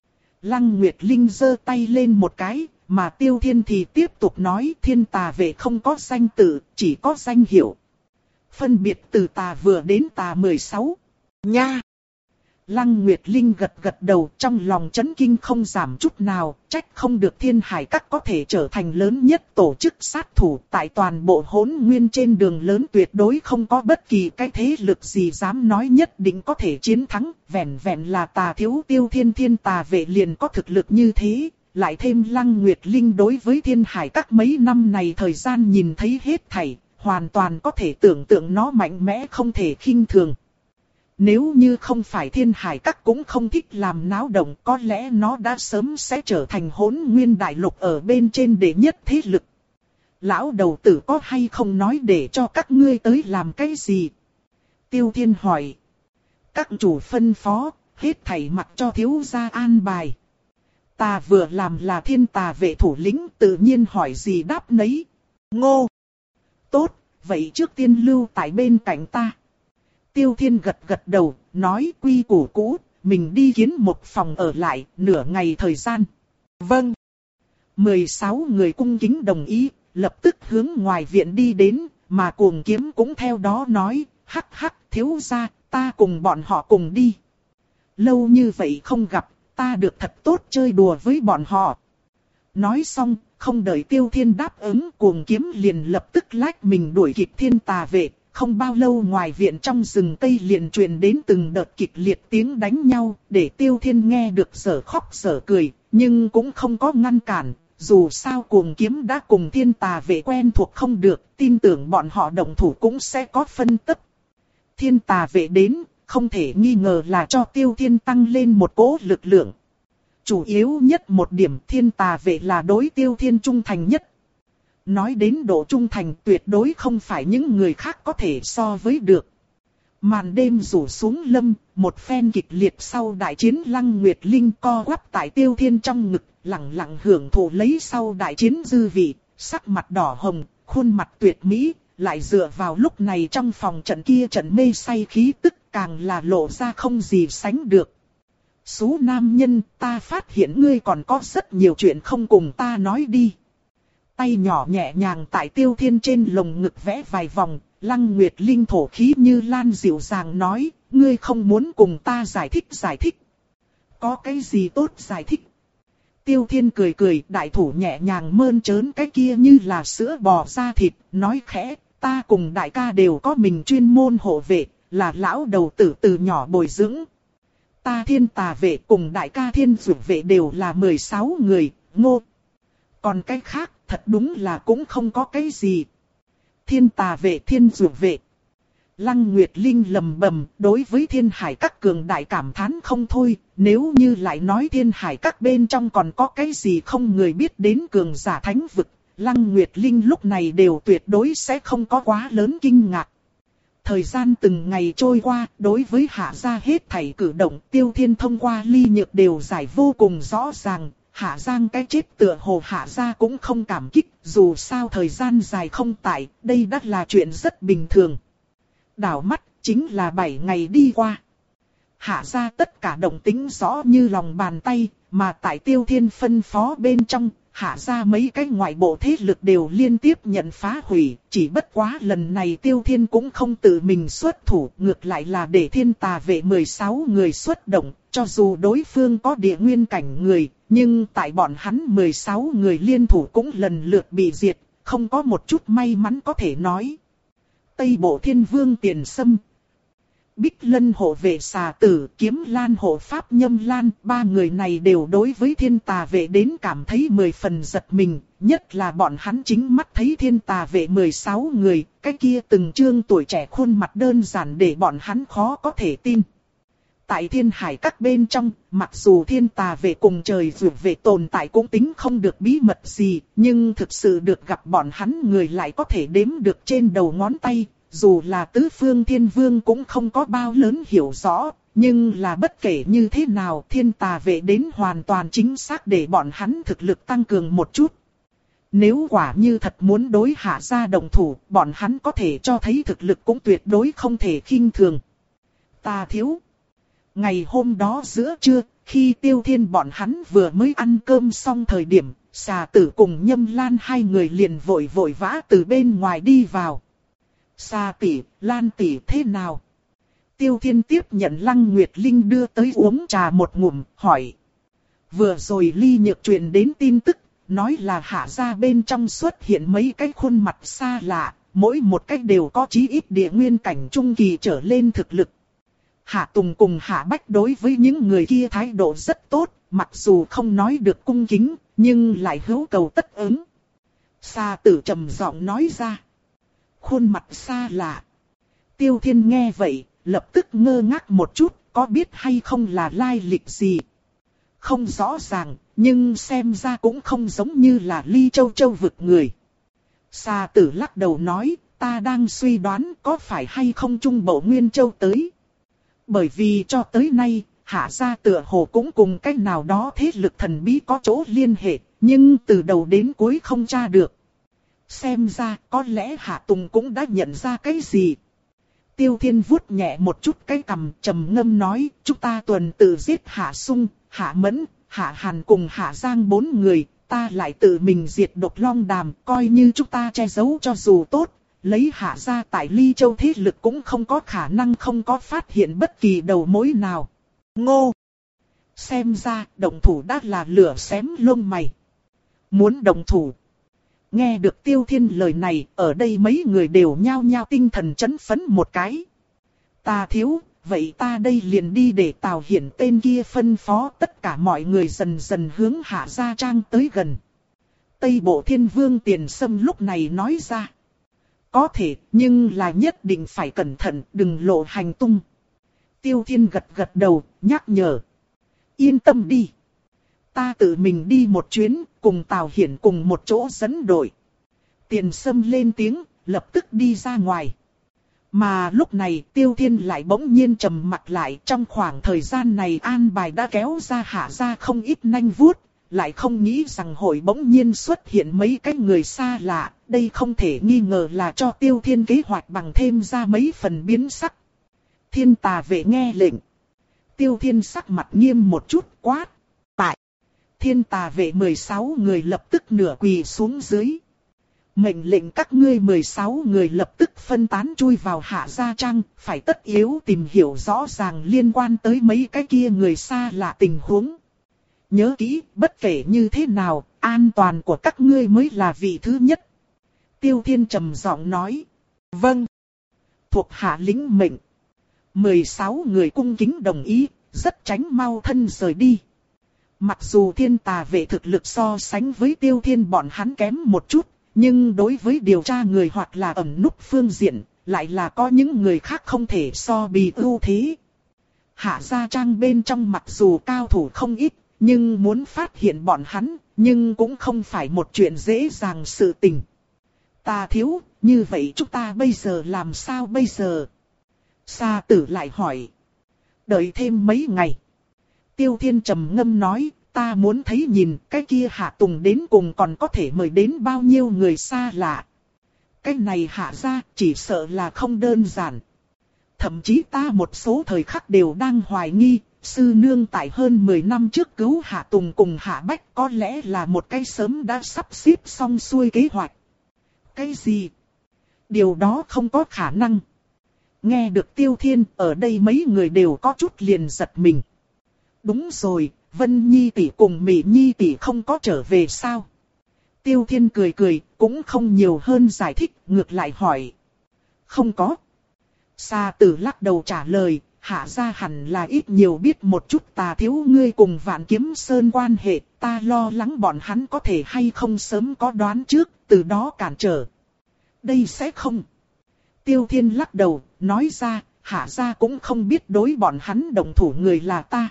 Lăng Nguyệt Linh giơ tay lên một cái, mà Tiêu Thiên thì tiếp tục nói, thiên tà vệ không có danh tự, chỉ có danh hiệu. Phân biệt từ tà vừa đến tà mười sáu. Nha! Lăng Nguyệt Linh gật gật đầu, trong lòng chấn kinh không giảm chút nào, trách không được Thiên Hải Các có thể trở thành lớn nhất tổ chức sát thủ tại toàn bộ Hỗn Nguyên trên đường lớn, tuyệt đối không có bất kỳ cái thế lực gì dám nói nhất định có thể chiến thắng, vẹn vẹn là tà thiếu Tiêu Thiên thiên tà vệ liền có thực lực như thế, lại thêm Lăng Nguyệt Linh đối với Thiên Hải Các mấy năm này thời gian nhìn thấy hết thảy, hoàn toàn có thể tưởng tượng nó mạnh mẽ không thể khinh thường. Nếu như không phải Thiên Hải Các cũng không thích làm náo động, có lẽ nó đã sớm sẽ trở thành Hỗn Nguyên đại lục ở bên trên đệ nhất thế lực. Lão đầu tử có hay không nói để cho các ngươi tới làm cái gì? Tiêu Thiên hỏi. Các chủ phân phó, hết thảy mặc cho thiếu gia an bài. Ta vừa làm là thiên tà vệ thủ lĩnh, tự nhiên hỏi gì đáp nấy. Ngô! Tốt, vậy trước tiên lưu tại bên cạnh ta. Tiêu Thiên gật gật đầu, nói quy củ cũ, mình đi kiến một phòng ở lại, nửa ngày thời gian. Vâng. mười sáu người cung kính đồng ý, lập tức hướng ngoài viện đi đến, mà Cuồng Kiếm cũng theo đó nói, hắc hắc thiếu gia, ta cùng bọn họ cùng đi. Lâu như vậy không gặp, ta được thật tốt chơi đùa với bọn họ. Nói xong, không đợi Tiêu Thiên đáp ứng, Cuồng Kiếm liền lập tức lách mình đuổi kịp thiên tà vệ. Không bao lâu ngoài viện trong rừng cây liền truyền đến từng đợt kịch liệt tiếng đánh nhau, để Tiêu Thiên nghe được sở khóc sở cười, nhưng cũng không có ngăn cản, dù sao Cuồng Kiếm đã cùng thiên tà vệ quen thuộc không được, tin tưởng bọn họ động thủ cũng sẽ có phân tích. Thiên tà vệ đến, không thể nghi ngờ là cho Tiêu Thiên tăng lên một cỗ lực lượng. Chủ yếu nhất một điểm, thiên tà vệ là đối Tiêu Thiên trung thành nhất. Nói đến độ trung thành, tuyệt đối không phải những người khác có thể so với được. Màn đêm rủ xuống lâm, một phen kịch liệt sau đại chiến, Lăng Nguyệt Linh co quắp tại Tiêu Thiên trong ngực, lặng lặng hưởng thụ lấy sau đại chiến dư vị, sắc mặt đỏ hồng, khuôn mặt tuyệt mỹ, lại dựa vào lúc này trong phòng trận kia trận mê say khí tức càng là lộ ra không gì sánh được. Sú nam nhân, ta phát hiện ngươi còn có rất nhiều chuyện không cùng ta nói đi. Tay nhỏ nhẹ nhàng tại Tiêu Thiên trên lồng ngực vẽ vài vòng, Lăng Nguyệt Linh thổ khí như lan dịu dàng nói, ngươi không muốn cùng ta giải thích giải thích. Có cái gì tốt giải thích? Tiêu Thiên cười cười, đại thủ nhẹ nhàng mơn trớn cái kia như là sữa bò da thịt, nói khẽ, ta cùng đại ca đều có mình chuyên môn hộ vệ, là lão đầu tử từ nhỏ bồi dưỡng. Ta thiên tà vệ cùng đại ca thiên dược vệ đều là mười sáu người, ngô. Còn cái khác, thật đúng là cũng không có cái gì. Thiên tà vệ thiên dược vệ. Lăng Nguyệt Linh lầm bầm, đối với Thiên Hải Các cường đại cảm thán không thôi, nếu như lại nói Thiên Hải Các bên trong còn có cái gì không người biết đến cường giả thánh vực, Lăng Nguyệt Linh lúc này đều tuyệt đối sẽ không có quá lớn kinh ngạc. Thời gian từng ngày trôi qua, đối với Hạ gia hết thảy cử động, Tiêu Thiên thông qua ly nhược đều giải vô cùng rõ ràng. Hạ Giang cái chết tựa hồ Hạ gia cũng không cảm kích, dù sao thời gian dài không tại, đây đã là chuyện rất bình thường. Đảo mắt, chính là bảy ngày đi qua. Hạ gia tất cả động tính rõ như lòng bàn tay, mà tại Tiêu Thiên phân phó bên trong, Hạ gia mấy cái ngoại bộ thế lực đều liên tiếp nhận phá hủy, chỉ bất quá lần này Tiêu Thiên cũng không tự mình xuất thủ, ngược lại là để Thiên tà vệ mười sáu người xuất động, cho dù đối phương có địa nguyên cảnh người, nhưng tại bọn hắn mười sáu người liên thủ cũng lần lượt bị diệt, không có một chút may mắn có thể nói. Tây Bộ Thiên Vương Tiền Sâm, Bích Lân hộ vệ xà tử, Kiếm Lan hộ pháp Nhâm Lan, ba người này đều đối với thiên tà vệ đến cảm thấy mười phần giật mình, nhất là bọn hắn chính mắt thấy thiên tà vệ mười sáu người, cái kia từng trương tuổi trẻ khuôn mặt đơn giản để bọn hắn khó có thể tin. Tại Thiên Hải Các bên trong, mặc dù thiên tà vệ cùng trời vượt vệ tồn tại cũng tính không được bí mật gì, nhưng thực sự được gặp bọn hắn người lại có thể đếm được trên đầu ngón tay. Dù là tứ phương thiên vương cũng không có bao lớn hiểu rõ, nhưng là bất kể như thế nào thiên tà vệ đến hoàn toàn chính xác để bọn hắn thực lực tăng cường một chút. Nếu quả như thật muốn đối Hạ gia đồng thủ, bọn hắn có thể cho thấy thực lực cũng tuyệt đối không thể khinh thường. Ta thiếu. Ngày hôm đó giữa trưa, khi Tiêu Thiên bọn hắn vừa mới ăn cơm xong thời điểm, Xà Tử cùng Nhâm Lan hai người liền vội vội vã từ bên ngoài đi vào. Xà tỷ, Lan tỷ thế nào? Tiêu Thiên tiếp nhận Lăng Nguyệt Linh đưa tới uống trà một ngụm, hỏi. Vừa rồi Ly Nhược truyền đến tin tức, nói là Hạ gia bên trong xuất hiện mấy cái khuôn mặt xa lạ, mỗi một cái đều có chí ít địa nguyên cảnh trung kỳ trở lên thực lực. Hạ Tùng cùng Hạ Bách đối với những người kia thái độ rất tốt, mặc dù không nói được cung kính, nhưng lại hữu cầu tất ứng. Sa Tử trầm giọng nói ra. Khuôn mặt xa lạ. Tiêu Thiên nghe vậy, lập tức ngơ ngác một chút, có biết hay không là lai lịch gì. Không rõ ràng, nhưng xem ra cũng không giống như là Ly Châu Châu vực người. Sa Tử lắc đầu nói, ta đang suy đoán có phải hay không Trung Bộ Nguyên Châu tới. Bởi vì cho tới nay, Hạ gia tựa hồ cũng cùng cách nào đó thế lực thần bí có chỗ liên hệ, nhưng từ đầu đến cuối không tra được. Xem ra có lẽ Hạ Tùng cũng đã nhận ra cái gì. Tiêu Thiên vuốt nhẹ một chút cái cằm, trầm ngâm nói, chúng ta tuần tự giết Hạ Sung, Hạ Mẫn, Hạ Hàn cùng Hạ Giang bốn người, ta lại tự mình diệt Độc Long Đàm, coi như chúng ta che giấu cho dù tốt. Lấy Hạ gia tại Ly Châu thế lực cũng không có khả năng không có phát hiện bất kỳ đầu mối nào. Ngô! Xem ra, động thủ đã là lửa xém lông mày. Muốn động thủ. Nghe được Tiêu Thiên lời này, ở đây mấy người đều nhao nhao tinh thần chấn phấn một cái. Ta thiếu, vậy ta đây liền đi để Tào Hiển tên kia phân phó tất cả mọi người dần dần hướng Hạ gia trang tới gần. Tây Bộ Thiên Vương Tiền Sâm lúc này nói ra. Có thể, nhưng là nhất định phải cẩn thận, đừng lộ hành tung. Tiêu Thiên gật gật đầu, nhắc nhở. Yên tâm đi. Ta tự mình đi một chuyến, cùng Tào Hiển cùng một chỗ dẫn đội. Tiền Sâm lên tiếng, lập tức đi ra ngoài. Mà lúc này Tiêu Thiên lại bỗng nhiên trầm mặt lại. Trong khoảng thời gian này an bài đã kéo ra Hạ gia không ít nanh vuốt. Lại không nghĩ rằng hội bỗng nhiên xuất hiện mấy cái người xa lạ. Đây không thể nghi ngờ là cho Tiêu Thiên kế hoạch bằng thêm ra mấy phần biến sắc. Thiên Tà Vệ nghe lệnh. Tiêu Thiên sắc mặt nghiêm một chút, quát. Tại. Thiên Tà Vệ mười sáu người lập tức nửa quỳ xuống dưới. Mệnh lệnh các ngươi mười sáu người lập tức phân tán chui vào Hạ gia trang. Phải tất yếu tìm hiểu rõ ràng liên quan tới mấy cái kia người xa lạ tình huống. Nhớ kỹ, bất kể như thế nào, an toàn của các ngươi mới là vị thứ nhất. Tiêu Thiên trầm giọng nói. Vâng. Thuộc hạ lĩnh mệnh. mười sáu người cung kính đồng ý, rất tránh mau thân rời đi. Mặc dù Thiên Tà Vệ thực lực so sánh với Tiêu Thiên bọn hắn kém một chút, nhưng đối với điều tra người hoặc là ẩn núp phương diện, lại là có những người khác không thể so bì ưu thế. Hạ gia trang bên trong mặc dù cao thủ không ít, nhưng muốn phát hiện bọn hắn, nhưng cũng không phải một chuyện dễ dàng sự tình. Ta thiếu, như vậy chúng ta bây giờ làm sao bây giờ? Sa Tử lại hỏi. Đợi thêm mấy ngày. Tiêu Thiên trầm ngâm nói, ta muốn thấy nhìn cái kia Hạ Tùng đến cùng còn có thể mời đến bao nhiêu người xa lạ. Cái này Hạ gia chỉ sợ là không đơn giản. Thậm chí ta một số thời khắc đều đang hoài nghi, sư nương tại hơn mười năm trước cứu Hạ Tùng cùng Hạ Bách có lẽ là một cái sớm đã sắp xếp xong xuôi kế hoạch. Cái gì? Điều đó không có khả năng. Nghe được Tiêu Thiên, ở đây mấy người đều có chút liền giật mình. Đúng rồi, Vân Nhi tỷ cùng Mỹ Nhi tỷ không có trở về sao? Tiêu Thiên cười cười, cũng không nhiều hơn giải thích, ngược lại hỏi. Không có. Sa Tử lắc đầu trả lời, Hạ gia hẳn là ít nhiều biết một chút ta thiếu ngươi cùng Vạn Kiếm Sơn quan hệ, ta lo lắng bọn hắn có thể hay không sớm có đoán trước, từ đó cản trở. Đây sẽ không. Tiêu Thiên lắc đầu, nói ra, Hạ gia cũng không biết đối bọn hắn đồng thủ người là ta.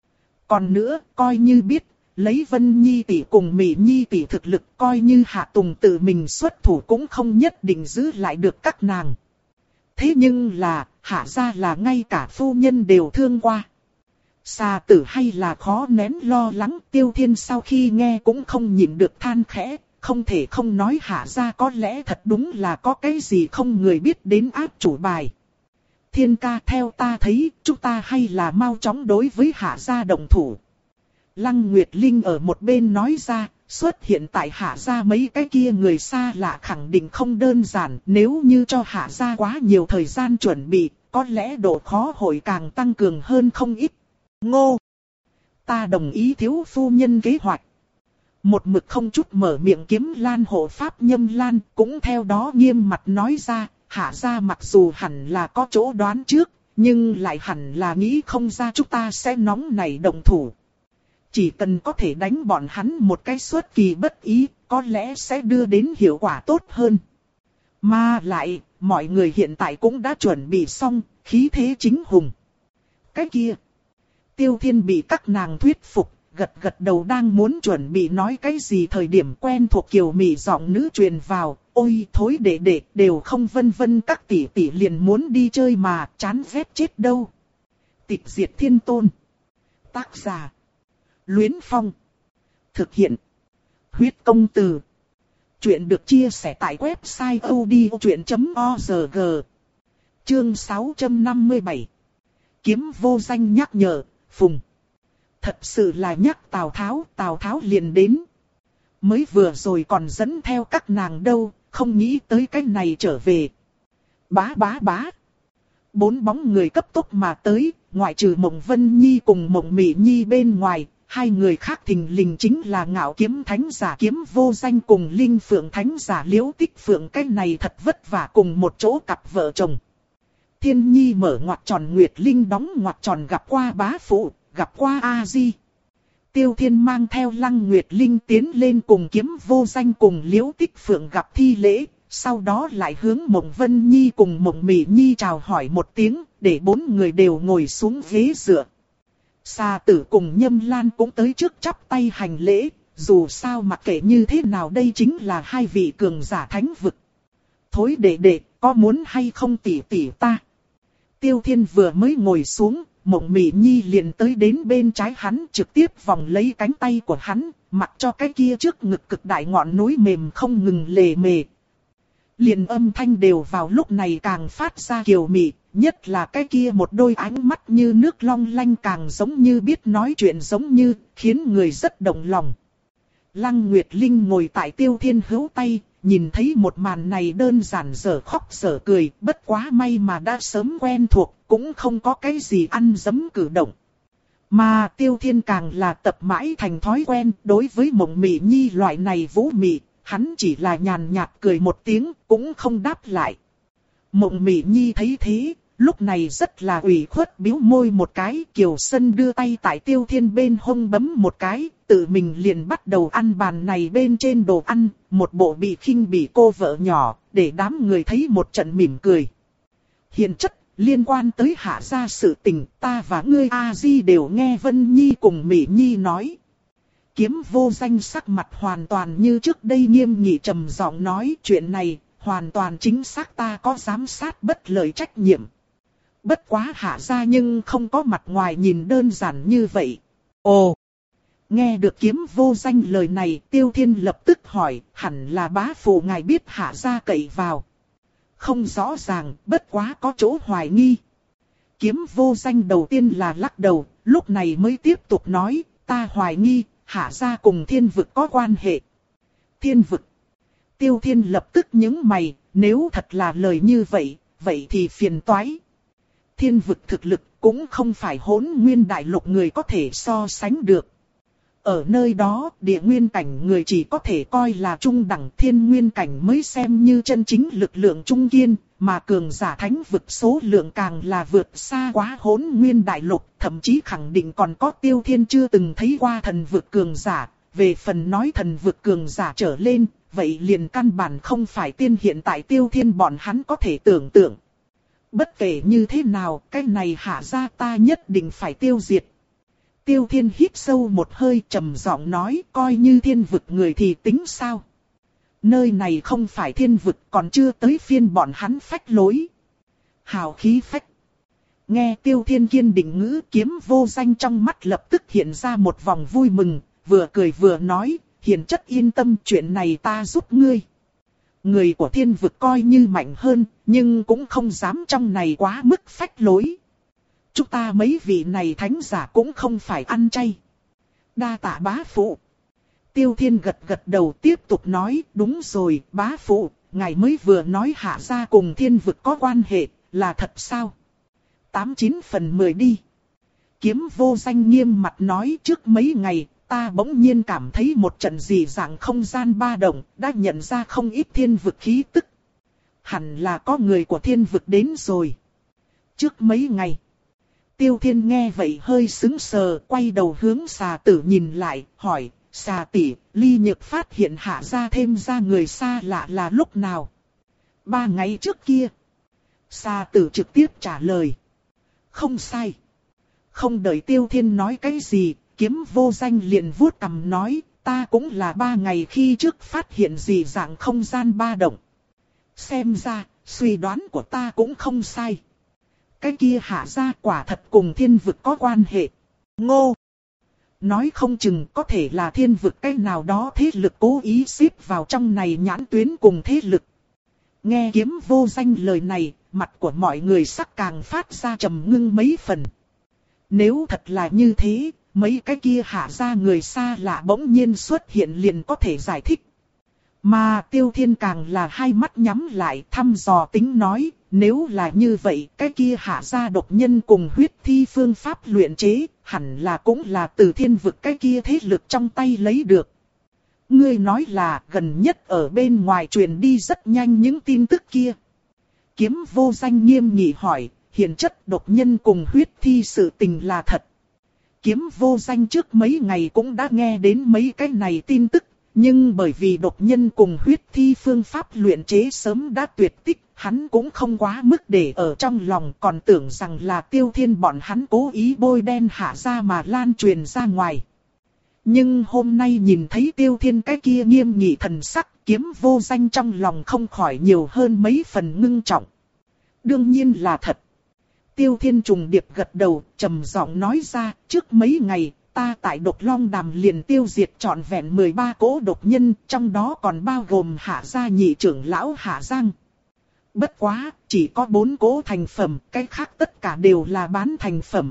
Còn nữa, coi như biết, lấy Vân Nhi tỷ cùng Mỹ Nhi tỷ thực lực, coi như Hạ Tùng tự mình xuất thủ cũng không nhất định giữ lại được các nàng. Thế nhưng là, Hạ gia là ngay cả phu nhân đều thương qua. Sa Tử hay là khó nén lo lắng. Tiêu Thiên sau khi nghe cũng không nhịn được than khẽ, không thể không nói Hạ gia có lẽ thật đúng là có cái gì không người biết đến áp chủ bài. Thiên ca, theo ta thấy, chúng ta hay là mau chóng đối với Hạ gia động thủ. Lăng Nguyệt Linh ở một bên nói ra, xuất hiện tại Hạ gia mấy cái kia người xa lạ khẳng định không đơn giản, nếu như cho Hạ gia quá nhiều thời gian chuẩn bị, có lẽ độ khó hội càng tăng cường hơn không ít. Ngô! Ta đồng ý thiếu phu nhân kế hoạch. Một mực không chút mở miệng Kiếm Lan hộ pháp Nhâm Lan cũng theo đó nghiêm mặt nói ra, Hạ gia mặc dù hẳn là có chỗ đoán trước, nhưng lại hẳn là nghĩ không ra chúng ta sẽ nóng nảy động thủ. Chỉ cần có thể đánh bọn hắn một cái xuất kỳ bất ý, có lẽ sẽ đưa đến hiệu quả tốt hơn. Mà lại, mọi người hiện tại cũng đã chuẩn bị xong, khí thế chính hùng. Cái kia, Tiêu Thiên bị các nàng thuyết phục, gật gật đầu đang muốn chuẩn bị nói cái gì thời điểm quen thuộc kiều mị giọng nữ truyền vào, ôi thối đệ đệ đều không vân vân các tỷ tỷ liền muốn đi chơi mà chán ghét chết đâu. Tịch diệt thiên tôn. Tác giả. Luyến Phong. Thực hiện. Huyết công từ. Chuyện được chia sẻ tại website odchuyện chấm org. Chương sáu trăm năm mươi bảy. Kiếm vô danh nhắc nhở, Phùng. Thật sự là nhắc Tào Tháo, Tào Tháo liền đến. Mới vừa rồi còn dẫn theo các nàng đâu, không nghĩ tới cái này trở về. Bá bá bá. Bốn bóng người cấp tốc mà tới, ngoại trừ Mộng Vân Nhi cùng Mộng Mị Nhi bên ngoài, hai người khác thình lình chính là Ngạo Kiếm Thánh giả Kiếm Vô Danh cùng Linh Phượng Thánh giả Liễu Tích Phượng, cái này thật vất vả cùng một chỗ cặp vợ chồng. Thiên Nhi mở ngoặc tròn, Nguyệt Linh đóng ngoặc tròn, gặp qua bá phụ, gặp qua A Di. Tiêu Thiên mang theo Lăng Nguyệt Linh tiến lên cùng Kiếm Vô Danh cùng Liễu Tích Phượng gặp thi lễ, sau đó lại hướng Mộng Vân Nhi cùng Mộng Mị Nhi chào hỏi một tiếng, để bốn người đều ngồi xuống ghế dựa. Xà Tử cùng Nhâm Lan cũng tới trước chắp tay hành lễ, dù sao mặc kệ như thế nào đây chính là hai vị cường giả thánh vực. Thối đệ đệ, có muốn hay không tỉ tỉ ta? Tiêu Thiên vừa mới ngồi xuống, Mộng Mị Nhi liền tới đến bên trái hắn, trực tiếp vòng lấy cánh tay của hắn, mặc cho cái kia trước ngực cực đại ngọn núi mềm không ngừng lề mề. Liền âm thanh đều vào lúc này càng phát ra kiều mị, nhất là cái kia một đôi ánh mắt như nước long lanh càng giống như biết nói chuyện giống như, khiến người rất động lòng. Lăng Nguyệt Linh ngồi tại Tiêu Thiên hữu tay, nhìn thấy một màn này đơn giản dở khóc dở cười, bất quá may mà đã sớm quen thuộc, cũng không có cái gì ăn dấm cử động. Mà Tiêu Thiên càng là tập mãi thành thói quen, đối với Mộng Mị Nhi loại này vũ mị, hắn chỉ là nhàn nhạt cười một tiếng, cũng không đáp lại. Mộng Mị Nhi thấy thế, lúc này rất là ủy khuất bĩu môi một cái, Kiều Sân đưa tay tại Tiêu Thiên bên hông bấm một cái, tự mình liền bắt đầu ăn bàn này bên trên đồ ăn, một bộ bị khinh bỉ cô vợ nhỏ, để đám người thấy một trận mỉm cười. Hiện chất, liên quan tới Hạ gia sự tình, ta và ngươi A Di đều nghe Vân Nhi cùng Mị Nhi nói. Kiếm Vô Danh sắc mặt hoàn toàn như trước đây nghiêm nghị trầm giọng nói, chuyện này hoàn toàn chính xác ta có giám sát bất lợi trách nhiệm. Bất quá Hạ gia nhưng không có mặt ngoài nhìn đơn giản như vậy. Ồ! Nghe được Kiếm Vô Danh lời này, Tiêu Thiên lập tức hỏi, hẳn là bá phụ ngài biết Hạ gia cậy vào. Không rõ ràng, bất quá có chỗ hoài nghi. Kiếm Vô Danh đầu tiên là lắc đầu, lúc này mới tiếp tục nói, ta hoài nghi, Hạ gia cùng thiên vực có quan hệ. Thiên vực. Tiêu Thiên lập tức nhướng mày, nếu thật là lời như vậy, vậy thì phiền toái. Thiên vực thực lực cũng không phải Hỗn Nguyên đại lục người có thể so sánh được. Ở nơi đó, địa nguyên cảnh người chỉ có thể coi là trung đẳng, thiên nguyên cảnh mới xem như chân chính lực lượng trung kiên, mà cường giả thánh vực số lượng càng là vượt xa quá Hỗn Nguyên đại lục, thậm chí khẳng định còn có Tiêu Thiên chưa từng thấy qua thần vực cường giả. Về phần nói thần vực cường giả trở lên, vậy liền căn bản không phải tiên hiện tại Tiêu Thiên bọn hắn có thể tưởng tượng. Bất kể như thế nào, cái này Hạ gia ta nhất định phải tiêu diệt. Tiêu Thiên hít sâu một hơi trầm giọng nói, coi như thiên vực người thì tính sao? Nơi này không phải thiên vực, còn chưa tới phiên bọn hắn phách lối. Hào khí phách. Nghe Tiêu Thiên kiên định ngữ, Kiếm Vô Danh trong mắt lập tức hiện ra một vòng vui mừng, vừa cười vừa nói, hiền chất yên tâm, chuyện này ta giúp ngươi. Người của thiên vực coi như mạnh hơn, nhưng cũng không dám trong này quá mức phách lối. Chúng ta mấy vị này thánh giả cũng không phải ăn chay. Đa tạ bá phụ. Tiêu Thiên gật gật đầu tiếp tục nói, đúng rồi, bá phụ, ngài mới vừa nói Hạ gia cùng thiên vực có quan hệ, là thật sao? Tám chín phần mười đi. Kiếm Vô Danh nghiêm mặt nói, trước mấy ngày, ta bỗng nhiên cảm thấy một trận dị dạng không gian ba động, đã nhận ra không ít thiên vực khí tức. Hẳn là có người của thiên vực đến rồi. Trước mấy ngày, Tiêu Thiên nghe vậy hơi sững sờ, quay đầu hướng Xà Tử nhìn lại, hỏi, Xà tỷ, Ly Nhược phát hiện Hạ gia thêm ra người xa lạ là lúc nào? Ba ngày trước kia. Xà Tử trực tiếp trả lời. Không sai. Không đợi Tiêu Thiên nói cái gì, Kiếm Vô Danh liền vuốt cằm nói, ta cũng là ba ngày khi trước phát hiện dị dạng không gian ba động. Xem ra, suy đoán của ta cũng không sai. Cái kia Hạ gia quả thật cùng thiên vực có quan hệ. Ngô! Nói không chừng có thể là thiên vực cái nào đó thế lực cố ý xếp vào trong này nhãn tuyến cùng thế lực. Nghe Kiếm Vô Danh lời này, mặt của mọi người sắc càng phát ra trầm ngưng mấy phần. Nếu thật là như thế, mấy cái kia Hạ gia người xa lạ bỗng nhiên xuất hiện liền có thể giải thích. Mà Tiêu Thiên càng là hai mắt nhắm lại thăm dò tính nói, nếu là như vậy, cái kia Hạ gia độc nhân cùng huyết thi phương pháp luyện chế, hẳn là cũng là từ thiên vực cái kia thế lực trong tay lấy được. Ngươi nói là gần nhất ở bên ngoài truyền đi rất nhanh những tin tức kia. Kiếm Vô Danh nghiêm nghị hỏi, hiền chất độc nhân cùng huyết thi sự tình là thật. Kiếm Vô Danh trước mấy ngày cũng đã nghe đến mấy cái này tin tức, nhưng bởi vì độc nhân cùng huyết thi phương pháp luyện chế sớm đã tuyệt tích, hắn cũng không quá mức để ở trong lòng, còn tưởng rằng là Tiêu Thiên bọn hắn cố ý bôi đen Hạ gia mà lan truyền ra ngoài. Nhưng hôm nay nhìn thấy Tiêu Thiên cái kia nghiêm nghị thần sắc, Kiếm Vô Danh trong lòng không khỏi nhiều hơn mấy phần ngưng trọng. Đương nhiên là thật. Tiêu Thiên trùng điệp gật đầu, trầm giọng nói ra, trước mấy ngày, ta tại Độc Long Đàm liền tiêu diệt trọn vẹn mười ba cỗ độc nhân, trong đó còn bao gồm Hạ gia nhị trưởng lão Hạ Giang. Bất quá, chỉ có bốn cỗ thành phẩm, cái khác tất cả đều là bán thành phẩm.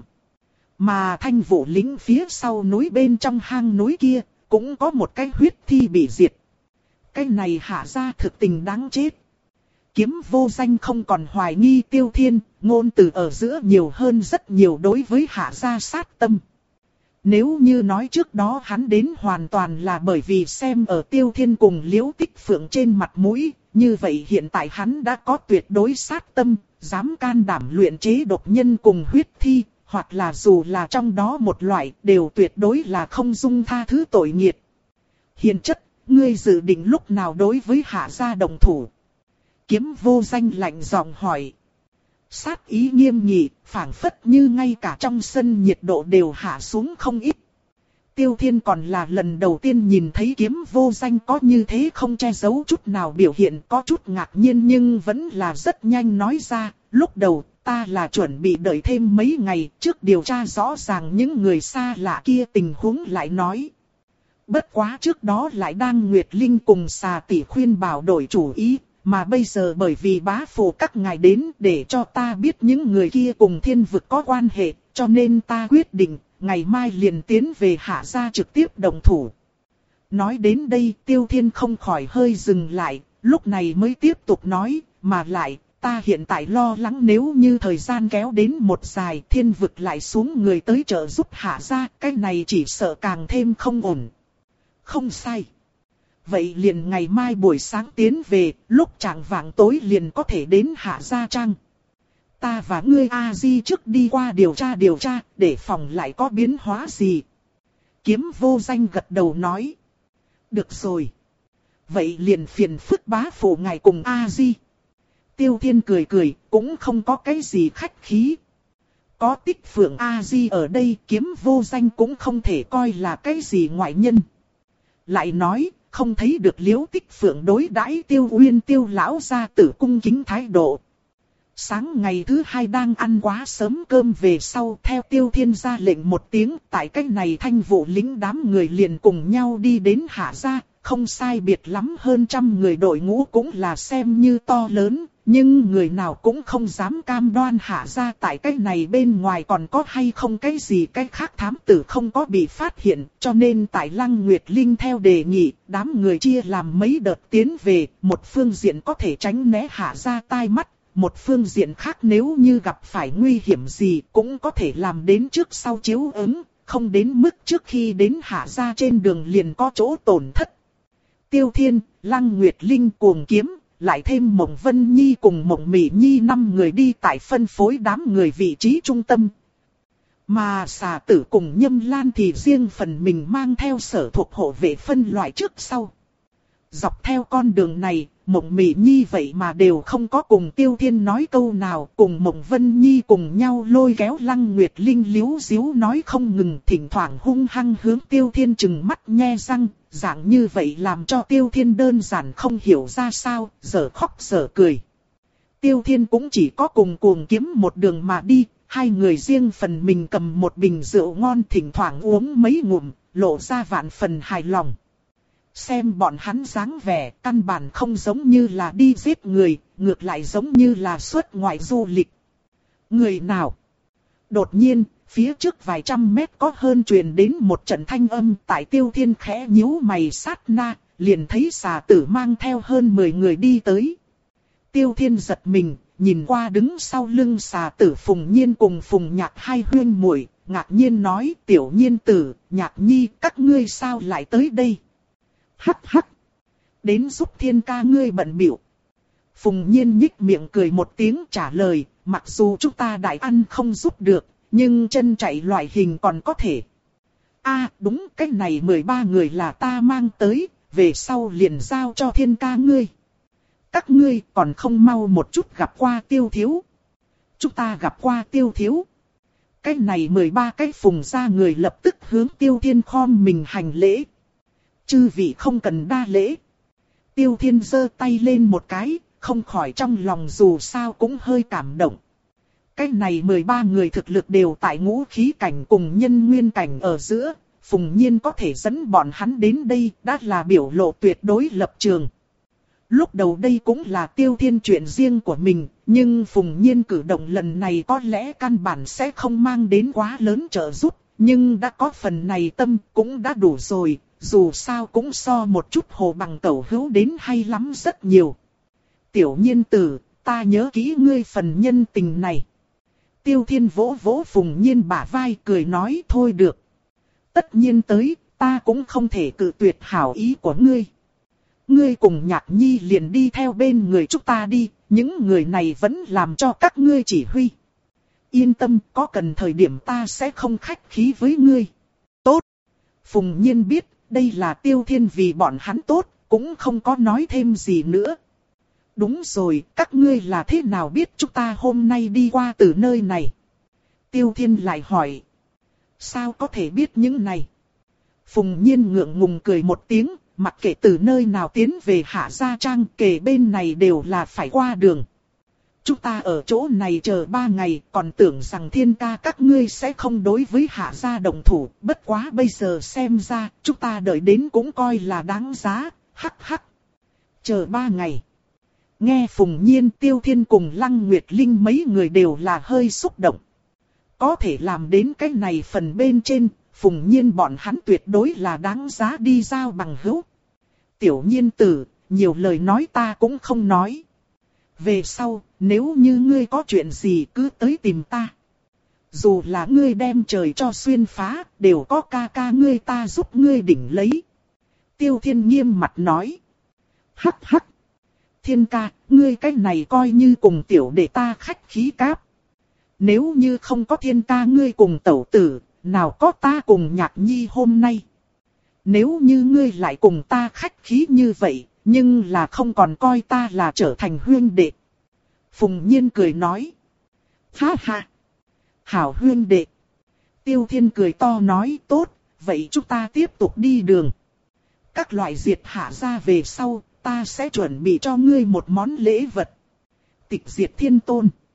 Mà Thanh Vũ Lĩnh phía sau núi bên trong hang núi kia, cũng có một cái huyết thi bị diệt. Cái này Hạ gia thực tình đáng chết. Kiếm Vô Danh không còn hoài nghi Tiêu Thiên, ngôn từ ở giữa nhiều hơn rất nhiều đối với Hạ gia sát tâm. Nếu như nói trước đó hắn đến hoàn toàn là bởi vì xem ở Tiêu Thiên cùng Liễu Tích Phượng trên mặt mũi, như vậy hiện tại hắn đã có tuyệt đối sát tâm, dám can đảm luyện chế độc nhân cùng huyết thi, hoặc là dù là trong đó một loại đều tuyệt đối là không dung tha thứ tội nghiệt. Hiền chất, ngươi dự định lúc nào đối với Hạ gia đồng thủ? Kiếm Vô Danh lạnh giọng hỏi. Sát ý nghiêm nghị, phảng phất như ngay cả trong sân nhiệt độ đều hạ xuống không ít. Tiêu Thiên còn là lần đầu tiên nhìn thấy Kiếm Vô Danh có như thế không che giấu chút nào biểu hiện, có chút ngạc nhiên nhưng vẫn là rất nhanh nói ra. Lúc đầu ta là chuẩn bị đợi thêm mấy ngày trước điều tra rõ ràng những người xa lạ kia tình huống lại nói. Bất quá trước đó lại đang Nguyệt Linh cùng Xà tỷ khuyên bảo đổi chủ ý. Mà bây giờ bởi vì bá phụ các ngài đến để cho ta biết những người kia cùng thiên vực có quan hệ, cho nên ta quyết định, ngày mai liền tiến về Hạ gia trực tiếp động thủ. Nói đến đây Tiêu Thiên không khỏi hơi dừng lại, lúc này mới tiếp tục nói, mà lại, ta hiện tại lo lắng nếu như thời gian kéo đến một dài thiên vực lại xuống người tới trợ giúp Hạ gia, cái này chỉ sợ càng thêm không ổn. Không sai. Vậy liền ngày mai buổi sáng tiến về, lúc chạng vạng tối liền có thể đến Hạ gia trang. Ta và ngươi A-di trước đi qua điều tra điều tra, để phòng lại có biến hóa gì. Kiếm Vô Danh gật đầu nói. Được rồi. Vậy liền phiền phức bá phụ ngài cùng A-di. Tiêu Thiên cười cười, cũng không có cái gì khách khí. Có Tích Phượng A-di ở đây, Kiếm Vô Danh cũng không thể coi là cái gì ngoại nhân. Lại nói, không thấy được Liễu Tích Phượng đối đãi Tiêu Uyên Tiêu lão gia tử cung kính thái độ. Sáng ngày thứ hai đang ăn quá sớm cơm về sau, theo Tiêu Thiên ra lệnh một tiếng, tại cách này Thanh Vụ lính đám người liền cùng nhau đi đến Hạ gia, không sai biệt lắm hơn trăm người đội ngũ cũng là xem như to lớn, nhưng người nào cũng không dám cam đoan Hạ gia tại cách này bên ngoài còn có hay không cái gì cái khác thám tử không có bị phát hiện, cho nên tại Lăng Nguyệt Linh theo đề nghị, đám người chia làm mấy đợt tiến về, một phương diện có thể tránh né Hạ gia tai mắt. Một phương diện khác nếu như gặp phải nguy hiểm gì cũng có thể làm đến trước sau chiếu ứng, không đến mức trước khi đến Hạ gia trên đường liền có chỗ tổn thất. Tiêu Thiên, Lăng Nguyệt Linh Cuồng Kiếm, lại thêm Mộng Vân Nhi cùng Mộng Mỹ Nhi năm người đi tại phân phối đám người vị trí trung tâm. Mà xà tử cùng Nhâm Lan thì riêng phần mình mang theo sở thuộc hộ vệ phân loại trước sau. Dọc theo con đường này, Mộng Mỹ Nhi vậy mà đều không có cùng Tiêu Thiên nói câu nào, cùng Mộng Vân Nhi cùng nhau lôi kéo Lăng Nguyệt Linh liếu díu nói không ngừng, thỉnh thoảng hung hăng hướng Tiêu Thiên chừng mắt nhe răng, dạng như vậy làm cho Tiêu Thiên đơn giản không hiểu ra sao, giờ khóc giờ cười. Tiêu Thiên cũng chỉ có cùng Cuồng Kiếm một đường mà đi, hai người riêng phần mình cầm một bình rượu ngon thỉnh thoảng uống mấy ngụm, lộ ra vạn phần hài lòng. Xem bọn hắn dáng vẻ, căn bản không giống như là đi giết người, ngược lại giống như là xuất ngoại du lịch. Người nào? Đột nhiên, phía trước vài trăm mét có hơn truyền đến một trận thanh âm, tại Tiêu Thiên khẽ nhíu mày sát na, liền thấy xà tử mang theo hơn mười người đi tới. Tiêu Thiên giật mình, nhìn qua đứng sau lưng xà tử Phùng Nhiên cùng Phùng Nhạc hai huyên muội, ngạc nhiên nói: Tiểu Nhiên tử, Nhạc Nhi, các ngươi sao lại tới đây? Hắc hắc. Đến giúp Thiên ca ngươi bận bịu. Phùng Nhiên nhích miệng cười một tiếng trả lời, mặc dù chúng ta đại ăn không giúp được, nhưng chân chạy loại hình còn có thể. A à, đúng, cái này mười ba người là ta mang tới, về sau liền giao cho Thiên ca ngươi. Các ngươi còn không mau một chút gặp qua Tiêu thiếu. Chúng ta gặp qua Tiêu thiếu. Cái này mười ba cái Phùng gia người lập tức hướng Tiêu Thiên khom mình hành lễ. Chư vị không cần đa lễ. Tiêu Thiên giơ tay lên một cái, không khỏi trong lòng dù sao cũng hơi cảm động. Cái này mười ba người thực lực đều tại ngũ khí cảnh cùng nhân nguyên cảnh ở giữa, Phùng Nhiên có thể dẫn bọn hắn đến đây đã là biểu lộ tuyệt đối lập trường. Lúc đầu đây cũng là Tiêu Thiên chuyện riêng của mình, nhưng Phùng Nhiên cử động lần này có lẽ căn bản sẽ không mang đến quá lớn trợ giúp, nhưng đã có phần này tâm cũng đã đủ rồi. Dù sao cũng so một chút hồ bằng cẩu hữu đến hay lắm rất nhiều. Tiểu Nhiên tử, ta nhớ kỹ ngươi phần nhân tình này. Tiêu Thiên vỗ vỗ Phùng Nhiên bả vai cười nói thôi được. Tất nhiên tới, ta cũng không thể cự tuyệt hảo ý của ngươi. Ngươi cùng Nhạc Nhi liền đi theo bên người chúng ta đi, những người này vẫn làm cho các ngươi chỉ huy. Yên tâm, có cần thời điểm ta sẽ không khách khí với ngươi. Tốt. Phùng Nhiên biết. Đây là Tiêu Thiên vì bọn hắn tốt, cũng không có nói thêm gì nữa. Đúng rồi, các ngươi là thế nào biết chúng ta hôm nay đi qua từ nơi này? Tiêu Thiên lại hỏi. Sao có thể biết những này? Phùng Nhiên ngượng ngùng cười một tiếng, mặc kệ từ nơi nào tiến về Hạ Gia Trang kề bên này đều là phải qua đường. Chúng ta ở chỗ này chờ ba ngày, còn tưởng rằng Thiên ca các ngươi sẽ không đối với Hạ gia đồng thủ, bất quá bây giờ xem ra, chúng ta đợi đến cũng coi là đáng giá, hắc hắc. Chờ ba ngày. Nghe Phùng Nhiên, Tiêu Thiên cùng Lăng Nguyệt Linh mấy người đều là hơi xúc động. Có thể làm đến cái này phần bên trên, Phùng Nhiên bọn hắn tuyệt đối là đáng giá đi giao bằng hữu. Tiểu Nhiên tử, nhiều lời nói ta cũng không nói. Về sau, nếu như ngươi có chuyện gì cứ tới tìm ta. Dù là ngươi đem trời cho xuyên phá, đều có ca ca ngươi ta giúp ngươi đỉnh lấy. Tiêu Thiên nghiêm mặt nói. Hắc hắc. Thiên ca, ngươi cái này coi như cùng tiểu đệ ta khách khí cáp. Nếu như không có Thiên ca ngươi cùng tẩu tử, nào có ta cùng Nhạc Nhi hôm nay. Nếu như ngươi lại cùng ta khách khí như vậy, nhưng là không còn coi ta là trở thành huyên đệ. Phùng Nhiên cười nói. Ha ha. Hảo huyên đệ. Tiêu Thiên cười to nói tốt, vậy chúng ta tiếp tục đi đường. Các loại diệt Hạ gia về sau, ta sẽ chuẩn bị cho ngươi một món lễ vật. Tịch diệt thiên tôn.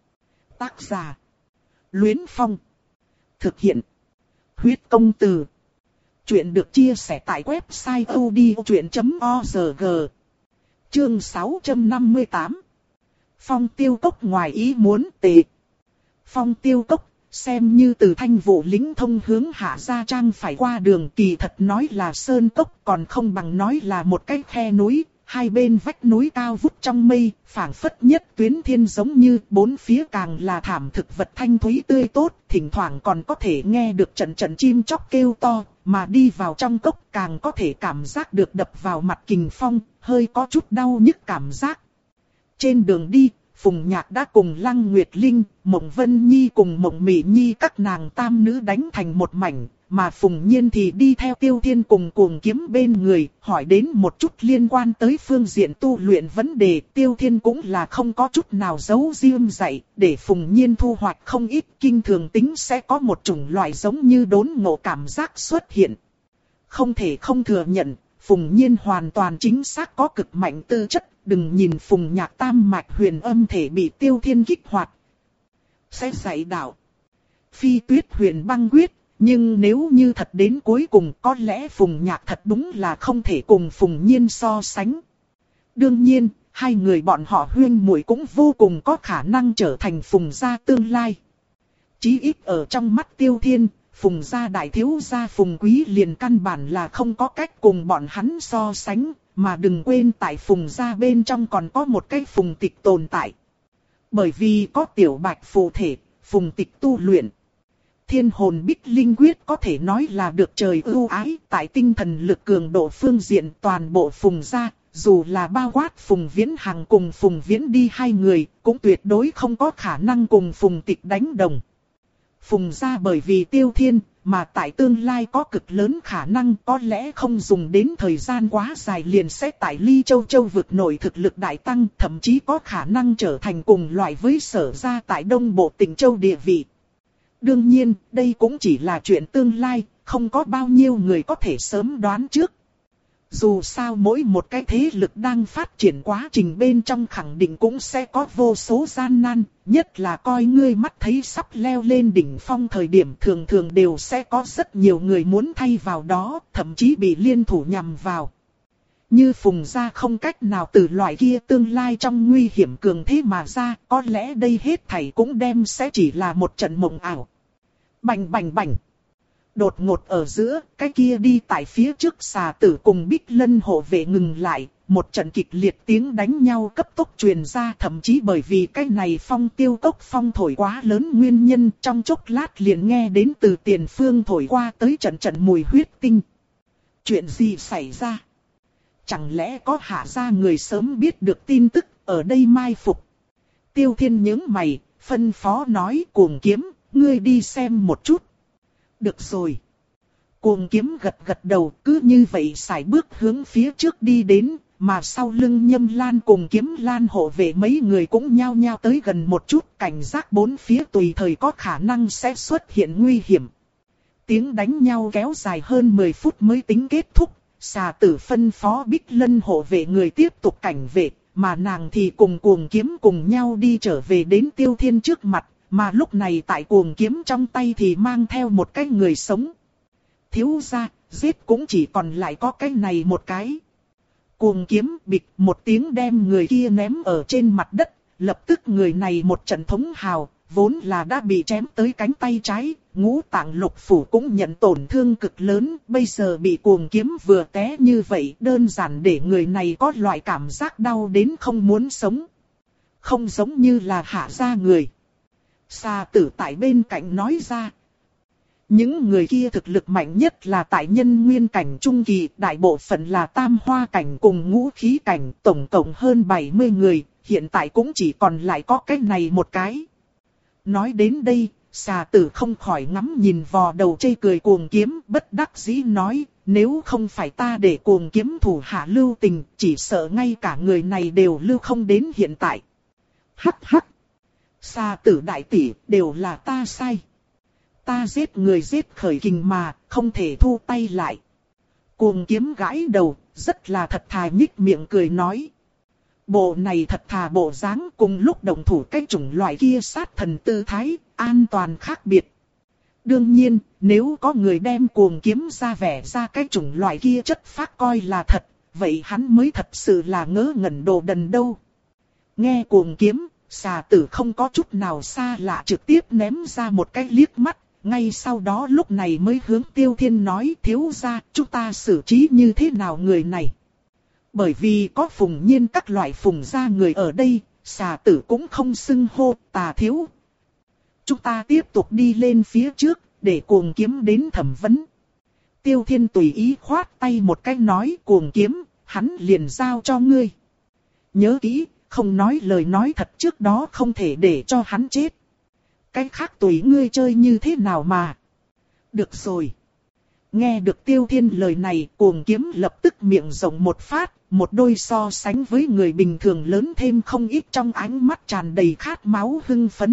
Tác giả: Luyến Phong. Thực hiện: Huyết Công Từ. Chuyện được chia sẻ tại website odchuyện chấm org. Chương sáu trăm năm mươi tám. Phong Tiêu Cốc ngoài ý muốn tệ. Phong Tiêu Cốc, xem như từ Thanh Vũ Lĩnh thông hướng Hạ Gia Trang phải qua đường, kỳ thật nói là sơn cốc còn không bằng nói là một cái khe núi. Hai bên vách núi cao vút trong mây, phảng phất nhất tuyến thiên giống như, bốn phía càng là thảm thực vật thanh thúy tươi tốt, thỉnh thoảng còn có thể nghe được trận trận chim chóc kêu to, mà đi vào trong cốc càng có thể cảm giác được đập vào mặt kình phong, hơi có chút đau nhức cảm giác. Trên đường đi, Phùng Nhạc đã cùng Lăng Nguyệt Linh, Mộng Vân Nhi cùng Mộng Mỹ Nhi các nàng tam nữ đánh thành một mảnh. Mà Phùng Nhiên thì đi theo Tiêu Thiên cùng Cuồng Kiếm bên người, hỏi đến một chút liên quan tới phương diện tu luyện vấn đề. Tiêu Thiên cũng là không có chút nào giấu riêng dạy, để Phùng Nhiên thu hoạch không ít. Kinh thường tính sẽ có một chủng loại giống như đốn ngộ cảm giác xuất hiện. Không thể không thừa nhận, Phùng Nhiên hoàn toàn chính xác có cực mạnh tư chất. Đừng nhìn Phùng Nhạc tam mạch huyền âm thể bị Tiêu Thiên kích hoạt, sẽ dạy đạo Phi Tuyết huyền băng quyết. Nhưng nếu như thật đến cuối cùng có lẽ Phùng Nhạc thật đúng là không thể cùng Phùng Nhiên so sánh. Đương nhiên, hai người bọn họ huyên muội cũng vô cùng có khả năng trở thành Phùng gia tương lai. Chí ít ở trong mắt Tiêu Thiên, Phùng gia đại thiếu gia Phùng Quý liền căn bản là không có cách cùng bọn hắn so sánh. Mà đừng quên tại Phùng gia bên trong còn có một cái Phùng Tịch tồn tại. Bởi vì có tiểu bạch phù thể, Phùng Tịch tu luyện Thiên hồn bích linh quyết có thể nói là được trời ưu ái, tại tinh thần lực cường độ phương diện toàn bộ Phùng gia, dù là bao quát Phùng Viễn Hằng cùng Phùng Viễn đi hai người, cũng tuyệt đối không có khả năng cùng Phùng Tịch đánh đồng. Phùng gia bởi vì Tiêu Thiên, mà tại tương lai có cực lớn khả năng có lẽ không dùng đến thời gian quá dài liền sẽ tại Ly Châu Châu vực nổi thực lực đại tăng, thậm chí có khả năng trở thành cùng loại với Sở gia tại Đông Bộ Tỉnh Châu địa vị. Đương nhiên, đây cũng chỉ là chuyện tương lai, không có bao nhiêu người có thể sớm đoán trước. Dù sao mỗi một cái thế lực đang phát triển quá trình bên trong khẳng định cũng sẽ có vô số gian nan, nhất là coi ngươi mắt thấy sắp leo lên đỉnh phong thời điểm thường thường đều sẽ có rất nhiều người muốn thay vào đó, thậm chí bị liên thủ nhằm vào. Như Phùng gia không cách nào từ loại kia tương lai trong nguy hiểm cường thế mà ra, có lẽ đây hết thảy cũng đem sẽ chỉ là một trận mộng ảo. Bành bành bành. Đột ngột ở giữa, cái kia đi tại phía trước xà tử cùng Bích Lân hộ vệ ngừng lại, một trận kịch liệt tiếng đánh nhau cấp tốc truyền ra, thậm chí bởi vì cái này Phong Tiêu Cốc phong thổi quá lớn nguyên nhân, trong chốc lát liền nghe đến từ tiền phương thổi qua tới trận trận mùi huyết tinh. Chuyện gì xảy ra? Chẳng lẽ có Hạ gia người sớm biết được tin tức, ở đây mai phục? Tiêu Thiên nhướng mày, phân phó nói: Cuồng Kiếm, ngươi đi xem một chút. Được rồi. Cuồng Kiếm gật gật đầu, cứ như vậy sải bước hướng phía trước đi đến, mà sau lưng Nhâm Lan cùng Kiếm Lan hộ vệ mấy người cũng nhao nhao tới gần một chút, cảnh giác bốn phía tùy thời có khả năng sẽ xuất hiện nguy hiểm. Tiếng đánh nhau kéo dài hơn mười phút mới tính kết thúc. Xà tử phân phó Bích Lân hộ vệ người tiếp tục cảnh vệ, mà nàng thì cùng Cuồng Kiếm cùng nhau đi trở về đến Tiêu Thiên trước mặt, mà lúc này tại Cuồng Kiếm trong tay thì mang theo một cái người sống. Thiếu gia, giết cũng chỉ còn lại có cái này một cái. Cuồng Kiếm bịch một tiếng đem người kia ném ở trên mặt đất, lập tức người này một trận thống hào, vốn là đã bị chém tới cánh tay trái. Ngũ tạng lục phủ cũng nhận tổn thương cực lớn, bây giờ bị Cuồng Kiếm vừa té như vậy, đơn giản để người này có loại cảm giác đau đến không muốn sống. Không giống như là Hạ gia người. Xà tử tại bên cạnh nói ra. Những người kia thực lực mạnh nhất là tại nhân nguyên cảnh trung kỳ, đại bộ phận là tam hoa cảnh cùng ngũ khí cảnh, tổng cộng hơn bảy mươi người, hiện tại cũng chỉ còn lại có cái này một cái. Nói đến đây, xà tử không khỏi ngắm nhìn vò đầu chê cười Cuồng Kiếm, bất đắc dĩ nói, nếu không phải ta để Cuồng Kiếm thủ hạ lưu tình, chỉ sợ ngay cả người này đều lưu không đến hiện tại. Hắc hắc. Xà tử đại tỷ, đều là ta sai. Ta giết người giết khởi kình mà, không thể thu tay lại. Cuồng Kiếm gãi đầu, rất là thật thà nhích miệng cười nói. Bộ này thật thà bộ dáng cùng lúc đồng thủ cái chủng loại kia sát thần tư thái, an toàn khác biệt. Đương nhiên, nếu có người đem cuồng kiếm ra vẻ ra cái chủng loại kia chất phác coi là thật, vậy hắn mới thật sự là ngớ ngẩn đồ đần đâu. Nghe cuồng kiếm, xà tử không có chút nào xa lạ trực tiếp ném ra một cái liếc mắt, ngay sau đó lúc này mới hướng Tiêu Thiên nói thiếu gia, chúng ta xử trí như thế nào người này. Bởi vì có Phùng Nhiên các loại Phùng gia người ở đây, xà tử cũng không xưng hô tà thiếu. Chúng ta tiếp tục đi lên phía trước, để cuồng kiếm đến thẩm vấn. Tiêu Thiên tùy ý khoát tay một cái nói cuồng kiếm, hắn liền giao cho ngươi. Nhớ kỹ, không nói lời nói thật trước đó không thể để cho hắn chết. Cái khác tùy ngươi chơi như thế nào mà. Được rồi. Nghe được Tiêu Thiên lời này, cuồng kiếm lập tức miệng rộng một phát, một đôi so sánh với người bình thường lớn thêm không ít trong ánh mắt tràn đầy khát máu hưng phấn.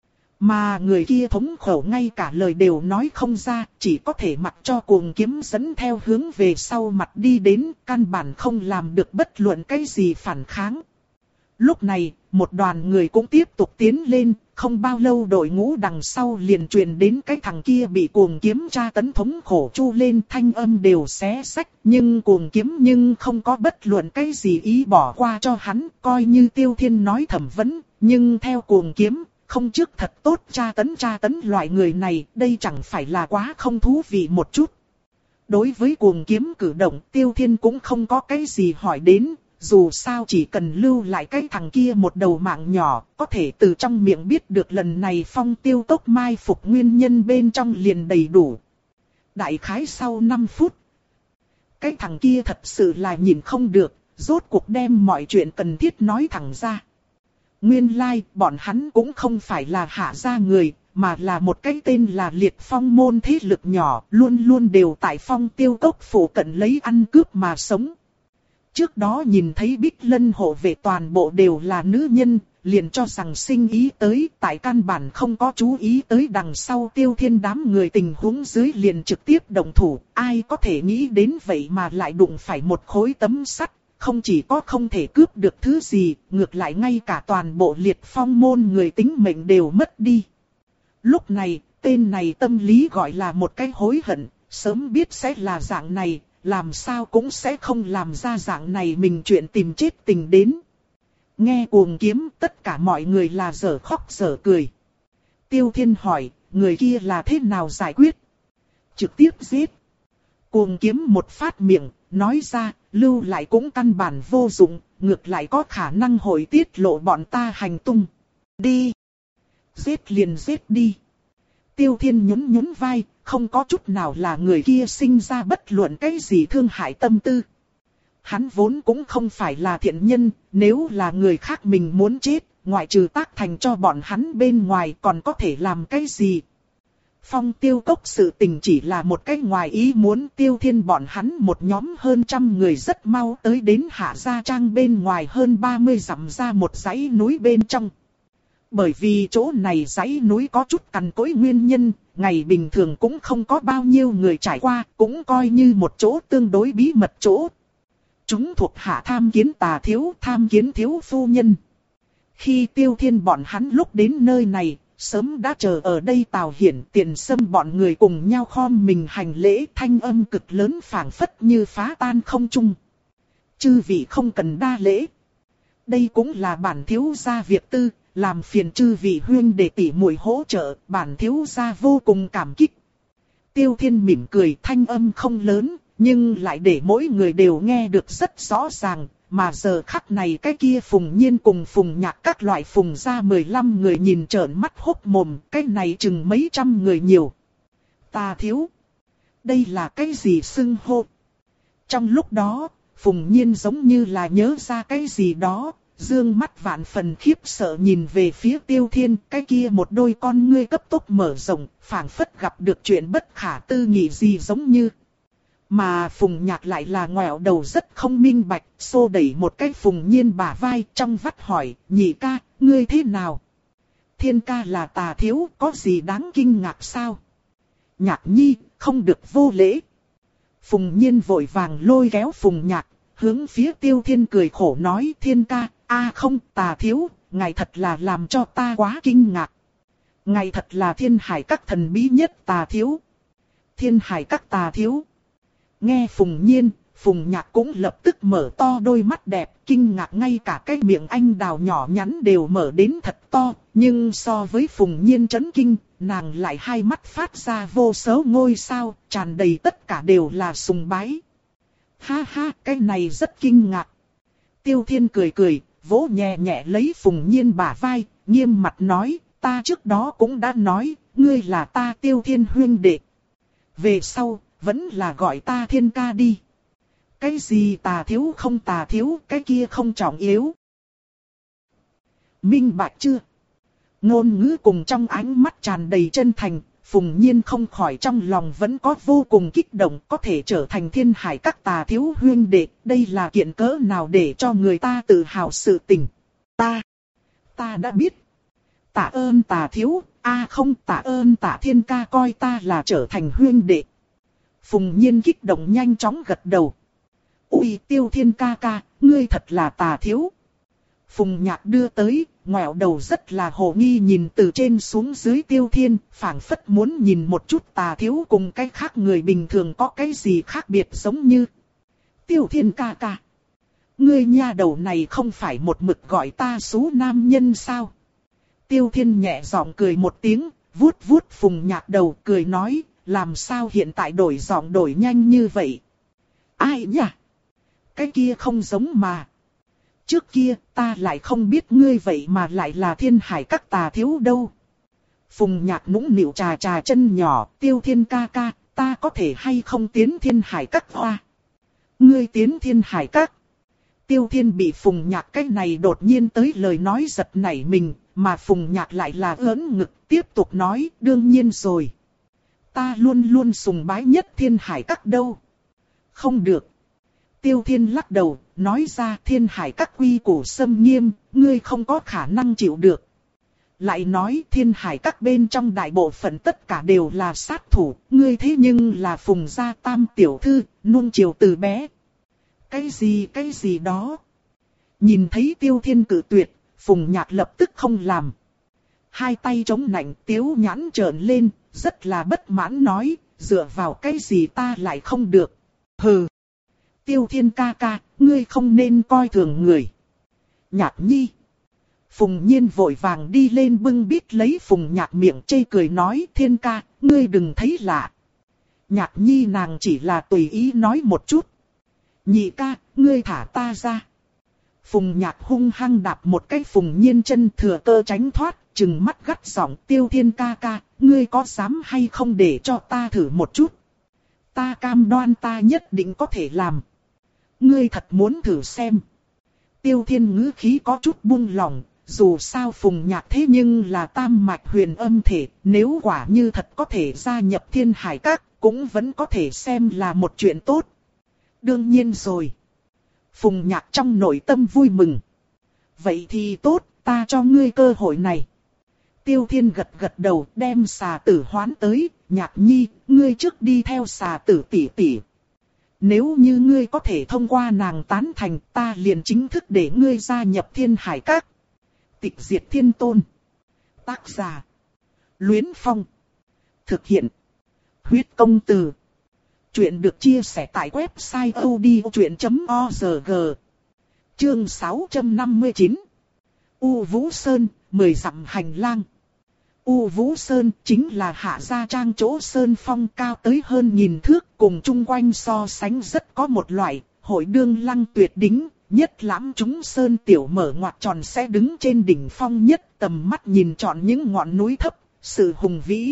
Mà người kia thống khổ ngay cả lời đều nói không ra, chỉ có thể mặc cho cuồng kiếm dẫn theo hướng về sau mặt đi đến, căn bản không làm được bất luận cái gì phản kháng. Lúc này, một đoàn người cũng tiếp tục tiến lên, không bao lâu đội ngũ đằng sau liền truyền đến cái thằng kia bị cuồng kiếm tra tấn thống khổ chu lên, thanh âm đều xé xách, nhưng cuồng kiếm nhưng không có bất luận cái gì ý bỏ qua cho hắn, coi như Tiêu Thiên nói thẩm vấn, nhưng theo cuồng kiếm, không trước thật tốt tra tấn tra tấn loại người này, đây chẳng phải là quá không thú vị một chút. Đối với cuồng kiếm cử động, Tiêu Thiên cũng không có cái gì hỏi đến. Dù sao chỉ cần lưu lại cái thằng kia một đầu mạng nhỏ, có thể từ trong miệng biết được lần này Phong Tiêu Cốc mai phục nguyên nhân bên trong liền đầy đủ. Đại khái sau năm phút, cái thằng kia thật sự là nhìn không được, rốt cuộc đem mọi chuyện cần thiết nói thẳng ra. Nguyên lai, like, bọn hắn cũng không phải là hạ gia người, mà là một cái tên là Liệt Phong môn thế lực nhỏ, luôn luôn đều tại Phong Tiêu Cốc phủ cận lấy ăn cướp mà sống. Trước đó nhìn thấy Bích Lân hộ vệ toàn bộ đều là nữ nhân, liền cho rằng sinh ý tới, tại căn bản không có chú ý tới đằng sau Tiêu Thiên đám người tình huống dưới liền trực tiếp động thủ, ai có thể nghĩ đến vậy mà lại đụng phải một khối tấm sắt, không chỉ có không thể cướp được thứ gì, ngược lại ngay cả toàn bộ Liệt Phong môn người tính mệnh đều mất đi. Lúc này, tên này tâm lý gọi là một cái hối hận, sớm biết sẽ là dạng này. Làm sao cũng sẽ không làm ra dạng này mình chuyện tìm chết tình đến. Nghe cuồng kiếm tất cả mọi người là dở khóc dở cười. Tiêu Thiên hỏi, người kia là thế nào giải quyết? Trực tiếp giết. Cuồng kiếm một phát miệng, nói ra, lưu lại cũng căn bản vô dụng, ngược lại có khả năng hội tiết lộ bọn ta hành tung. Đi. Giết liền giết đi. Tiêu Thiên nhún nhún vai, không có chút nào là người kia sinh ra bất luận cái gì thương hại tâm tư. Hắn vốn cũng không phải là thiện nhân, nếu là người khác mình muốn chết, ngoại trừ tác thành cho bọn hắn bên ngoài còn có thể làm cái gì. Phong Tiêu Cốc sự tình chỉ là một cái ngoài ý muốn, Tiêu Thiên bọn hắn một nhóm hơn trăm người rất mau tới đến Hạ Gia Trang bên ngoài hơn ba mươi dặm ra một dãy núi bên trong. Bởi vì chỗ này dãy núi có chút cằn cỗi nguyên nhân, ngày bình thường cũng không có bao nhiêu người trải qua, cũng coi như một chỗ tương đối bí mật chỗ. Chúng thuộc hạ tham kiến tà thiếu, tham kiến thiếu phu nhân. Khi Tiêu Thiên bọn hắn lúc đến nơi này, sớm đã chờ ở đây Tào Hiển Tiền Sâm bọn người cùng nhau khom mình hành lễ, thanh âm cực lớn phảng phất như phá tan không trung. Chư vị không cần đa lễ. Đây cũng là bản thiếu gia việc tư. Làm phiền chư vị huyên để tỉ muội hỗ trợ, bản thiếu gia vô cùng cảm kích. Tiêu Thiên mỉm cười, thanh âm không lớn, nhưng lại để mỗi người đều nghe được rất rõ ràng. Mà giờ khắc này cái kia Phùng Nhiên cùng Phùng Nhạc các loại Phùng gia mười lăm người nhìn trợn mắt hốc mồm, cái này chừng mấy trăm người nhiều. Ta thiếu. Đây là cái gì xưng hô? Trong lúc đó, Phùng Nhiên giống như là nhớ ra cái gì đó. Dương mắt vạn phần khiếp sợ nhìn về phía Tiêu Thiên, cái kia một đôi con ngươi cấp tốc mở rộng, phảng phất gặp được chuyện bất khả tư nghị gì giống như. Mà Phùng Nhạc lại là ngoẹo đầu rất không minh bạch, xô đẩy một cái Phùng Nhiên bả vai trong vắt hỏi, nhị ca, ngươi thế nào? Thiên ca là tà thiếu, có gì đáng kinh ngạc sao? Nhạc nhi, không được vô lễ. Phùng Nhiên vội vàng lôi kéo Phùng Nhạc, hướng phía Tiêu Thiên cười khổ nói, Thiên ca, A không, Tà thiếu, ngài thật là làm cho ta quá kinh ngạc. Ngài thật là thiên hải các thần bí nhất Tà thiếu. Thiên hải các Tà thiếu. Nghe Phùng Nhiên, Phùng Nhạc cũng lập tức mở to đôi mắt đẹp, kinh ngạc ngay cả cái miệng anh đào nhỏ nhắn đều mở đến thật to. Nhưng so với Phùng Nhiên chấn kinh, nàng lại hai mắt phát ra vô số ngôi sao, tràn đầy tất cả đều là sùng bái. Ha ha, cái này rất kinh ngạc. Tiêu Thiên cười cười, vỗ nhẹ nhẹ lấy Phùng Nhiên bả vai, nghiêm mặt nói, ta trước đó cũng đã nói, ngươi là ta Tiêu Thiên huynh đệ. Về sau, vẫn là gọi ta Thiên ca đi. Cái gì Tà thiếu không Tà thiếu, cái kia không trọng yếu. Minh bạch chưa? Ngôn ngữ cùng trong ánh mắt tràn đầy chân thành, Phùng Nhiên không khỏi trong lòng vẫn có vô cùng kích động, có thể trở thành thiên hải các Tà thiếu huynh đệ, đây là kiện cỡ nào để cho người ta tự hào sự tình. Ta, ta đã biết. Tạ ơn Tà thiếu, a không tạ ơn Tạ Thiên ca coi ta là trở thành huynh đệ. Phùng Nhiên kích động nhanh chóng gật đầu. Ui Tiêu Thiên ca ca, ngươi thật là Tà thiếu. Phùng Nhạc đưa tới, ngoẹo đầu rất là hồ nghi nhìn từ trên xuống dưới Tiêu Thiên, phảng phất muốn nhìn một chút Tà thiếu cùng cái khác người bình thường có cái gì khác biệt giống như. Tiêu Thiên ca ca, ngươi nha đầu này không phải một mực gọi ta số nam nhân sao? Tiêu Thiên nhẹ giọng cười một tiếng, vuốt vuốt Phùng Nhạc đầu cười nói, làm sao hiện tại đổi giọng đổi nhanh như vậy? Ai nhỉ? Cái kia không giống mà. Trước kia ta lại không biết ngươi vậy mà lại là thiên hải các Tà thiếu đâu. Phùng Nhạc nũng nịu trà trà chân nhỏ, Tiêu Thiên ca ca, ta có thể hay không tiến thiên hải các hoa? Ngươi tiến thiên hải các. Tiêu Thiên bị Phùng Nhạc cái này đột nhiên tới lời nói giật nảy mình, mà Phùng Nhạc lại là ớn ngực tiếp tục nói, đương nhiên rồi. Ta luôn luôn sùng bái nhất thiên hải các đâu. Không được. Tiêu Thiên lắc đầu, nói ra thiên hải các quy củ xâm nghiêm, ngươi không có khả năng chịu được. Lại nói thiên hải các bên trong đại bộ phận tất cả đều là sát thủ, ngươi thế nhưng là Phùng gia tam tiểu thư, nuông chiều từ bé. Cái gì cái gì đó. Nhìn thấy Tiêu Thiên cự tuyệt, Phùng Nhạc lập tức không làm. Hai tay chống nạnh tiếu nhãn trợn lên, rất là bất mãn nói, dựa vào cái gì ta lại không được. Hừ. Tiêu Thiên ca ca, ngươi không nên coi thường người. Nhạc nhi. Phùng Nhiên vội vàng đi lên bưng bít lấy Phùng Nhạc miệng chê cười nói, Thiên ca, ngươi đừng thấy lạ. Nhạc nhi nàng chỉ là tùy ý nói một chút. Nhị ca, ngươi thả ta ra. Phùng Nhạc hung hăng đạp một cái Phùng Nhiên chân thừa cơ tránh thoát, trừng mắt gắt giọng, Tiêu Thiên ca ca, ngươi có dám hay không để cho ta thử một chút? Ta cam đoan ta nhất định có thể làm. Ngươi thật muốn thử xem. Tiêu Thiên ngữ khí có chút buông lỏng, dù sao Phùng Nhạc thế nhưng là tam mạch huyền âm thể, nếu quả như thật có thể gia nhập thiên hải các, cũng vẫn có thể xem là một chuyện tốt. Đương nhiên rồi. Phùng Nhạc trong nội tâm vui mừng. Vậy thì tốt, ta cho ngươi cơ hội này. Tiêu Thiên gật gật đầu, đem xà tử hoán tới, Nhạc nhi, ngươi trước đi theo xà tử tỷ tỷ. Nếu như ngươi có thể thông qua nàng tán thành, ta liền chính thức để ngươi gia nhập thiên hải các. Tịch diệt thiên tôn. Tác giả. Luyến Phong. Thực hiện. Huyết công từ. Chuyện được chia sẻ tại website odchuyện chấm org. Chương sáu trăm năm mươi chín. U Vũ Sơn, mười dặm hành lang. U Vũ Sơn chính là Hạ Gia Trang chỗ sơn phong cao tới hơn nghìn thước, cùng chung quanh so sánh rất có một loại, hội đương lăng tuyệt đỉnh, nhất lãm chúng sơn tiểu mở ngoặt tròn sẽ đứng trên đỉnh phong nhất, tầm mắt nhìn trọn những ngọn núi thấp, sự hùng vĩ.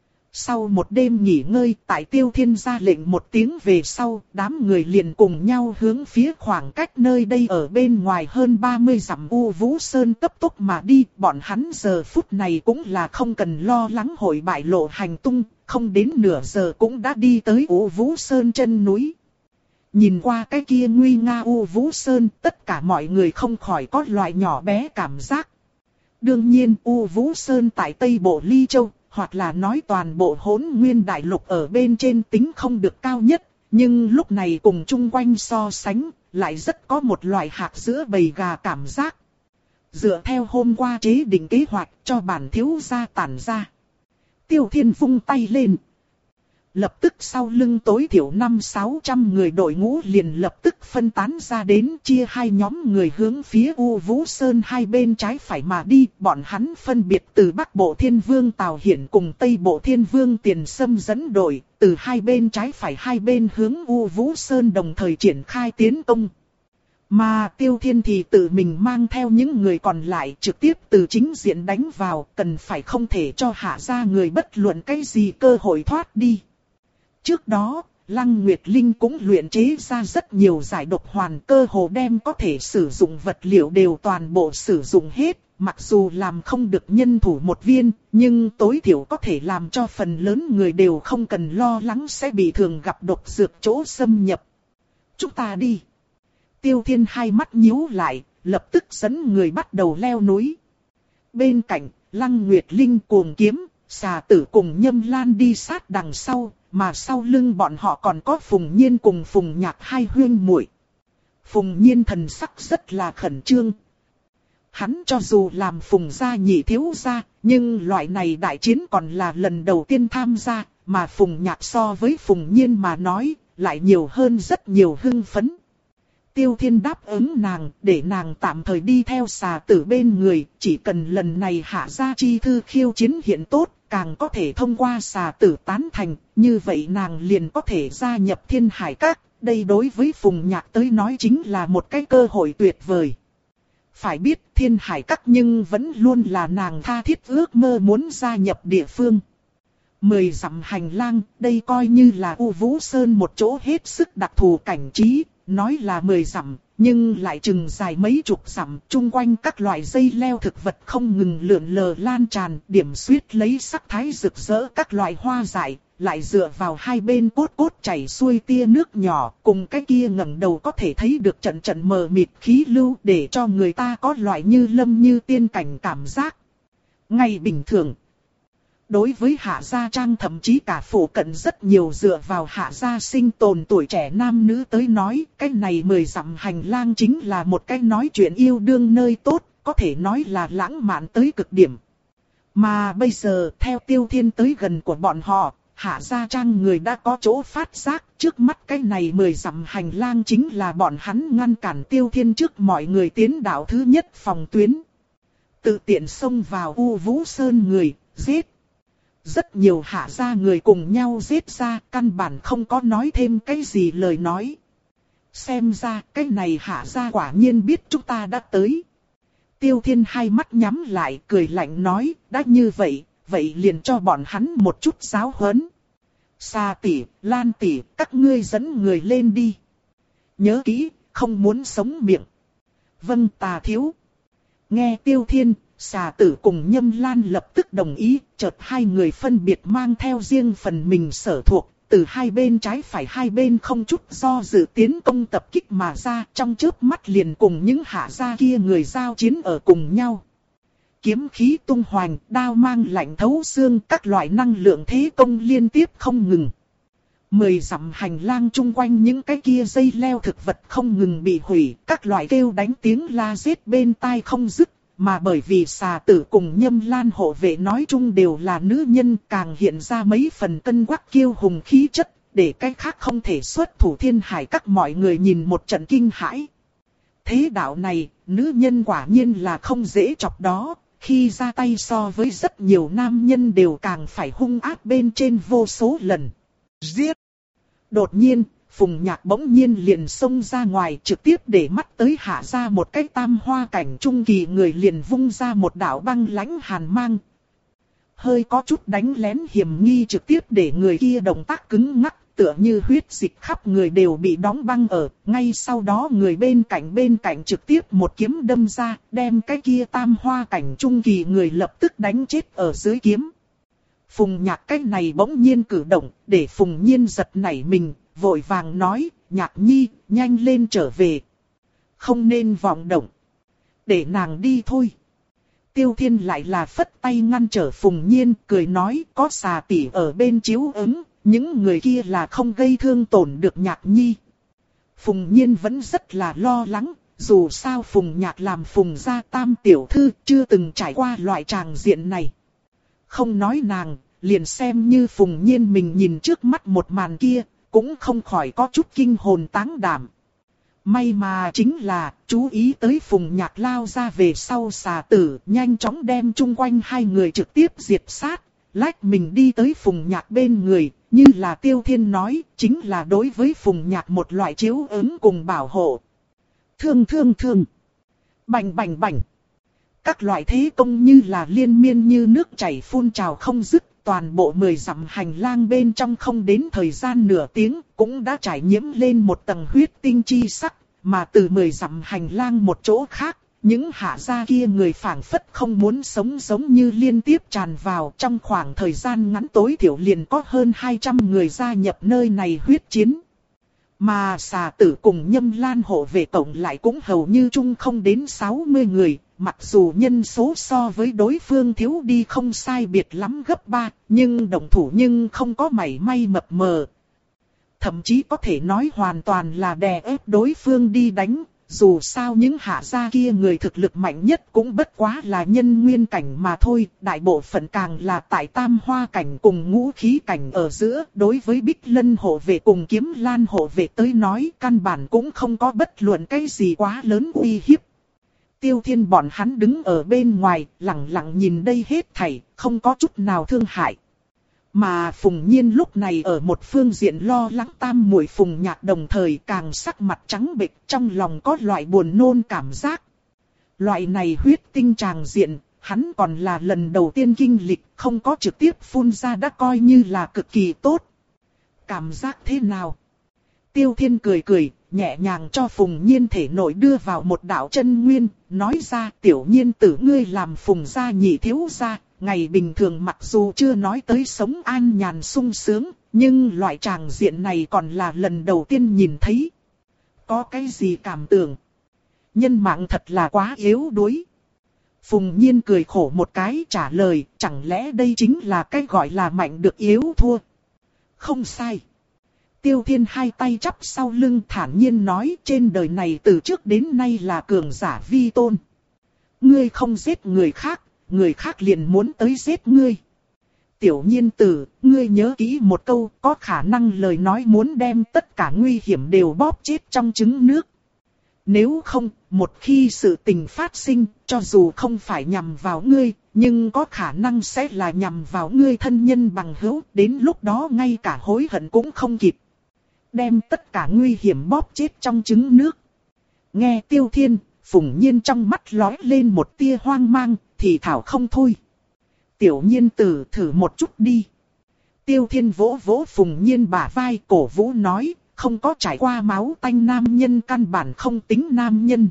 Sau một đêm nghỉ ngơi, tại Tiêu Thiên ra lệnh một tiếng về sau, đám người liền cùng nhau hướng phía khoảng cách nơi đây ở bên ngoài hơn ba mươi dặm U Vũ Sơn cấp tốc mà đi. Bọn hắn giờ phút này cũng là không cần lo lắng hội bại lộ hành tung, không đến nửa giờ cũng đã đi tới U Vũ Sơn chân núi. Nhìn qua cái kia nguy nga U Vũ Sơn, tất cả mọi người không khỏi có loại nhỏ bé cảm giác. Đương nhiên U Vũ Sơn tại Tây Bộ Ly Châu, hoặc là nói toàn bộ Hỗn Nguyên Đại Lục ở bên trên tính không được cao nhất, nhưng lúc này cùng chung quanh so sánh, lại rất có một loại hạt giữa bầy gà cảm giác. dựa theo hôm qua chế định kế hoạch cho bản thiếu gia tản ra. Tiêu Thiên vung tay lên. Lập tức sau lưng tối thiểu năm sáu trăm người đội ngũ liền lập tức phân tán ra đến, chia hai nhóm người hướng phía U Vũ Sơn hai bên trái phải mà đi. Bọn hắn phân biệt từ Bắc Bộ Thiên Vương Tào Hiển cùng Tây Bộ Thiên Vương Tiền Sâm dẫn đội, từ hai bên trái phải hai bên hướng U Vũ Sơn đồng thời triển khai tiến công. Mà Tiêu Thiên thì tự mình mang theo những người còn lại trực tiếp từ chính diện đánh vào, cần phải không thể cho Hạ gia người bất luận cái gì cơ hội thoát đi. Trước đó, Lăng Nguyệt Linh cũng luyện chế ra rất nhiều giải độc hoàn, cơ hồ đem có thể sử dụng vật liệu đều toàn bộ sử dụng hết. Mặc dù làm không được nhân thủ một viên, nhưng tối thiểu có thể làm cho phần lớn người đều không cần lo lắng sẽ bị thường gặp độc dược chỗ xâm nhập. Chúng ta đi. Tiêu Thiên hai mắt nhíu lại, lập tức dẫn người bắt đầu leo núi. Bên cạnh, Lăng Nguyệt Linh cuồng kiếm, xà tử cùng Nhâm Lan đi sát đằng sau, mà sau lưng bọn họ còn có Phùng Nhiên cùng Phùng Nhạc hai huyên muội. Phùng Nhiên thần sắc rất là khẩn trương. Hắn cho dù làm Phùng gia nhị thiếu gia, nhưng loại này đại chiến còn là lần đầu tiên tham gia, mà Phùng Nhạc so với Phùng Nhiên mà nói, lại nhiều hơn rất nhiều hưng phấn. Tiêu Thiên đáp ứng nàng, để nàng tạm thời đi theo xà tử bên người, chỉ cần lần này Hạ gia chi thư khiêu chiến hiện tốt, càng có thể thông qua xà tử tán thành, như vậy nàng liền có thể gia nhập Thiên Hải Các. Đây đối với Phùng Nhạc tới nói chính là một cái cơ hội tuyệt vời. Phải biết Thiên Hải Các nhưng vẫn luôn là nàng tha thiết ước mơ muốn gia nhập địa phương. Mười dặm hành lang, đây coi như là U Vũ Sơn một chỗ hết sức đặc thù cảnh trí. Nói là mười dặm, nhưng lại chừng dài mấy chục dặm, chung quanh các loại dây leo thực vật không ngừng lượn lờ lan tràn, điểm xuyết lấy sắc thái rực rỡ các loại hoa dại, lại dựa vào hai bên cốt cốt chảy xuôi tia nước nhỏ, cùng cái kia ngẩng đầu có thể thấy được trận trận mờ mịt khí lưu, để cho người ta có loại như lâm như tiên cảnh cảm giác. Ngày bình thường, đối với Hạ Gia Trang thậm chí cả phủ cận rất nhiều dựa vào Hạ Gia sinh tồn tuổi trẻ nam nữ tới nói, cái này mười dặm hành lang chính là một cái nói chuyện yêu đương nơi tốt, có thể nói là lãng mạn tới cực điểm. Mà bây giờ theo Tiêu Thiên tới gần của bọn họ, Hạ Gia Trang người đã có chỗ phát giác, trước mắt cái này mười dặm hành lang chính là bọn hắn ngăn cản Tiêu Thiên trước mọi người tiến đạo thứ nhất phòng tuyến. Tự tiện xông vào U Vũ Sơn người, giết. Rất nhiều Hạ gia người cùng nhau giết ra, căn bản không có nói thêm cái gì lời nói. Xem ra cái này Hạ gia quả nhiên biết chúng ta đã tới. Tiêu Thiên hai mắt nhắm lại cười lạnh nói, đã như vậy, vậy liền cho bọn hắn một chút giáo huấn. Sa tỷ, Lan tỷ, các ngươi dẫn người lên đi. Nhớ kỹ, không muốn sống miệng. Vâng Tà thiếu. Nghe Tiêu Thiên, Xà tử cùng Nhâm Lan lập tức đồng ý, chợt hai người phân biệt mang theo riêng phần mình sở thuộc, từ hai bên trái phải hai bên không chút do dự tiến công tập kích mà ra, trong chớp mắt liền cùng những Hạ gia kia người giao chiến ở cùng nhau. Kiếm khí tung hoành, đao mang lạnh thấu xương, các loại năng lượng thế công liên tiếp không ngừng. Mười dặm hành lang chung quanh những cái kia dây leo thực vật không ngừng bị hủy, các loại kêu đánh tiếng la giết bên tai không dứt. Mà bởi vì xà tử cùng Nhâm Lan hộ vệ nói chung đều là nữ nhân, càng hiện ra mấy phần cân quắc kiêu hùng khí chất, để cái khác không thể xuất thủ Thiên Hải Các mọi người nhìn một trận kinh hãi. Thế đạo này, nữ nhân quả nhiên là không dễ chọc đó, khi ra tay so với rất nhiều nam nhân đều càng phải hung ác bên trên vô số lần. Giết! Đột nhiên, Phùng Nhạc bỗng nhiên liền xông ra ngoài, trực tiếp để mắt tới Hạ gia một cái tam hoa cảnh trung kỳ người, liền vung ra một đạo băng lãnh hàn mang. Hơi có chút đánh lén hiểm nghi, trực tiếp để người kia động tác cứng ngắc, tựa như huyết dịch khắp người đều bị đóng băng ở. Ngay sau đó người bên cạnh bên cạnh trực tiếp một kiếm đâm ra, đem cái kia tam hoa cảnh trung kỳ người lập tức đánh chết ở dưới kiếm. Phùng Nhạc cái này bỗng nhiên cử động, để Phùng Nhiên giật nảy mình. Vội vàng nói, Nhạc nhi, nhanh lên trở về. Không nên vọng động. Để nàng đi thôi. Tiêu Thiên lại là phất tay ngăn trở Phùng Nhiên, cười nói, có xà tỷ ở bên chiếu ứng, những người kia là không gây thương tổn được Nhạc nhi. Phùng Nhiên vẫn rất là lo lắng, dù sao Phùng Nhạc làm Phùng gia tam tiểu thư chưa từng trải qua loại tràng diện này. Không nói nàng, liền xem như Phùng Nhiên mình nhìn trước mắt một màn kia, cũng không khỏi có chút kinh hồn táng đảm. May mà chính là, chú ý tới Phùng Nhạc lao ra về sau xà tử, nhanh chóng đem chung quanh hai người trực tiếp diệt sát, lách mình đi tới Phùng Nhạc bên người, như là Tiêu Thiên nói, chính là đối với Phùng Nhạc một loại chiếu ứng cùng bảo hộ. Thương thương thương, bành bành bành. Các loại thế công như là liên miên như nước chảy phun trào không dứt, toàn bộ mười dặm hành lang bên trong không đến thời gian nửa tiếng, cũng đã trải nhiễm lên một tầng huyết tinh chi sắc, mà từ mười dặm hành lang một chỗ khác, những hạ gia kia người phảng phất không muốn sống giống như liên tiếp tràn vào, trong khoảng thời gian ngắn tối thiểu liền có hơn hai trăm người gia nhập nơi này huyết chiến. Mà xà tử cùng Nhâm Lan hộ vệ tổng lại cũng hầu như chung không đến sáu mươi người, mặc dù nhân số so với đối phương thiếu đi không sai biệt lắm gấp ba, nhưng động thủ nhưng không có mảy may mập mờ. Thậm chí có thể nói hoàn toàn là đè ép đối phương đi đánh, dù sao những hạ gia kia người thực lực mạnh nhất cũng bất quá là nhân nguyên cảnh mà thôi, đại bộ phận càng là tại tam hoa cảnh cùng ngũ khí cảnh ở giữa, đối với Bích Lân hộ vệ cùng Kiếm Lan hộ vệ tới nói căn bản cũng không có bất luận cái gì quá lớn uy hiếp. Tiêu Thiên bọn hắn đứng ở bên ngoài, lặng lặng nhìn đây hết thảy, không có chút nào thương hại. Mà Phùng Nhiên lúc này ở một phương diện lo lắng tam muội Phùng Nhạc đồng thời càng sắc mặt trắng bệch, trong lòng có loại buồn nôn cảm giác. Loại này huyết tinh tràng diện, hắn còn là lần đầu tiên kinh lịch, không có trực tiếp phun ra đã coi như là cực kỳ tốt. Cảm giác thế nào? Tiêu Thiên cười cười, nhẹ nhàng cho Phùng Nhiên thể nội đưa vào một đạo chân nguyên, nói ra tiểu nhiên tử ngươi làm Phùng gia nhị thiếu gia. Ngày bình thường mặc dù chưa nói tới sống an nhàn sung sướng, nhưng loại tràng diện này còn là lần đầu tiên nhìn thấy. Có cái gì cảm tưởng? Nhân mạng thật là quá yếu đuối. Phùng Nhiên cười khổ một cái trả lời, chẳng lẽ đây chính là cái gọi là mạnh được yếu thua? Không sai. Tiêu Thiên hai tay chắp sau lưng thản nhiên nói trên đời này từ trước đến nay là cường giả vi tôn. Ngươi không giết người khác, người khác liền muốn tới giết ngươi. Tiểu nhiên tử, ngươi nhớ kỹ một câu, có khả năng lời nói muốn đem tất cả nguy hiểm đều bóp chết trong trứng nước. Nếu không, một khi sự tình phát sinh, cho dù không phải nhằm vào ngươi, nhưng có khả năng sẽ là nhằm vào ngươi thân nhân bằng hữu, đến lúc đó ngay cả hối hận cũng không kịp. Đem tất cả nguy hiểm bóp chết trong trứng nước. Nghe Tiêu Thiên, Phùng Nhiên trong mắt lóe lên một tia hoang mang, thì thảo không thôi. Tiểu nhiên tử thử một chút đi. Tiêu Thiên vỗ vỗ Phùng Nhiên bả vai cổ vũ nói, không có trải qua máu tanh nam nhân căn bản không tính nam nhân.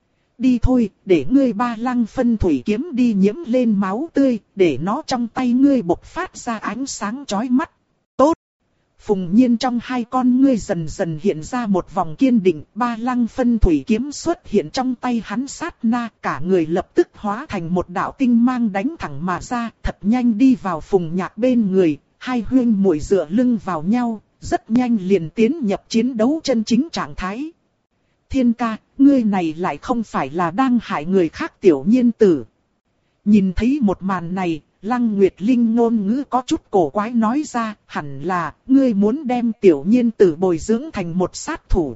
Đi thôi, để ngươi ba lăng phân thủy kiếm đi nhiễm lên máu tươi, để nó trong tay ngươi bộc phát ra ánh sáng chói mắt. Tốt! Phùng Nhiên trong hai con ngươi dần dần hiện ra một vòng kiên định, ba lăng phân thủy kiếm xuất hiện trong tay hắn sát na, cả người lập tức hóa thành một đạo tinh mang đánh thẳng mà ra, thật nhanh đi vào Phùng Nhạc bên người, hai huyên muội dựa lưng vào nhau, rất nhanh liền tiến nhập chiến đấu chân chính trạng thái. Thiên ca, ngươi này lại không phải là đang hại người khác tiểu nhiên tử. Nhìn thấy một màn này, Lăng Nguyệt Linh ngôn ngữ có chút cổ quái nói ra, hẳn là, ngươi muốn đem tiểu nhiên tử bồi dưỡng thành một sát thủ.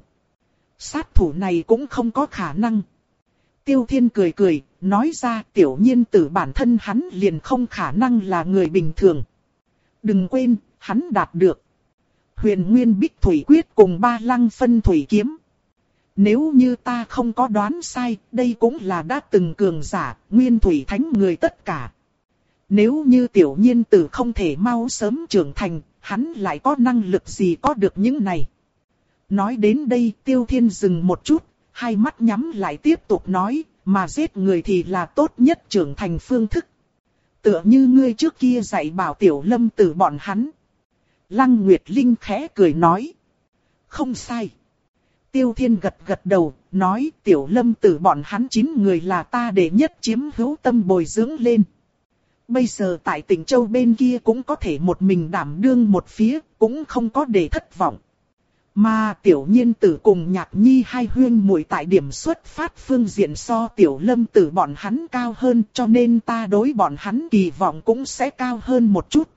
Sát thủ này cũng không có khả năng. Tiêu Thiên cười cười, nói ra tiểu nhiên tử bản thân hắn liền không khả năng là người bình thường. Đừng quên, hắn đạt được Huyền Nguyên Bích Thủy Quyết cùng ba lăng phân thủy kiếm. Nếu như ta không có đoán sai, đây cũng là đã từng cường giả, nguyên thủy thánh người tất cả. Nếu như tiểu nhiên tử không thể mau sớm trưởng thành, hắn lại có năng lực gì có được những này. Nói đến đây Tiêu Thiên dừng một chút, hai mắt nhắm lại tiếp tục nói, mà giết người thì là tốt nhất trưởng thành phương thức. Tựa như ngươi trước kia dạy bảo tiểu lâm tử bọn hắn. Lăng Nguyệt Linh khẽ cười nói. Không sai. Tiêu Thiên gật gật đầu, nói tiểu lâm tử bọn hắn chín người là ta để nhất chiếm hữu tâm bồi dưỡng lên. Bây giờ tại tỉnh Châu bên kia cũng có thể một mình đảm đương một phía, cũng không có để thất vọng. Mà Tiểu Nhiên Tử cùng Nhạc Nhi hai huyên muội tại điểm xuất phát phương diện so Tiểu Lâm Tử bọn hắn cao hơn, cho nên ta đối bọn hắn kỳ vọng cũng sẽ cao hơn một chút.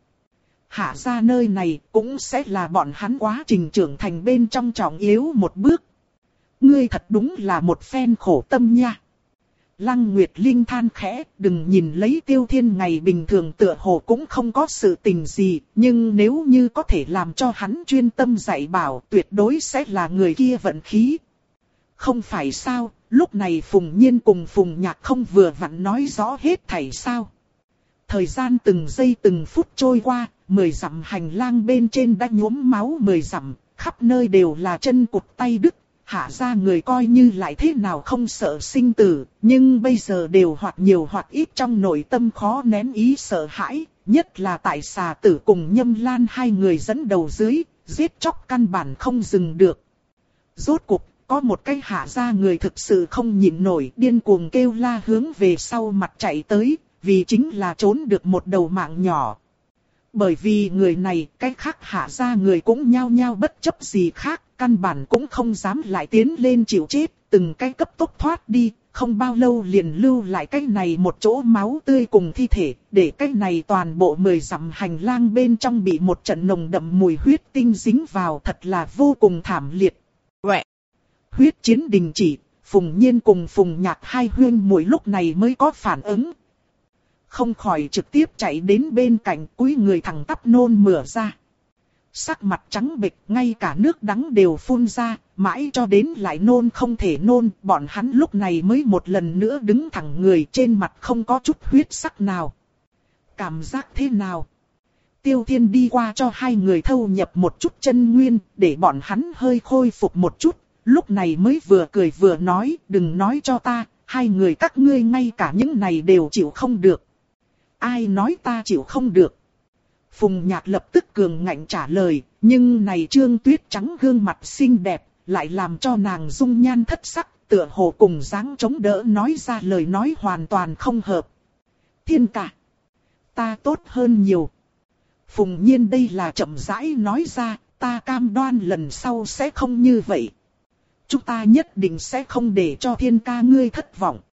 Hạ gia nơi này cũng sẽ là bọn hắn quá trình trưởng thành bên trong trọng yếu một bước. Ngươi thật đúng là một phen khổ tâm nha. Lăng Nguyệt Linh than khẽ, đừng nhìn lấy Tiêu Thiên ngày bình thường tựa hồ cũng không có sự tình gì, nhưng nếu như có thể làm cho hắn chuyên tâm dạy bảo, tuyệt đối sẽ là người kia vận khí. Không phải sao, lúc này Phùng Nhiên cùng Phùng Nhạc không vừa vặn nói rõ hết thảy sao. Thời gian từng giây từng phút trôi qua, mười dặm hành lang bên trên đã nhuốm máu mười dặm, khắp nơi đều là chân cụt tay đứt. Hạ gia người coi như lại thế nào không sợ sinh tử, nhưng bây giờ đều hoặc nhiều hoặc ít trong nội tâm khó nén ý sợ hãi, nhất là tại Xà Tử cùng Nhâm Lan hai người dẫn đầu dưới, giết chóc căn bản không dừng được. Rốt cuộc, có một cái hạ gia người thực sự không nhịn nổi, điên cuồng kêu la hướng về sau mặt chạy tới, vì chính là trốn được một đầu mạng nhỏ. Bởi vì người này, cái khác hạ gia người cũng nhao nhao bất chấp gì khác, căn bản cũng không dám lại tiến lên chịu chết, từng cái cấp tốc thoát đi, không bao lâu liền lưu lại cái này một chỗ máu tươi cùng thi thể, để cái này toàn bộ mười dặm hành lang bên trong bị một trận nồng đậm mùi huyết tinh dính vào, thật là vô cùng thảm liệt. Quẹ! Huyết chiến đình chỉ, Phùng Nhiên cùng Phùng Nhạc hai huyên muội lúc này mới có phản ứng. Không khỏi trực tiếp chạy đến bên cạnh, cúi người thẳng tắp nôn mửa ra. Sắc mặt trắng bệch, ngay cả nước đắng đều phun ra, mãi cho đến lại nôn không thể nôn, bọn hắn lúc này mới một lần nữa đứng thẳng người, trên mặt không có chút huyết sắc nào. Cảm giác thế nào? Tiêu Thiên đi qua cho hai người thâu nhập một chút chân nguyên, để bọn hắn hơi khôi phục một chút, lúc này mới vừa cười vừa nói, đừng nói cho ta, hai người các ngươi ngay cả những này đều chịu không được. Ai nói ta chịu không được? Phùng Nhạc lập tức cường ngạnh trả lời, nhưng này Trương Tuyết trắng gương mặt xinh đẹp, lại làm cho nàng dung nhan thất sắc, tựa hồ cùng dáng chống đỡ nói ra lời nói hoàn toàn không hợp. Thiên ca, ta tốt hơn nhiều. Phùng Nhiên đây là chậm rãi nói ra, ta cam đoan lần sau sẽ không như vậy. Chúng ta nhất định sẽ không để cho Thiên ca ngươi thất vọng.